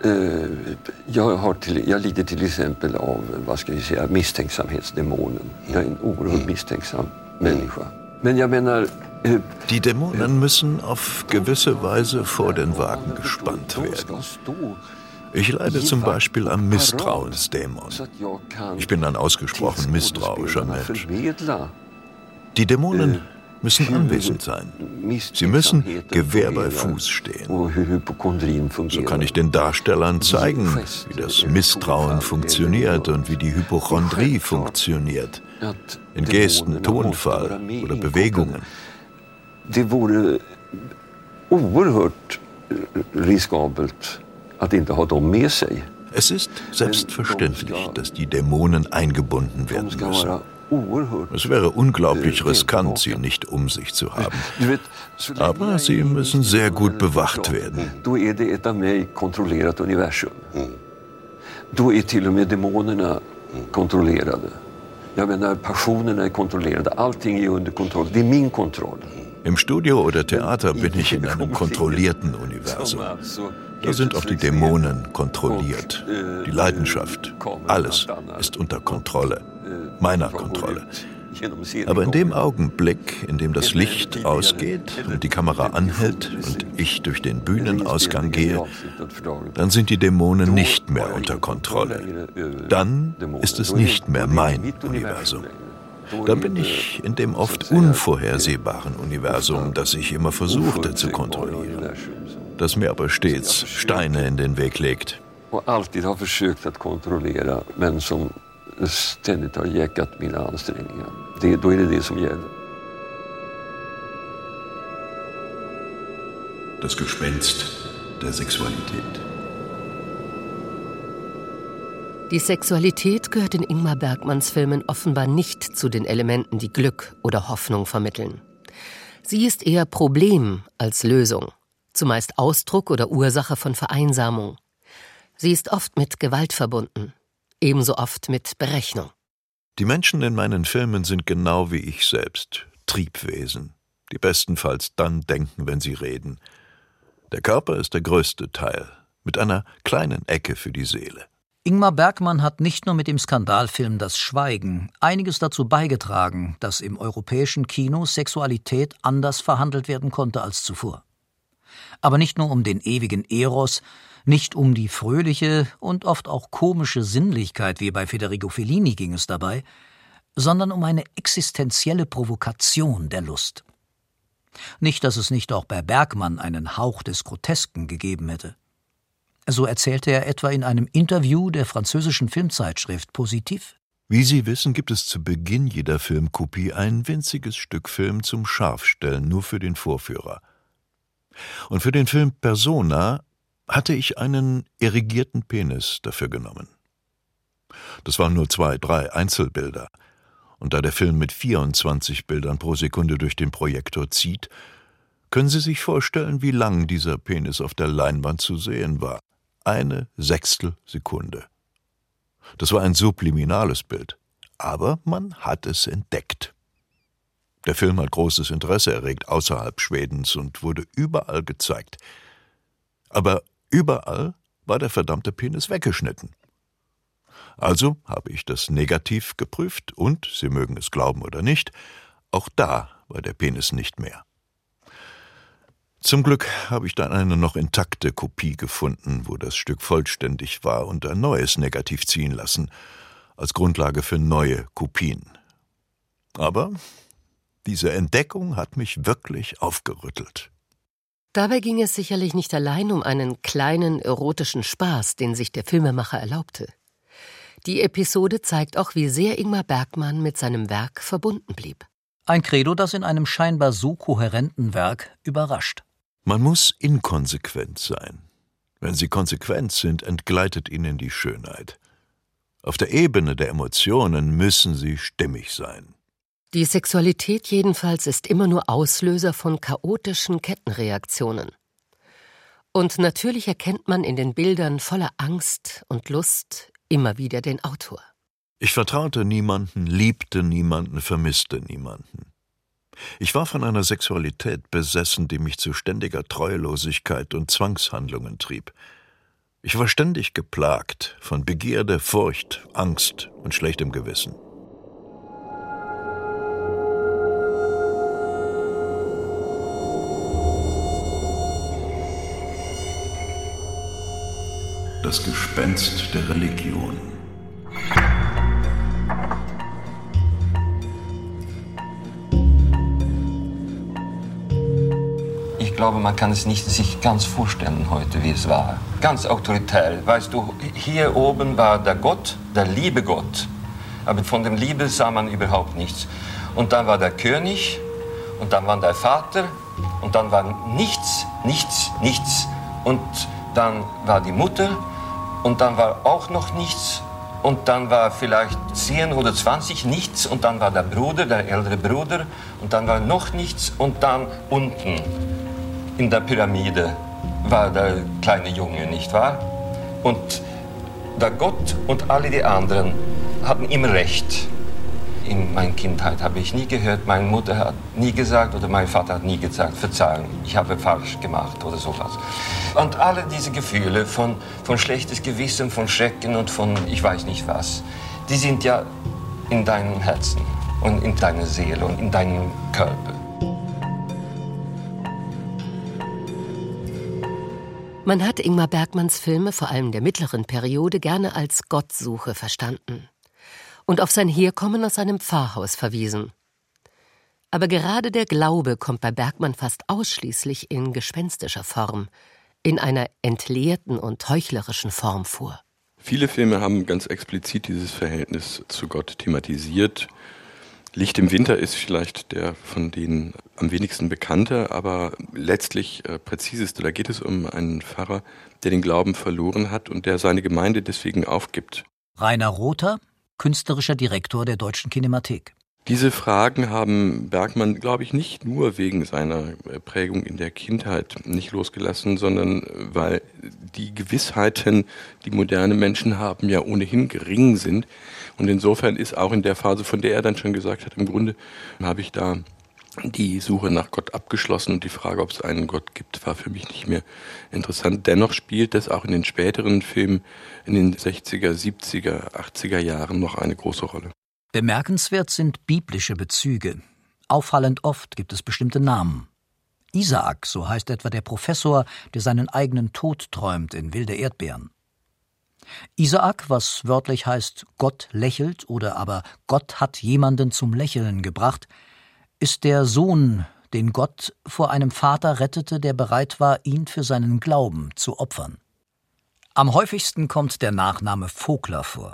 jag lider till exempel av, vad ska vi säga, misstänksamhetsdämonen. Jag är en oerhört misstänksam människa. Men jag menar... Die Dämonen müssen auf gewisse Weise vor den Wagen gespannt werden. Ich leide zum Beispiel am Misstrauensdämon. Ich bin ein ausgesprochen misstrauischer Mensch. Die Dämonen müssen anwesend sein. Sie müssen Gewehr bei Fuß stehen. So kann ich den Darstellern zeigen, wie das Misstrauen funktioniert und wie die Hypochondrie funktioniert. In Gesten, Tonfall oder Bewegungen. Det vore oerhört riskabelt att inte ha dem med sig. Es ist selbstverständlich, dass die Dämonen eingebunden werden müssen. Es wäre unglaublich riskant, sie nicht um sich zu haben. Aber sie müssen sehr gut bewacht werden. Då är det ett av mig kontrollerat universum. Då är till och med demonerna kontrollerade. Jag menar, passionen är kontrollerad. Allting är under kontroll. Det är min kontroll. Im Studio oder Theater bin ich in einem kontrollierten Universum. Da sind auch die Dämonen kontrolliert. Die Leidenschaft, alles ist unter Kontrolle. Meiner Kontrolle. Aber in dem Augenblick, in dem das Licht ausgeht und die Kamera anhält und ich durch den Bühnenausgang gehe, dann sind die Dämonen nicht mehr unter Kontrolle. Dann ist es nicht mehr mein Universum. Dann bin ich in dem oft unvorhersehbaren Universum, das ich immer versuchte zu kontrollieren, das mir aber stets Steine in den Weg legt. Och alltid har försökt att kontrollera, men som ständigt har jäckat mina ansträngningar. Då är det som gäller. Das Gespenst der Sexualität. Die Sexualität gehört in Ingmar Bergmans Filmen offenbar nicht zu den Elementen, die Glück oder Hoffnung vermitteln. Sie ist eher Problem als Lösung, zumeist Ausdruck oder Ursache von Vereinsamung. Sie ist oft mit Gewalt verbunden, ebenso oft mit Berechnung. Die Menschen in meinen Filmen sind genau wie ich selbst, Triebwesen, die bestenfalls dann denken, wenn sie reden. Der Körper ist der größte Teil, mit einer kleinen Ecke für die Seele. Ingmar Bergman hat nicht nur mit dem Skandalfilm Das Schweigen einiges dazu beigetragen, dass im europäischen Kino Sexualität anders verhandelt werden konnte als zuvor. Aber nicht nur um den ewigen Eros, nicht um die fröhliche und oft auch komische Sinnlichkeit wie bei Federico Fellini ging es dabei, sondern um eine existenzielle Provokation der Lust. Nicht, dass es nicht auch bei Bergman einen Hauch des Grotesken gegeben hätte. So erzählte er etwa in einem Interview der französischen Filmzeitschrift Positiv. Wie Sie wissen, gibt es zu Beginn jeder Filmkopie ein winziges Stück Film zum Scharfstellen, nur für den Vorführer. Und für den Film Persona hatte ich einen erigierten Penis dafür genommen. Das waren nur 2, 3 Einzelbilder. Und da der Film mit 24 Bildern pro Sekunde durch den Projektor zieht, können Sie sich vorstellen, wie lang dieser Penis auf der Leinwand zu sehen war. 1/6 Sekunde. Das war ein subliminales Bild, aber man hat es entdeckt. Der Film hat großes Interesse erregt außerhalb Schwedens und wurde überall gezeigt. Aber überall war der verdammte Penis weggeschnitten. Also habe ich das negativ geprüft und, Sie mögen es glauben oder nicht, auch da war der Penis nicht mehr. Zum Glück habe ich dann eine noch intakte Kopie gefunden, wo das Stück vollständig war, und ein neues Negativ ziehen lassen, als Grundlage für neue Kopien. Aber diese Entdeckung hat mich wirklich aufgerüttelt. Dabei ging es sicherlich nicht allein um einen kleinen erotischen Spaß, den sich der Filmemacher erlaubte. Die Episode zeigt auch, wie sehr Ingmar Bergman mit seinem Werk verbunden blieb. Ein Credo, das in einem scheinbar so kohärenten Werk überrascht. Man muss inkonsequent sein. Wenn Sie konsequent sind, entgleitet Ihnen die Schönheit. Auf der Ebene der Emotionen müssen Sie stimmig sein. Die Sexualität jedenfalls ist immer nur Auslöser von chaotischen Kettenreaktionen. Und natürlich erkennt man in den Bildern voller Angst und Lust immer wieder den Autor. Ich vertraute niemanden, liebte niemanden, vermisste niemanden. Ich war von einer Sexualität besessen, die mich zu ständiger Treulosigkeit und Zwangshandlungen trieb. Ich war ständig geplagt von Begierde, Furcht, Angst und schlechtem Gewissen. Das Gespenst der Religion. Ich glaube, man kann es nicht sich ganz vorstellen heute, wie es war. Ganz autoritär. Weißt du, hier oben war der Gott, der liebe Gott. Aber von dem Liebe sah man überhaupt nichts. Und dann war der König, und dann war der Vater, und dann war nichts, nichts, nichts. Und dann war die Mutter, und dann war auch noch nichts. Und dann war vielleicht 10 oder 20 nichts. Und dann war der Bruder, der ältere Bruder. Und dann war noch nichts. Und dann unten in der Pyramide war der kleine Junge, nicht wahr? Und der Gott und alle die anderen hatten immer recht. in meiner Kindheit habe ich nie gehört, meine Mutter hat nie gesagt oder mein Vater hat nie gesagt, Verzeihung, ich habe falsch gemacht oder sowas. Und alle diese Gefühle von schlechtes Gewissen, von Schrecken und von ich weiß nicht was, die sind ja in deinem Herzen und in deiner Seele und in deinem Körper. Man hat Ingmar Bergmans Filme, vor allem der mittleren Periode, gerne als Gottsuche verstanden und auf sein Herkommen aus seinem Pfarrhaus verwiesen. Aber gerade der Glaube kommt bei Bergman fast ausschließlich in gespenstischer Form, in einer entleerten und heuchlerischen Form vor. Viele Filme haben ganz explizit dieses Verhältnis zu Gott thematisiert. Licht im Winter ist vielleicht der von denen am wenigsten bekannte, aber letztlich präziseste. Da geht es um einen Pfarrer, der den Glauben verloren hat und der seine Gemeinde deswegen aufgibt. Rainer Rother, künstlerischer Direktor der Deutschen Kinemathek. Diese Fragen haben Bergman, glaube ich, nicht nur wegen seiner Prägung in der Kindheit nicht losgelassen, sondern weil die Gewissheiten, die moderne Menschen haben, ja ohnehin gering sind. Und insofern ist auch in der Phase, von der er dann schon gesagt hat, im Grunde habe ich da die Suche nach Gott abgeschlossen und die Frage, ob es einen Gott gibt, war für mich nicht mehr interessant. Dennoch spielt das auch in den späteren Filmen in den 60er, 70er, 80er Jahren noch eine große Rolle. Bemerkenswert sind biblische Bezüge. Auffallend oft gibt es bestimmte Namen. Isaak, so heißt etwa der Professor, der seinen eigenen Tod träumt in Wilde Erdbeeren. Isaak, was wörtlich heißt, Gott lächelt oder aber Gott hat jemanden zum Lächeln gebracht, ist der Sohn, den Gott vor einem Vater rettete, der bereit war, ihn für seinen Glauben zu opfern. Am häufigsten kommt der Nachname Vogler vor.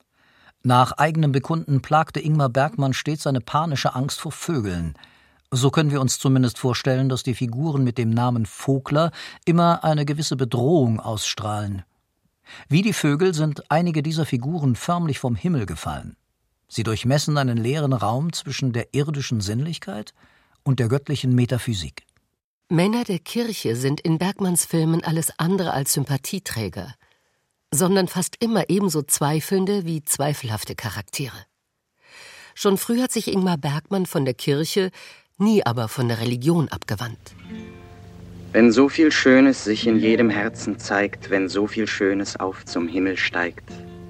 Nach eigenem Bekunden plagte Ingmar Bergman stets eine panische Angst vor Vögeln. So können wir uns zumindest vorstellen, dass die Figuren mit dem Namen Vogler immer eine gewisse Bedrohung ausstrahlen. Wie die Vögel sind einige dieser Figuren förmlich vom Himmel gefallen. Sie durchmessen einen leeren Raum zwischen der irdischen Sinnlichkeit und der göttlichen Metaphysik. Männer der Kirche sind in Bergmans Filmen alles andere als Sympathieträger, sondern fast immer ebenso zweifelnde wie zweifelhafte Charaktere. Schon früh hat sich Ingmar Bergman von der Kirche, nie aber von der Religion abgewandt. Wenn so viel Schönes sich in jedem Herzen zeigt, wenn so viel Schönes auf zum Himmel steigt,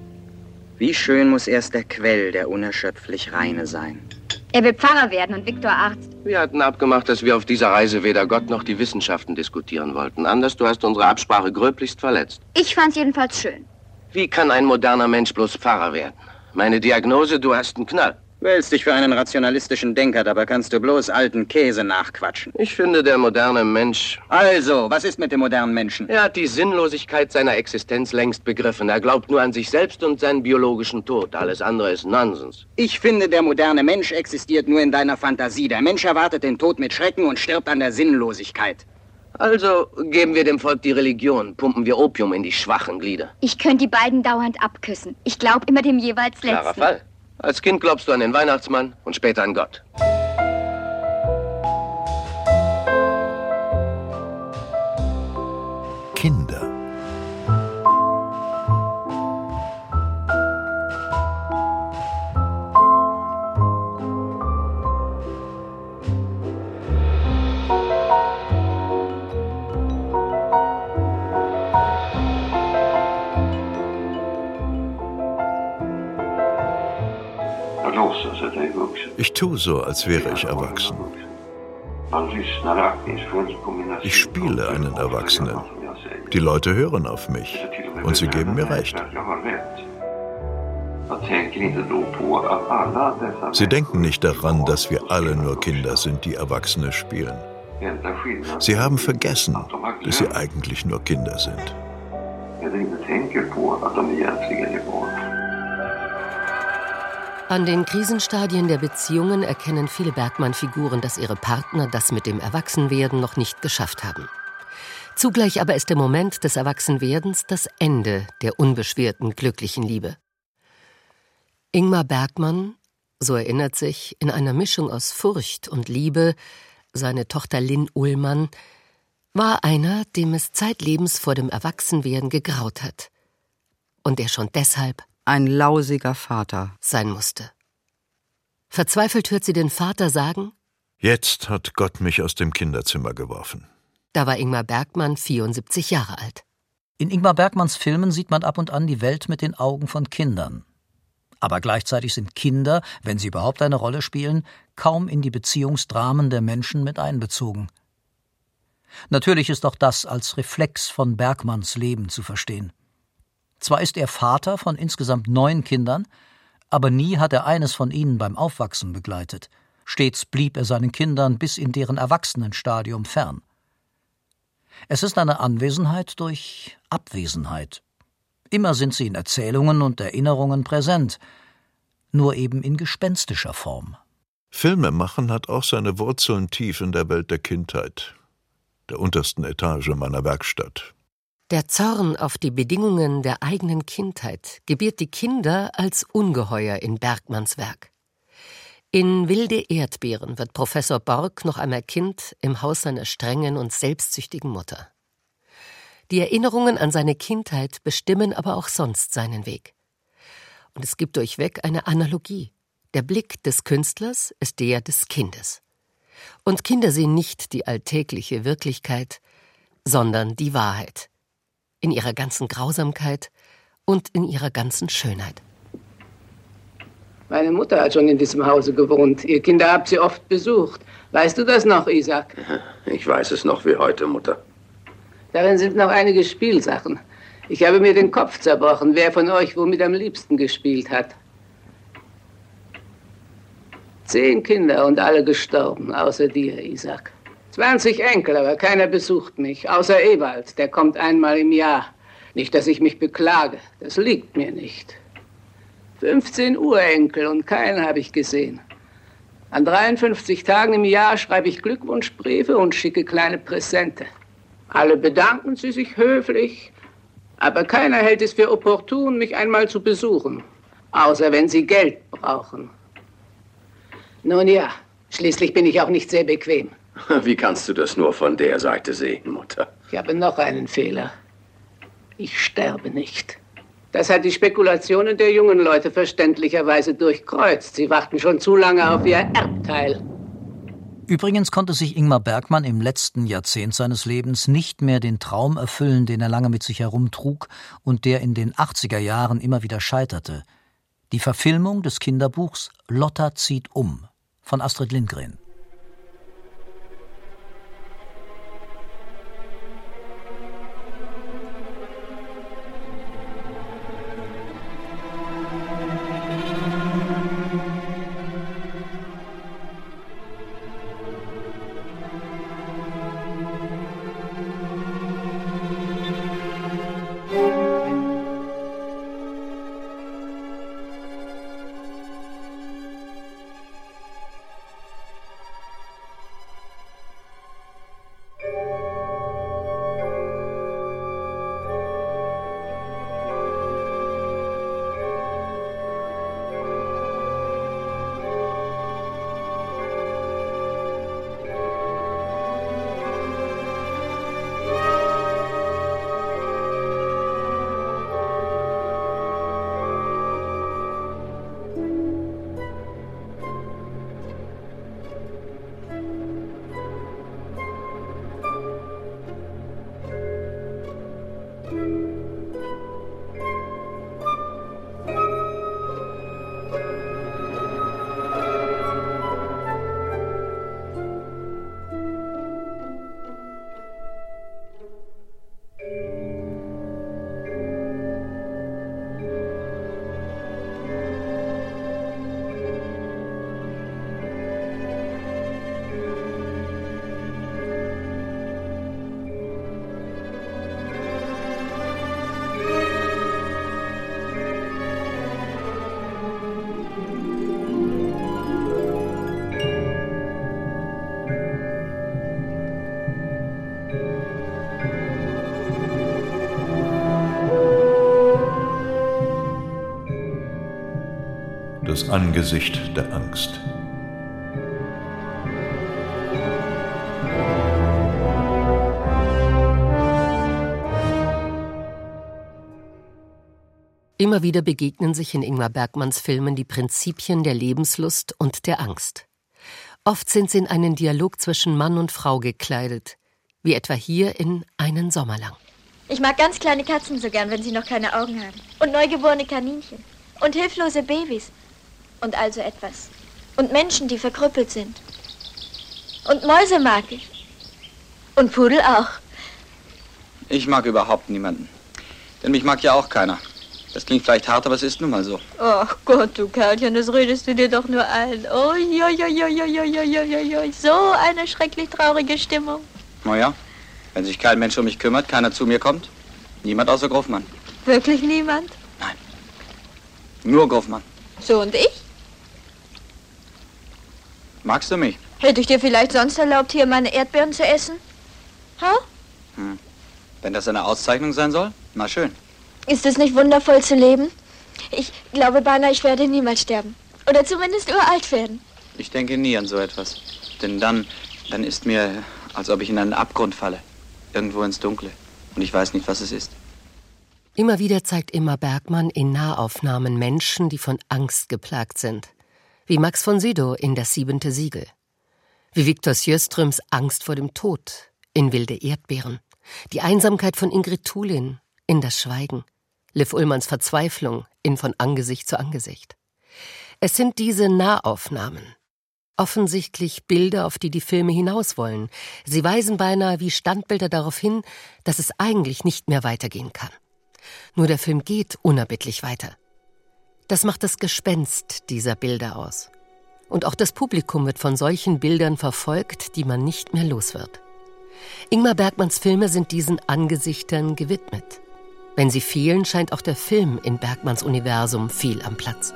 wie schön muss erst der Quell, der unerschöpflich reine sein. Er will Pfarrer werden und Viktor Arzt. Wir hatten abgemacht, dass wir auf dieser Reise weder Gott noch die Wissenschaften diskutieren wollten. Anders, du hast unsere Absprache gröblichst verletzt. Ich fand's jedenfalls schön. Wie kann ein moderner Mensch bloß Pfarrer werden? Meine Diagnose, du hast einen Knall. Wählst dich für einen rationalistischen Denker, dabei kannst du bloß alten Käse nachquatschen. Ich finde, der moderne Mensch... Also, was ist mit dem modernen Menschen? Er hat die Sinnlosigkeit seiner Existenz längst begriffen. Er glaubt nur an sich selbst und seinen biologischen Tod. Alles andere ist Nonsens. Ich finde, der moderne Mensch existiert nur in deiner Fantasie. Der Mensch erwartet den Tod mit Schrecken und stirbt an der Sinnlosigkeit. Also geben wir dem Volk die Religion, pumpen wir Opium in die schwachen Glieder. Ich könnte die beiden dauernd abküssen. Ich glaube immer dem jeweils Letzten. Klarer Fall. Als Kind glaubst du an den Weihnachtsmann und später an Gott. Kinder. Ich tue so, als wäre ich erwachsen. Ich spiele einen Erwachsenen. Die Leute hören auf mich und sie geben mir recht. Sie denken nicht daran, dass wir alle nur Kinder sind, die Erwachsene spielen. Sie haben vergessen, dass sie eigentlich nur Kinder sind. An den Krisenstadien der Beziehungen erkennen viele Bergman-Figuren, dass ihre Partner das mit dem Erwachsenwerden noch nicht geschafft haben. Zugleich aber ist der Moment des Erwachsenwerdens das Ende der unbeschwerten, glücklichen Liebe. Ingmar Bergman, so erinnert sich, in einer Mischung aus Furcht und Liebe, seine Tochter Lynn Ullmann, war einer, dem es zeitlebens vor dem Erwachsenwerden gegraut hat und der schon deshalb ein lausiger Vater sein musste. Verzweifelt hört sie den Vater sagen: Jetzt hat Gott mich aus dem Kinderzimmer geworfen. Da war Ingmar Bergman 74 Jahre alt. In Ingmar Bergmans Filmen sieht man ab und an die Welt mit den Augen von Kindern. Aber gleichzeitig sind Kinder, wenn sie überhaupt eine Rolle spielen, kaum in die Beziehungsdramen der Menschen mit einbezogen. Natürlich ist auch das als Reflex von Bergmans Leben zu verstehen. Zwar ist er Vater von insgesamt 9 Kindern, aber nie hat er eines von ihnen beim Aufwachsen begleitet. Stets blieb er seinen Kindern bis in deren Erwachsenenstadium fern. Es ist eine Anwesenheit durch Abwesenheit. Immer sind sie in Erzählungen und Erinnerungen präsent, nur eben in gespenstischer Form. Filme machen hat auch seine Wurzeln tief in der Welt der Kindheit, der untersten Etage meiner Werkstatt. Der Zorn auf die Bedingungen der eigenen Kindheit gebiert die Kinder als Ungeheuer in Bergmans Werk. In Wilde Erdbeeren wird Professor Borg noch einmal Kind im Haus seiner strengen und selbstsüchtigen Mutter. Die Erinnerungen an seine Kindheit bestimmen aber auch sonst seinen Weg. Und es gibt durchweg eine Analogie. Der Blick des Künstlers ist der des Kindes. Und Kinder sehen nicht die alltägliche Wirklichkeit, sondern die Wahrheit. In ihrer ganzen Grausamkeit und in ihrer ganzen Schönheit. Meine Mutter hat schon in diesem Hause gewohnt. Ihr Kinder habt sie oft besucht. Weißt du das noch, Isaac? Ich weiß es noch wie heute, Mutter. Darin sind noch einige Spielsachen. Ich habe mir den Kopf zerbrochen, wer von euch womit am liebsten gespielt hat. 10 Kinder und alle gestorben, außer dir, Isaac. 20 Enkel, aber keiner besucht mich, außer Ewald, der kommt einmal im Jahr. Nicht, dass ich mich beklage, das liegt mir nicht. 15 Urenkel und keinen habe ich gesehen. An 53 Tagen im Jahr schreibe ich Glückwunschbriefe und schicke kleine Präsente. Alle bedanken sie sich höflich, aber keiner hält es für opportun, mich einmal zu besuchen, außer wenn sie Geld brauchen. Nun ja, schließlich bin ich auch nicht sehr bequem. Wie kannst du das nur von der Seite sehen, Mutter? Ich habe noch einen Fehler. Ich sterbe nicht. Das hat die Spekulationen der jungen Leute verständlicherweise durchkreuzt. Sie warten schon zu lange auf ihr Erbteil. Übrigens konnte sich Ingmar Bergman im letzten Jahrzehnt seines Lebens nicht mehr den Traum erfüllen, den er lange mit sich herumtrug und der in den 80er Jahren immer wieder scheiterte. Die Verfilmung des Kinderbuchs Lotta zieht um von Astrid Lindgren. Das Angesicht der Angst. Immer wieder begegnen sich in Ingmar Bergmans Filmen die Prinzipien der Lebenslust und der Angst. Oft sind sie in einen Dialog zwischen Mann und Frau gekleidet, wie etwa hier in Einen Sommer lang. Ich mag ganz kleine Katzen so gern, wenn sie noch keine Augen haben. Und neugeborene Kaninchen. Und hilflose Babys. Und also etwas. Und Menschen, die verkrüppelt sind. Und Mäuse mag ich. Und Pudel auch. Ich mag überhaupt niemanden. Denn mich mag ja auch keiner. Das klingt vielleicht hart, aber es ist nun mal so. Ach Gott, du Kerlchen, das redest du dir doch nur ein. Oh, so eine schrecklich traurige Stimmung. Naja, wenn sich kein Mensch um mich kümmert, keiner zu mir kommt. Niemand außer Groffmann. Wirklich niemand? Nur Groffmann. So, und ich? Magst du mich? Hätte ich dir vielleicht sonst erlaubt, hier meine Erdbeeren zu essen? Ha? Wenn das eine Auszeichnung sein soll, na schön. Ist es nicht wundervoll zu leben? Ich glaube beinahe, ich werde niemals sterben. Oder zumindest uralt werden. Ich denke nie an so etwas. Denn dann ist mir, als ob ich in einen Abgrund falle. Irgendwo ins Dunkle. Und ich weiß nicht, was es ist. Immer wieder zeigt Ingmar Bergman in Nahaufnahmen Menschen, die von Angst geplagt sind. Wie Max von Sydow in Das 7. Siegel. Wie Viktor Sjöströms Angst vor dem Tod in Wilde Erdbeeren. Die Einsamkeit von Ingrid Thulin in Das Schweigen. Liv Ullmanns Verzweiflung in Von Angesicht zu Angesicht. Es sind diese Nahaufnahmen. Offensichtlich Bilder, auf die die Filme hinaus wollen. Sie weisen beinahe wie Standbilder darauf hin, dass es eigentlich nicht mehr weitergehen kann. Nur der Film geht unerbittlich weiter. Das macht das Gespenst dieser Bilder aus. Und auch das Publikum wird von solchen Bildern verfolgt, die man nicht mehr los wird. Ingmar Bergmans Filme sind diesen Angesichtern gewidmet. Wenn sie fehlen, scheint auch der Film in Bergmans Universum fehl am Platz.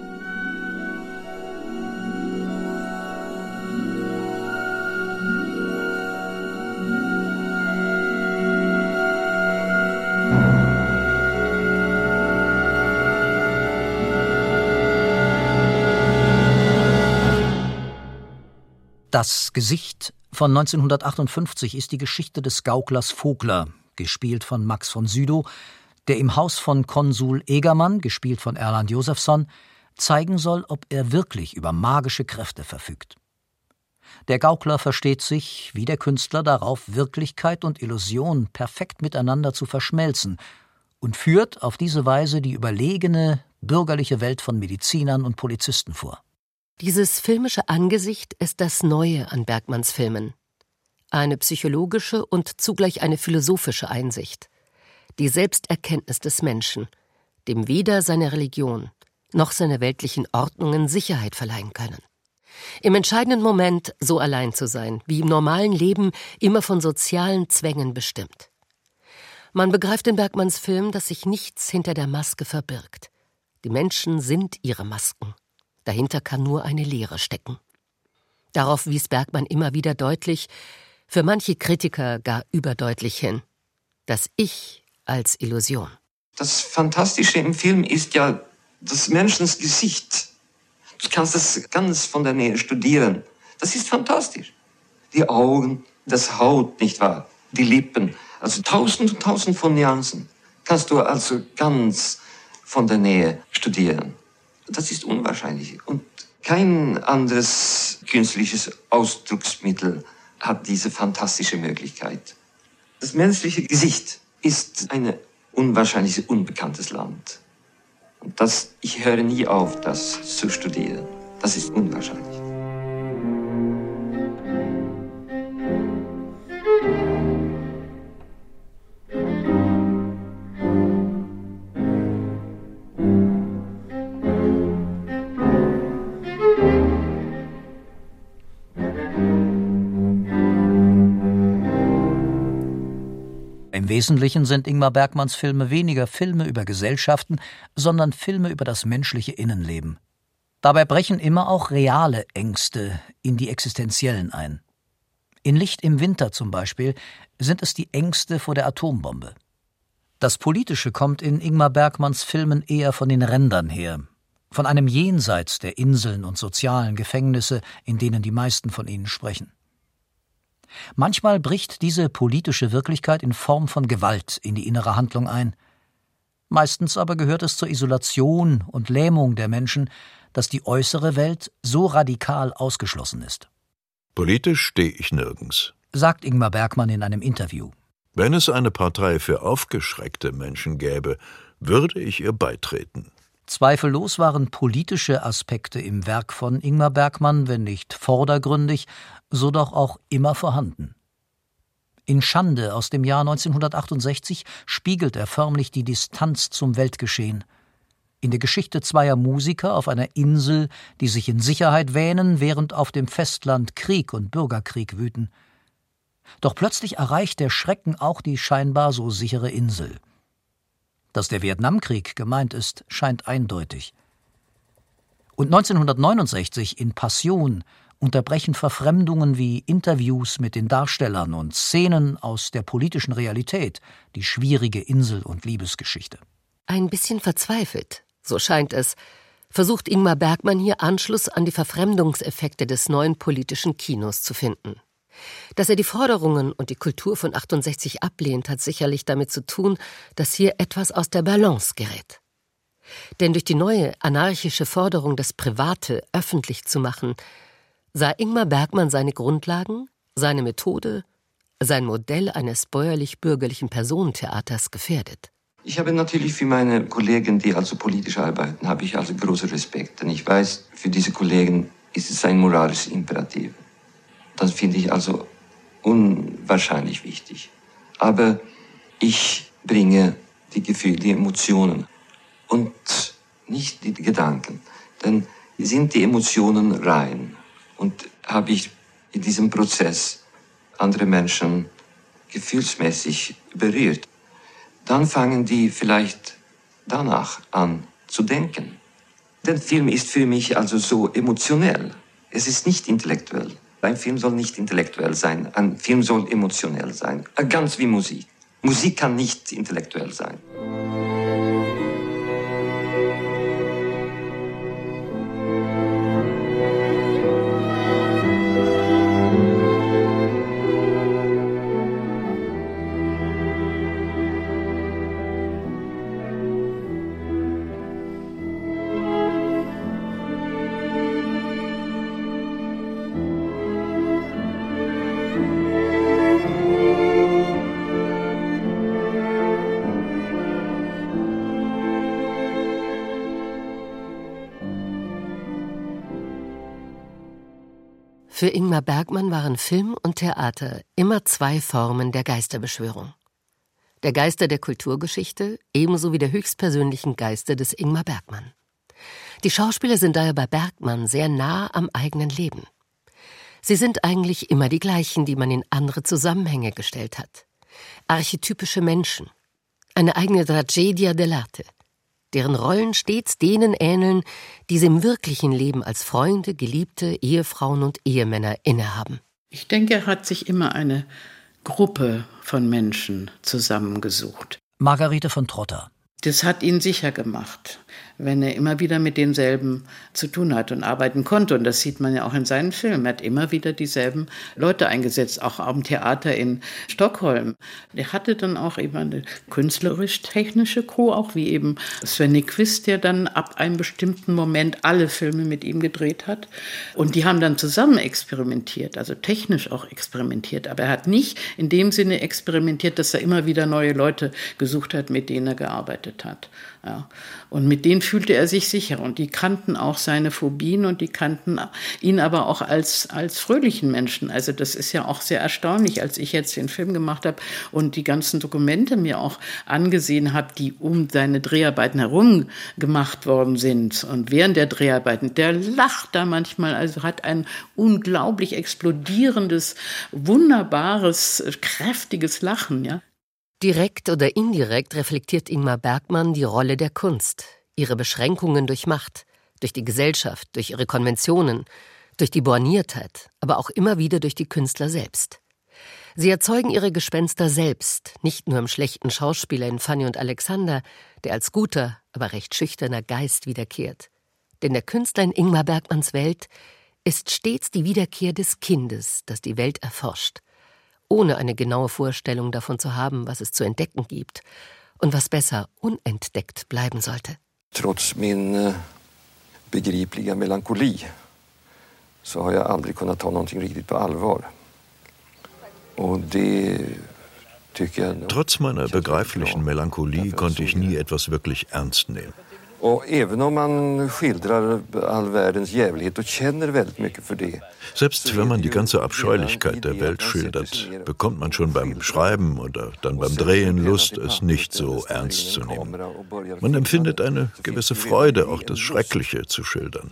Das Gesicht von 1958 ist die Geschichte des Gauklers Vogler, gespielt von Max von Sydow, der im Haus von Konsul Egermann, gespielt von Erland Josephson, zeigen soll, ob er wirklich über magische Kräfte verfügt. Der Gaukler versteht sich, wie der Künstler, darauf, Wirklichkeit und Illusion perfekt miteinander zu verschmelzen und führt auf diese Weise die überlegene, bürgerliche Welt von Medizinern und Polizisten vor. Dieses filmische Angesicht ist das Neue an Bergmans Filmen. Eine psychologische und zugleich eine philosophische Einsicht. Die Selbsterkenntnis des Menschen, dem weder seine Religion noch seine weltlichen Ordnungen Sicherheit verleihen können. Im entscheidenden Moment so allein zu sein, wie im normalen Leben immer von sozialen Zwängen bestimmt. Man begreift in Bergmans Film, dass sich nichts hinter der Maske verbirgt. Die Menschen sind ihre Masken. Dahinter kann nur eine Leere stecken. Darauf wies Bergman immer wieder deutlich, für manche Kritiker gar überdeutlich hin. Das Ich als Illusion. Das Fantastische im Film ist ja des Menschen Gesicht. Du kannst das ganz von der Nähe studieren. Das ist fantastisch. Die Augen, das Haut, nicht wahr? Die Lippen. Also tausend und tausend von Nuancen kannst du also ganz von der Nähe studieren. Das ist unwahrscheinlich. Und kein anderes künstliches Ausdrucksmittel hat diese fantastische Möglichkeit. Das menschliche Gesicht ist ein unwahrscheinlich unbekanntes Land. Und ich höre nie auf, das zu studieren. Das ist unwahrscheinlich. Im Wesentlichen sind Ingmar Bergmans Filme weniger Filme über Gesellschaften, sondern Filme über das menschliche Innenleben. Dabei brechen immer auch reale Ängste in die existenziellen ein. In Licht im Winter zum Beispiel sind es die Ängste vor der Atombombe. Das Politische kommt in Ingmar Bergmans Filmen eher von den Rändern her, von einem Jenseits der Inseln und sozialen Gefängnisse, in denen die meisten von ihnen sprechen. Manchmal bricht diese politische Wirklichkeit in Form von Gewalt in die innere Handlung ein. Meistens aber gehört es zur Isolation und Lähmung der Menschen, dass die äußere Welt so radikal ausgeschlossen ist. Politisch stehe ich nirgends, sagt Ingmar Bergman in einem Interview. Wenn es eine Partei für aufgeschreckte Menschen gäbe, würde ich ihr beitreten. Zweifellos waren politische Aspekte im Werk von Ingmar Bergman, wenn nicht vordergründig, so doch auch immer vorhanden. In Schande aus dem Jahr 1968 spiegelt er förmlich die Distanz zum Weltgeschehen. In der Geschichte zweier Musiker auf einer Insel, die sich in Sicherheit wähnen, während auf dem Festland Krieg und Bürgerkrieg wüten. Doch plötzlich erreicht der Schrecken auch die scheinbar so sichere Insel. Dass der Vietnamkrieg gemeint ist, scheint eindeutig. Und 1969 in Passion unterbrechen Verfremdungen wie Interviews mit den Darstellern und Szenen aus der politischen Realität die schwierige Insel- und Liebesgeschichte. Ein bisschen verzweifelt, so scheint es, versucht Ingmar Bergman hier Anschluss an die Verfremdungseffekte des neuen politischen Kinos zu finden. Dass er die Forderungen und die Kultur von 68 ablehnt, hat sicherlich damit zu tun, dass hier etwas aus der Balance gerät. Denn durch die neue anarchische Forderung, das Private öffentlich zu machen, sah Ingmar Bergman seine Grundlagen, seine Methode, sein Modell eines bäuerlich-bürgerlichen Personentheaters gefährdet. Ich habe natürlich für meine Kollegen, die also politisch arbeiten, habe ich also großen Respekt. Denn ich weiß, für diese Kollegen ist es ein moralisches Imperativ. Das finde ich also unwahrscheinlich wichtig. Aber ich bringe die Gefühle, die Emotionen und nicht die Gedanken. Denn sind die Emotionen rein und habe ich in diesem Prozess andere Menschen gefühlsmäßig berührt, dann fangen die vielleicht danach an zu denken. Der Film ist für mich also so emotionell. Es ist nicht intellektuell. Ein Film soll nicht intellektuell sein, ein Film soll emotionell sein, ganz wie Musik. Musik kann nicht intellektuell sein. Für Ingmar Bergman waren Film und Theater immer zwei Formen der Geisterbeschwörung. Der Geister der Kulturgeschichte ebenso wie der höchstpersönlichen Geister des Ingmar Bergman. Die Schauspieler sind daher bei Bergman sehr nah am eigenen Leben. Sie sind eigentlich immer die gleichen, die man in andere Zusammenhänge gestellt hat. Archetypische Menschen, eine eigene Tragedia dell'arte, deren Rollen stets denen ähneln, die sie im wirklichen Leben als Freunde, Geliebte, Ehefrauen und Ehemänner innehaben. Ich denke, er hat sich immer eine Gruppe von Menschen zusammengesucht. Margarete von Trotter. Das hat ihn sicher gemacht, wenn er immer wieder mit denselben zu tun hat und arbeiten konnte. Und das sieht man ja auch in seinen Filmen. Er hat immer wieder dieselben Leute eingesetzt, auch am Theater in Stockholm. Er hatte dann auch eben eine künstlerisch-technische Crew, auch wie eben Sven Nykvist, der dann ab einem bestimmten Moment alle Filme mit ihm gedreht hat. Und die haben dann zusammen experimentiert, also technisch auch experimentiert. Aber er hat nicht in dem Sinne experimentiert, dass er immer wieder neue Leute gesucht hat, mit denen er gearbeitet hat. Ja. Und mit denen fühlte er sich sicher. Und die kannten auch seine Phobien und die kannten ihn aber auch als fröhlichen Menschen. Also das ist ja auch sehr erstaunlich, als ich jetzt den Film gemacht habe und die ganzen Dokumente mir auch angesehen habe, die um seine Dreharbeiten herum gemacht worden sind. Und während der Dreharbeiten, der lacht da manchmal, also hat ein unglaublich explodierendes, wunderbares, kräftiges Lachen, ja. Direkt oder indirekt reflektiert Ingmar Bergman die Rolle der Kunst, ihre Beschränkungen durch Macht, durch die Gesellschaft, durch ihre Konventionen, durch die Borniertheit, aber auch immer wieder durch die Künstler selbst. Sie erzeugen ihre Gespenster selbst, nicht nur im schlechten Schauspieler in Fanny und Alexander, der als guter, aber recht schüchterner Geist wiederkehrt. Denn der Künstler in Ingmar Bergmans Welt ist stets die Wiederkehr des Kindes, das die Welt erforscht, ohne eine genaue Vorstellung davon zu haben, was es zu entdecken gibt, und was besser unentdeckt bleiben sollte. Trotz min begripliga Melancholie så har jag aldrig kunnat ta någonting riktigt på allvar. Och det tycker jag... Trotz meiner begreiflichen Melancholie konnte ich nie etwas wirklich ernst nehmen. Och även om man skildrar all världens jävlighet och känner väldigt mycket för det. Selbst wenn man die ganze Abscheulichkeit der Welt schildert, bekommt man schon beim Schreiben oder dann beim Drehen Lust, es nicht so ernst zu nehmen. Man empfindet eine gewisse Freude, auch das Schreckliche zu schildern.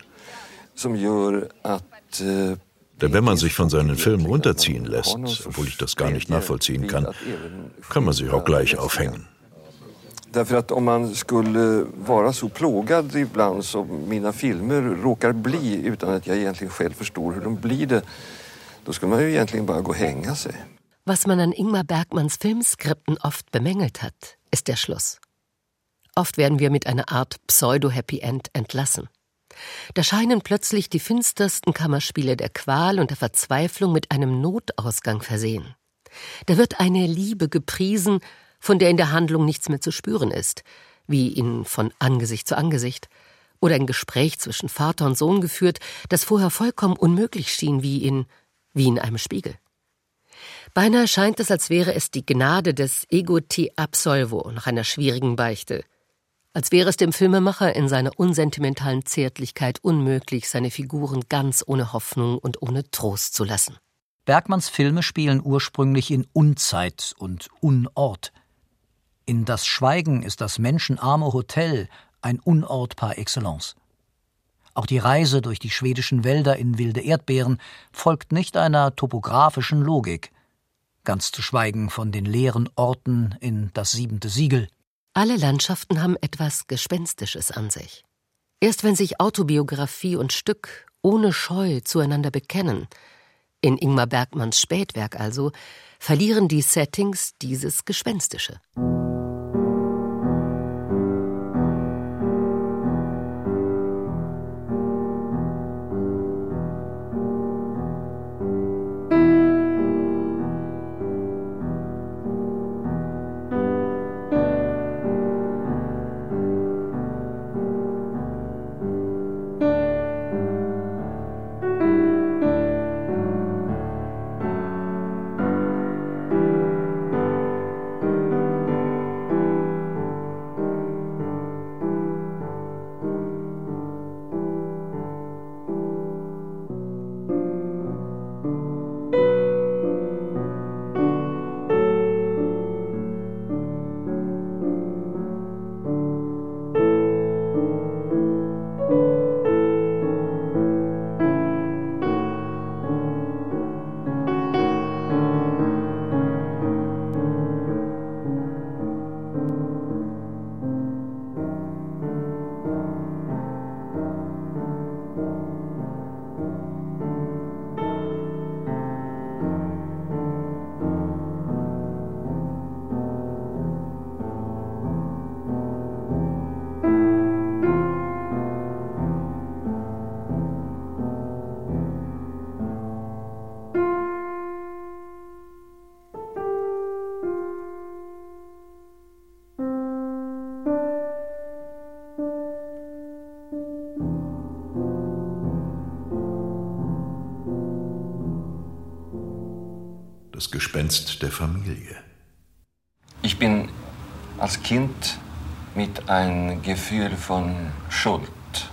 Denn wenn man sich von seinen Filmen runterziehen lässt, obwohl ich das gar nicht nachvollziehen kann man sich auch gleich aufhängen. Därför att om man skulle vara så plågad ibland som mina filmer råkar bli utan att jag egentligen själv förstår hur de blir det, då skulle man ju egentligen bara gå och hänga sig. Was man an Ingmar Bergmans Filmskripten oft bemängelt hat, ist der Schluss. Oft werden wir mit einer Art Pseudo-Happy End entlassen. Da scheinen plötzlich die finstersten Kammerspiele der Qual und der Verzweiflung mit einem Notausgang versehen. Da wird eine Liebe gepriesen, von der in der Handlung nichts mehr zu spüren ist, wie in Von Angesicht zu Angesicht, oder ein Gespräch zwischen Vater und Sohn geführt, das vorher vollkommen unmöglich schien, wie in einem Spiegel. Beinahe scheint es, als wäre es die Gnade des Ego te absolvo nach einer schwierigen Beichte, als wäre es dem Filmemacher in seiner unsentimentalen Zärtlichkeit unmöglich, seine Figuren ganz ohne Hoffnung und ohne Trost zu lassen. Bergmans Filme spielen ursprünglich in Unzeit und Unort. In Das Schweigen ist das menschenarme Hotel ein Unort par excellence. Auch die Reise durch die schwedischen Wälder in wilde Erdbeeren folgt nicht einer topografischen Logik, ganz zu schweigen von den leeren Orten in Das 7. Siegel. Alle Landschaften haben etwas Gespenstisches an sich. Erst wenn sich Autobiografie und Stück ohne Scheu zueinander bekennen, in Ingmar Bergmans Spätwerk also, verlieren die Settings dieses Gespenstische. Das Gespenst der Familie. Ich bin als Kind mit einem Gefühl von Schuld.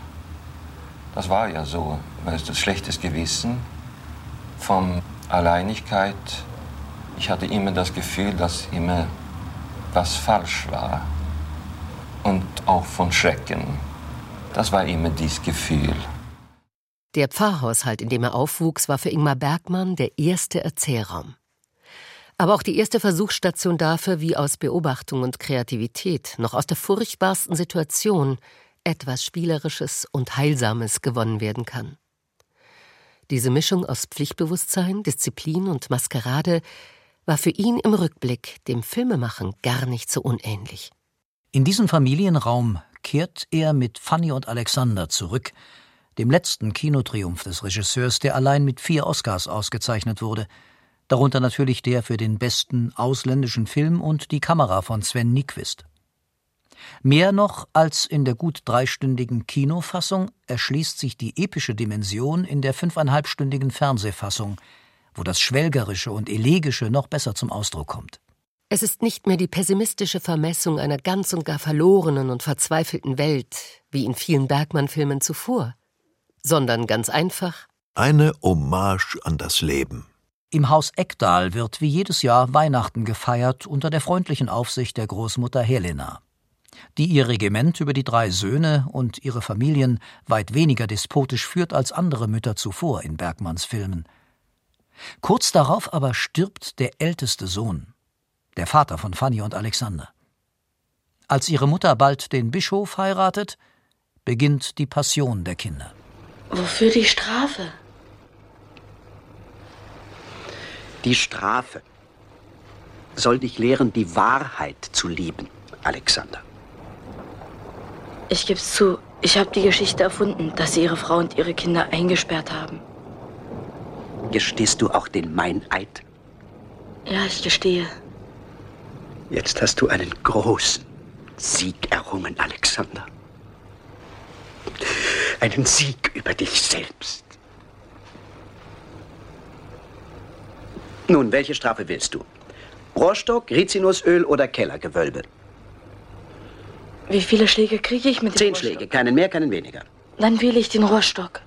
Das war ja so, weißt du, schlechtes Gewissen, von Alleinigkeit. Ich hatte immer das Gefühl, dass immer was falsch war. Und auch von Schrecken. Das war immer dieses Gefühl. Der Pfarrhaushalt, in dem er aufwuchs, war für Ingmar Bergman der erste Erzählraum. Aber auch die erste Versuchsstation dafür, wie aus Beobachtung und Kreativität, noch aus der furchtbarsten Situation, etwas Spielerisches und Heilsames gewonnen werden kann. Diese Mischung aus Pflichtbewusstsein, Disziplin und Maskerade war für ihn im Rückblick dem Filmemachen gar nicht so unähnlich. In diesen Familienraum kehrt er mit Fanny und Alexander zurück, dem letzten Kinotriumph des Regisseurs, der allein mit 4 Oscars ausgezeichnet wurde, darunter natürlich der für den besten ausländischen Film und die Kamera von Sven Nykvist. Mehr noch als in der gut 3-stündigen Kinofassung erschließt sich die epische Dimension in der 5,5-stündigen Fernsehfassung, wo das Schwelgerische und Elegische noch besser zum Ausdruck kommt. Es ist nicht mehr die pessimistische Vermessung einer ganz und gar verlorenen und verzweifelten Welt, wie in vielen Bergman-Filmen zuvor, sondern ganz einfach eine Hommage an das Leben. Im Haus Ekdal wird wie jedes Jahr Weihnachten gefeiert unter der freundlichen Aufsicht der Großmutter Helena, die ihr Regiment über die 3 Söhne und ihre Familien weit weniger despotisch führt als andere Mütter zuvor in Bergmans Filmen. Kurz darauf aber stirbt der älteste Sohn, der Vater von Fanny und Alexander. Als ihre Mutter bald den Bischof heiratet, beginnt die Passion der Kinder. Wofür die Strafe? Die Strafe soll dich lehren, die Wahrheit zu lieben, Alexander. Ich geb's zu, ich habe die Geschichte erfunden, dass Sie Ihre Frau und Ihre Kinder eingesperrt haben. Gestehst du auch den Meineid? Ja, ich gestehe. Jetzt hast du einen großen Sieg errungen, Alexander. Einen Sieg über dich selbst. Nun, welche Strafe willst du? Rohrstock, Rizinusöl oder Kellergewölbe? Wie viele Schläge kriege ich mit dem 10 Rohrstock? Schläge, keinen mehr, keinen weniger. Dann wähle ich den Rohrstock.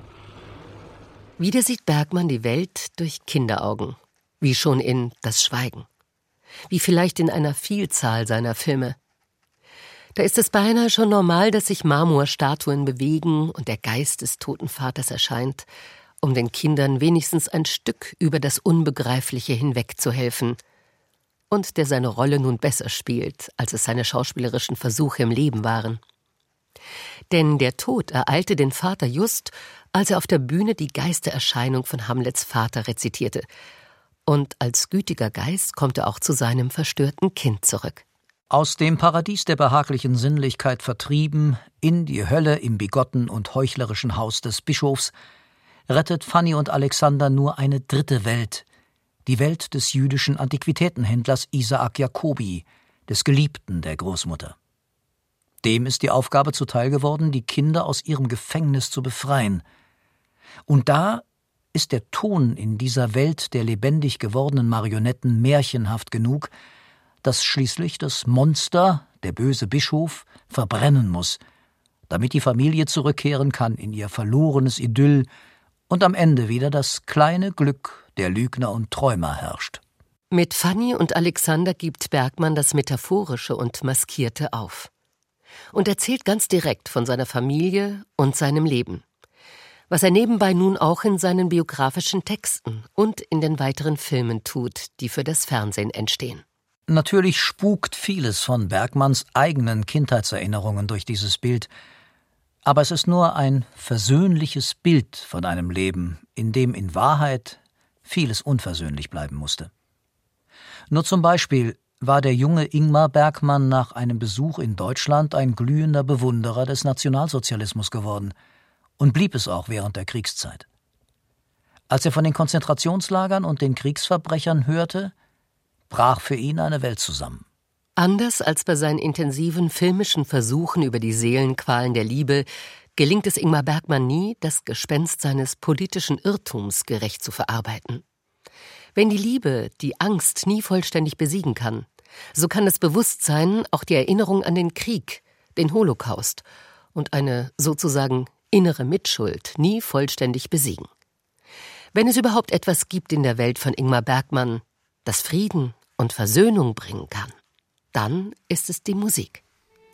Wieder sieht Bergman die Welt durch Kinderaugen, wie schon in Das Schweigen, wie vielleicht in einer Vielzahl seiner Filme. Da ist es beinahe schon normal, dass sich Marmorstatuen bewegen und der Geist des toten Vaters erscheint, um den Kindern wenigstens ein Stück über das Unbegreifliche hinwegzuhelfen und der seine Rolle nun besser spielt, als es seine schauspielerischen Versuche im Leben waren. Denn der Tod ereilte den Vater just, als er auf der Bühne die Geistererscheinung von Hamlets Vater rezitierte. Und als gütiger Geist kommt er auch zu seinem verstörten Kind zurück. Aus dem Paradies der behaglichen Sinnlichkeit vertrieben, in die Hölle im bigotten und heuchlerischen Haus des Bischofs, rettet Fanny und Alexander nur eine dritte Welt, die Welt des jüdischen Antiquitätenhändlers Isaak Jacobi, des Geliebten der Großmutter. Dem ist die Aufgabe zuteil geworden, die Kinder aus ihrem Gefängnis zu befreien. Und da ist der Ton in dieser Welt der lebendig gewordenen Marionetten märchenhaft genug, dass schließlich das Monster, der böse Bischof, verbrennen muss, damit die Familie zurückkehren kann in ihr verlorenes Idyll und am Ende wieder das kleine Glück der Lügner und Träumer herrscht. Mit Fanny und Alexander gibt Bergman das Metaphorische und Maskierte auf und erzählt ganz direkt von seiner Familie und seinem Leben, was er nebenbei nun auch in seinen biografischen Texten und in den weiteren Filmen tut, die für das Fernsehen entstehen. Natürlich spukt vieles von Bergmans eigenen Kindheitserinnerungen durch dieses Bild, aber es ist nur ein versöhnliches Bild von einem Leben, in dem in Wahrheit vieles unversöhnlich bleiben musste. Nur zum Beispiel war der junge Ingmar Bergman nach einem Besuch in Deutschland ein glühender Bewunderer des Nationalsozialismus geworden und blieb es auch während der Kriegszeit. Als er von den Konzentrationslagern und den Kriegsverbrechern hörte, brach für ihn eine Welt zusammen. Anders als bei seinen intensiven filmischen Versuchen über die Seelenqualen der Liebe gelingt es Ingmar Bergman nie, das Gespenst seines politischen Irrtums gerecht zu verarbeiten. Wenn die Liebe die Angst nie vollständig besiegen kann, so kann das Bewusstsein auch die Erinnerung an den Krieg, den Holocaust und eine sozusagen innere Mitschuld nie vollständig besiegen. Wenn es überhaupt etwas gibt in der Welt von Ingmar Bergman, das Frieden und Versöhnung bringen kann, dann ist es die Musik.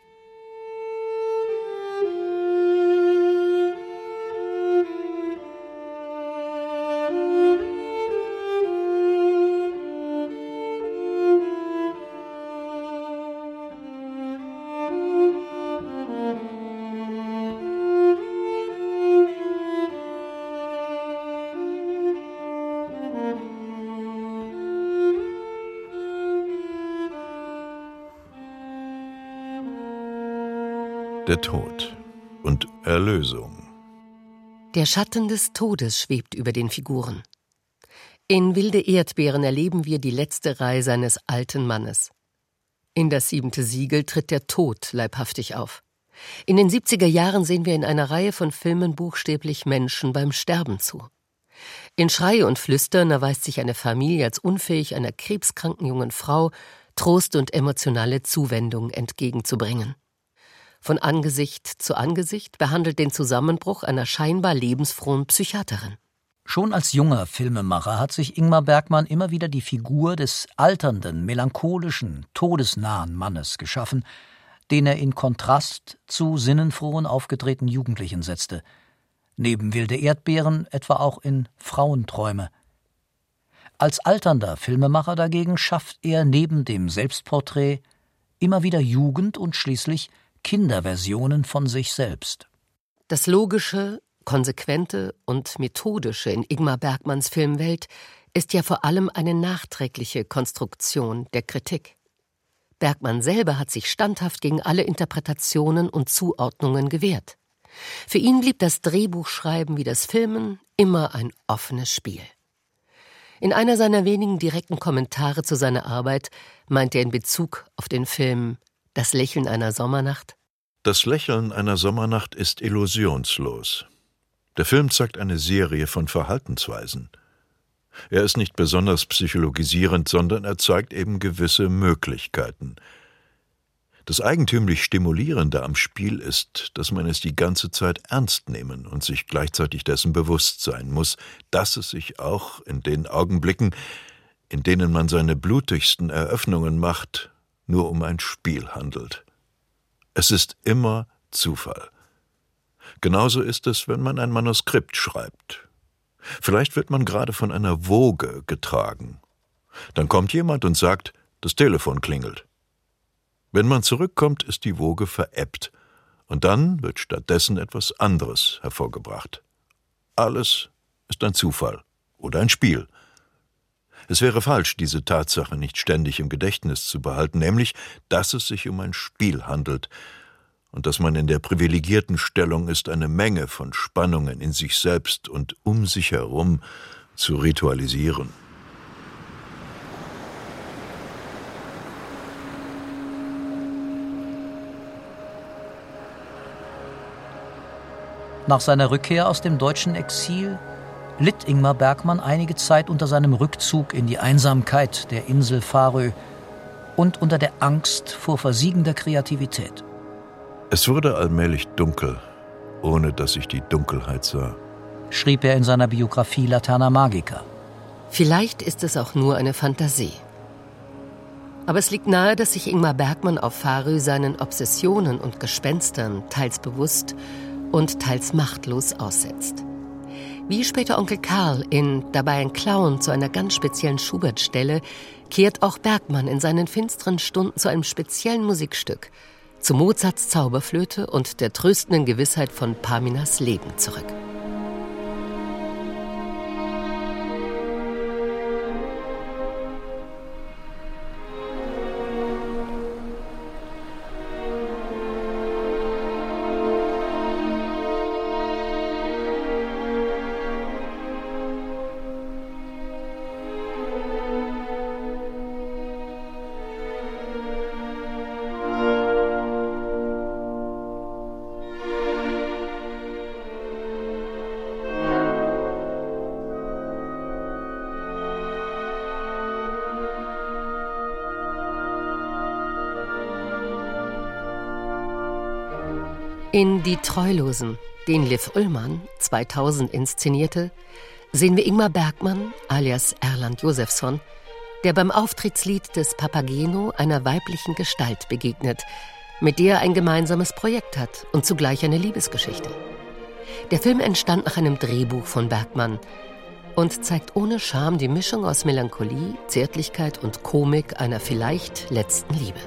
Der Tod und Erlösung. Der Schatten des Todes schwebt über den Figuren. In Wilde Erdbeeren erleben wir die letzte Reise eines alten Mannes. In Das 7. Siegel tritt der Tod leibhaftig auf. In den 70er Jahren sehen wir in einer Reihe von Filmen buchstäblich Menschen beim Sterben zu. In Schreie und Flüstern erweist sich eine Familie als unfähig, einer krebskranken jungen Frau Trost und emotionale Zuwendung entgegenzubringen. Von Angesicht zu Angesicht behandelt den Zusammenbruch einer scheinbar lebensfrohen Psychiaterin. Schon als junger Filmemacher hat sich Ingmar Bergman immer wieder die Figur des alternden, melancholischen, todesnahen Mannes geschaffen, den er in Kontrast zu sinnenfrohen, aufgedrehten Jugendlichen setzte. Neben Wilde Erdbeeren etwa auch in Frauenträume. Als alternder Filmemacher dagegen schafft er neben dem Selbstporträt immer wieder Jugend- und schließlich Kinderversionen von sich selbst. Das Logische, Konsequente und Methodische in Ingmar Bergmans Filmwelt ist ja vor allem eine nachträgliche Konstruktion der Kritik. Bergman selber hat sich standhaft gegen alle Interpretationen und Zuordnungen gewehrt. Für ihn blieb das Drehbuchschreiben wie das Filmen immer ein offenes Spiel. In einer seiner wenigen direkten Kommentare zu seiner Arbeit meint er in Bezug auf den Film »Das Lächeln einer Sommernacht«: Das Lächeln einer Sommernacht ist illusionslos. Der Film zeigt eine Serie von Verhaltensweisen. Er ist nicht besonders psychologisierend, sondern er zeigt eben gewisse Möglichkeiten. Das eigentümlich Stimulierende am Spiel ist, dass man es die ganze Zeit ernst nehmen und sich gleichzeitig dessen bewusst sein muss, dass es sich auch in den Augenblicken, in denen man seine blutigsten Eröffnungen macht, nur um ein Spiel handelt. Es ist immer Zufall. Genauso ist es, wenn man ein Manuskript schreibt. Vielleicht wird man gerade von einer Woge getragen. Dann kommt jemand und sagt, das Telefon klingelt. Wenn man zurückkommt, ist die Woge verebbt, und dann wird stattdessen etwas anderes hervorgebracht. Alles ist ein Zufall oder ein Spiel. Es wäre falsch, diese Tatsache nicht ständig im Gedächtnis zu behalten, nämlich, dass es sich um ein Spiel handelt und dass man in der privilegierten Stellung ist, eine Menge von Spannungen in sich selbst und um sich herum zu ritualisieren. Nach seiner Rückkehr aus dem deutschen Exil litt Ingmar Bergman einige Zeit unter seinem Rückzug in die Einsamkeit der Insel Farö und unter der Angst vor versiegender Kreativität. Es wurde allmählich dunkel, ohne dass ich die Dunkelheit sah, schrieb er in seiner Biografie Laterna Magica. Vielleicht ist es auch nur eine Fantasie. Aber es liegt nahe, dass sich Ingmar Bergman auf Farö seinen Obsessionen und Gespenstern teils bewusst und teils machtlos aussetzt. Wie später Onkel Karl in »Dabei ein Clown« zu einer ganz speziellen Schubert-Stelle, kehrt auch Bergman in seinen finsteren Stunden zu einem speziellen Musikstück, zu Mozarts Zauberflöte und der tröstenden Gewissheit von Paminas Leben zurück. In »Die Treulosen«, den Liv Ullmann 2000 inszenierte, sehen wir Ingmar Bergman, alias Erland Josephson, der beim Auftrittslied des Papageno einer weiblichen Gestalt begegnet, mit der er ein gemeinsames Projekt hat und zugleich eine Liebesgeschichte. Der Film entstand nach einem Drehbuch von Bergman und zeigt ohne Scham die Mischung aus Melancholie, Zärtlichkeit und Komik einer vielleicht letzten Liebe.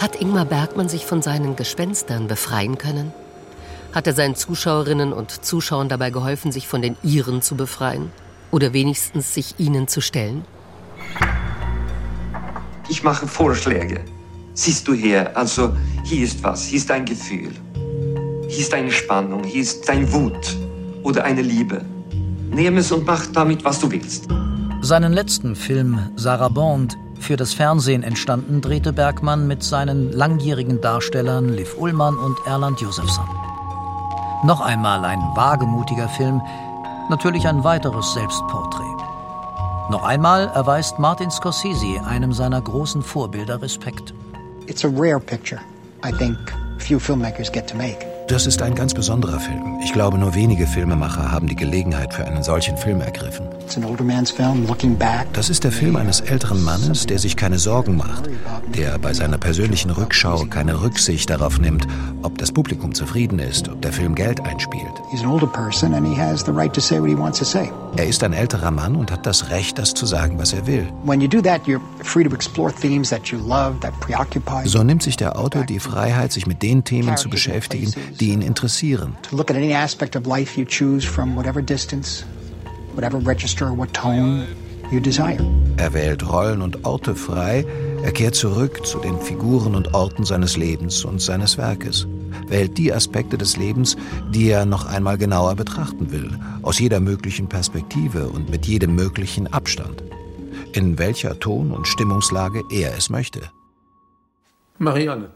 Hat Ingmar Bergman sich von seinen Gespenstern befreien können? Hat er seinen Zuschauerinnen und Zuschauern dabei geholfen, sich von den ihren zu befreien? Oder wenigstens sich ihnen zu stellen? Ich mache Vorschläge. Siehst du her, also hier ist was, hier ist ein Gefühl. Hier ist eine Spannung, hier ist ein Wut oder eine Liebe. Nimm es und mach damit, was du willst. Seinen letzten Film Sarah Bond, für das Fernsehen entstanden, drehte Bergman mit seinen langjährigen Darstellern Liv Ullmann und Erland Josephson. Noch einmal ein wagemutiger Film, natürlich ein weiteres Selbstporträt. Noch einmal erweist Martin Scorsese einem seiner großen Vorbilder Respekt. It's a rare picture. I think few filmmakers get to make. Das ist ein ganz besonderer Film. Ich glaube, nur wenige Filmemacher haben die Gelegenheit für einen solchen Film ergriffen. Das ist der Film eines älteren Mannes, der sich keine Sorgen macht, der bei seiner persönlichen Rückschau keine Rücksicht darauf nimmt, ob das Publikum zufrieden ist, ob der Film Geld einspielt. Er ist ein älterer Mann und hat das Recht, das zu sagen, was er will. So nimmt sich der Autor die Freiheit, sich mit den Themen zu beschäftigen, die ihn interessieren. Er wählt Rollen und Orte frei, er kehrt zurück zu den Figuren und Orten seines Lebens und seines Werkes, wählt die Aspekte des Lebens, die er noch einmal genauer betrachten will, aus jeder möglichen Perspektive und mit jedem möglichen Abstand, in welcher Ton- und Stimmungslage er es möchte. Marianne.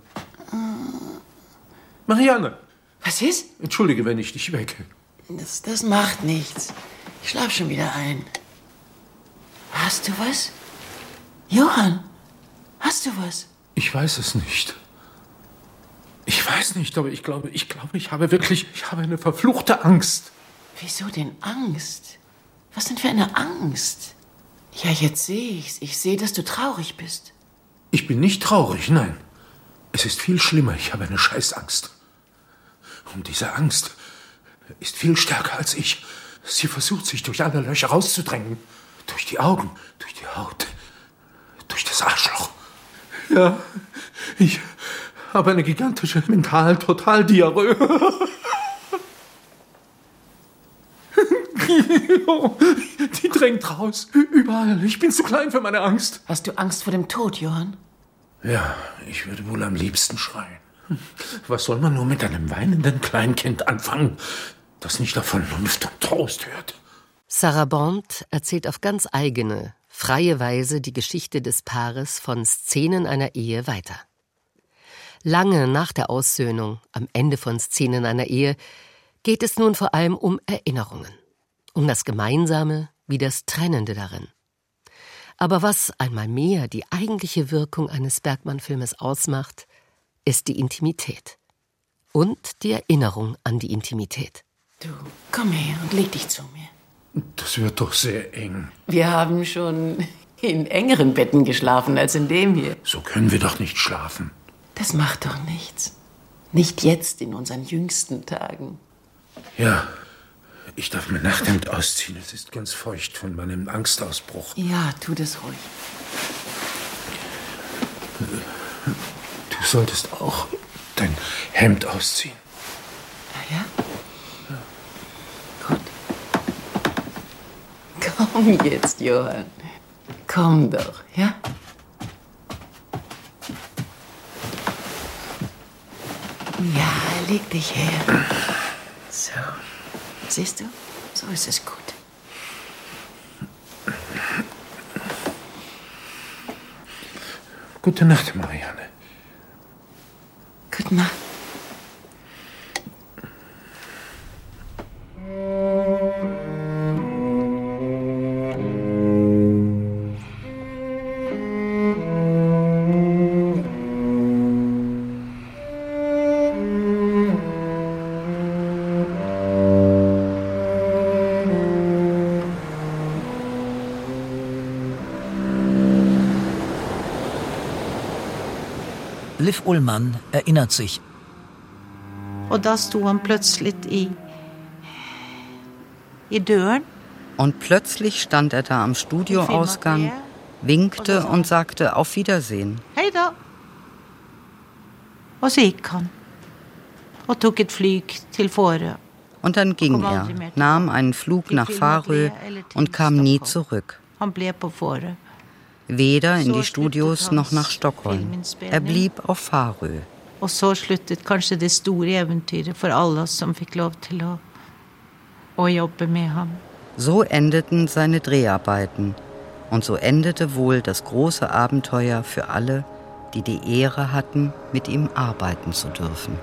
Marianne! Was ist? Entschuldige, wenn ich dich wecke. Das macht nichts. Ich schlaf schon wieder ein. Hast du was? Johann, hast du was? Ich weiß es nicht. Ich weiß nicht, aber ich glaube, ich habe eine verfluchte Angst. Wieso denn Angst? Was denn für eine Angst? Ja, jetzt sehe ich's. Ich sehe, dass du traurig bist. Ich bin nicht traurig, nein. Es ist viel schlimmer. Ich habe eine Scheißangst. Und diese Angst ist viel stärker als ich. Sie versucht, sich durch alle Löcher rauszudrängen. Durch die Augen, durch die Haut, durch das Arschloch. Ja, ich habe eine gigantische Mental-Total-Diarrhoe. Die drängt raus. Überall. Ich bin zu klein für meine Angst. Hast du Angst vor dem Tod, Johann? Ja, ich würde wohl am liebsten schreien. Was soll man nur mit einem weinenden Kleinkind anfangen, das nicht auf Vernunft und Trost hört? Sarah Bond erzählt auf ganz eigene, freie Weise die Geschichte des Paares von Szenen einer Ehe weiter. Lange nach der Aussöhnung, am Ende von Szenen einer Ehe, geht es nun vor allem um Erinnerungen. Um das Gemeinsame wie das Trennende darin. Aber was einmal mehr die eigentliche Wirkung eines Bergman-Filmes ausmacht, ist die Intimität. Und die Erinnerung an die Intimität. Du, komm her und leg dich zu mir. Das wird doch sehr eng. Wir haben schon in engeren Betten geschlafen als in dem hier. So können wir doch nicht schlafen. Das macht doch nichts. Nicht jetzt in unseren jüngsten Tagen. Ja, ich darf mein Nachthemd ausziehen. Es ist ganz feucht von meinem Angstausbruch. Ja, tu das ruhig. Du solltest auch dein Hemd ausziehen. Ah ja? Gut. Komm jetzt, Johann. Komm doch, ja? Ja, leg dich her. So. Siehst du? So ist es gut. Gute Nacht, Marianne. Gute Nacht. Liv Ullmann erinnert sich. Und da stod han plötsligt i dörren. Und plötzlich stand er da am Studioausgang, winkte und sagte auf Wiedersehen. Hej då. Og så gikk han. Og tok et flyg til Fårö. Und dann ging er, nahm einen Flug nach Färö und kam nie zurück. Han ble på Fårö. Weder in die Studios noch nach Stockholm. Er blieb auf Färö. Og så sluttet kanskje det store eventyret for alle som fikk lov til å jobbe med ham. So endeten seine Dreharbeiten. Und so endete wohl das große Abenteuer für alle, die die Ehre hatten, mit ihm arbeiten zu dürfen.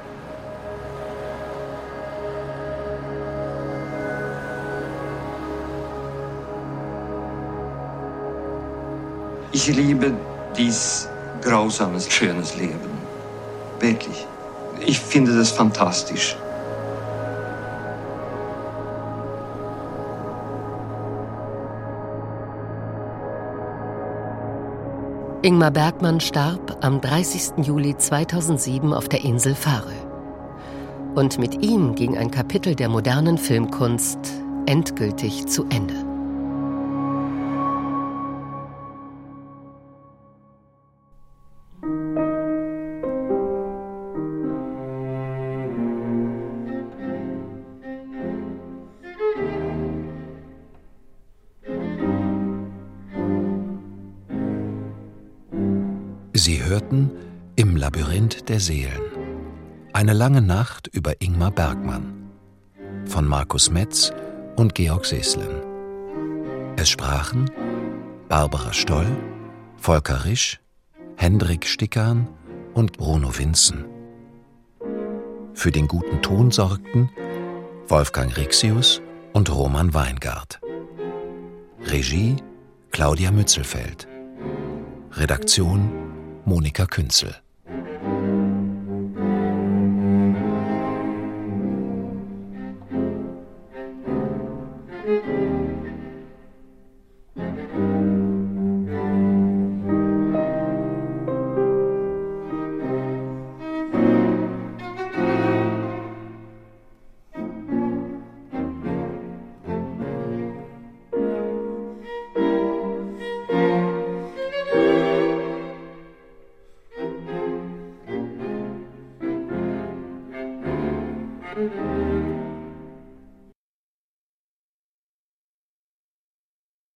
Ich liebe dies grausames, schönes Leben. Wirklich. Ich finde das fantastisch. Ingmar Bergman starb am 30. Juli 2007 auf der Insel Färö. Und mit ihm ging ein Kapitel der modernen Filmkunst endgültig zu Ende. Sie hörten Im Labyrinth der Seelen. Eine lange Nacht über Ingmar Bergman von Markus Metz und Georg Seeslen. Es sprachen Barbara Stoll, Volker Risch, Hendrik Stickan und Bruno Vinzen. Für den guten Ton sorgten Wolfgang Rixius und Roman Weingart. Regie Claudia Mützelfeld. Redaktion Monika Künzel.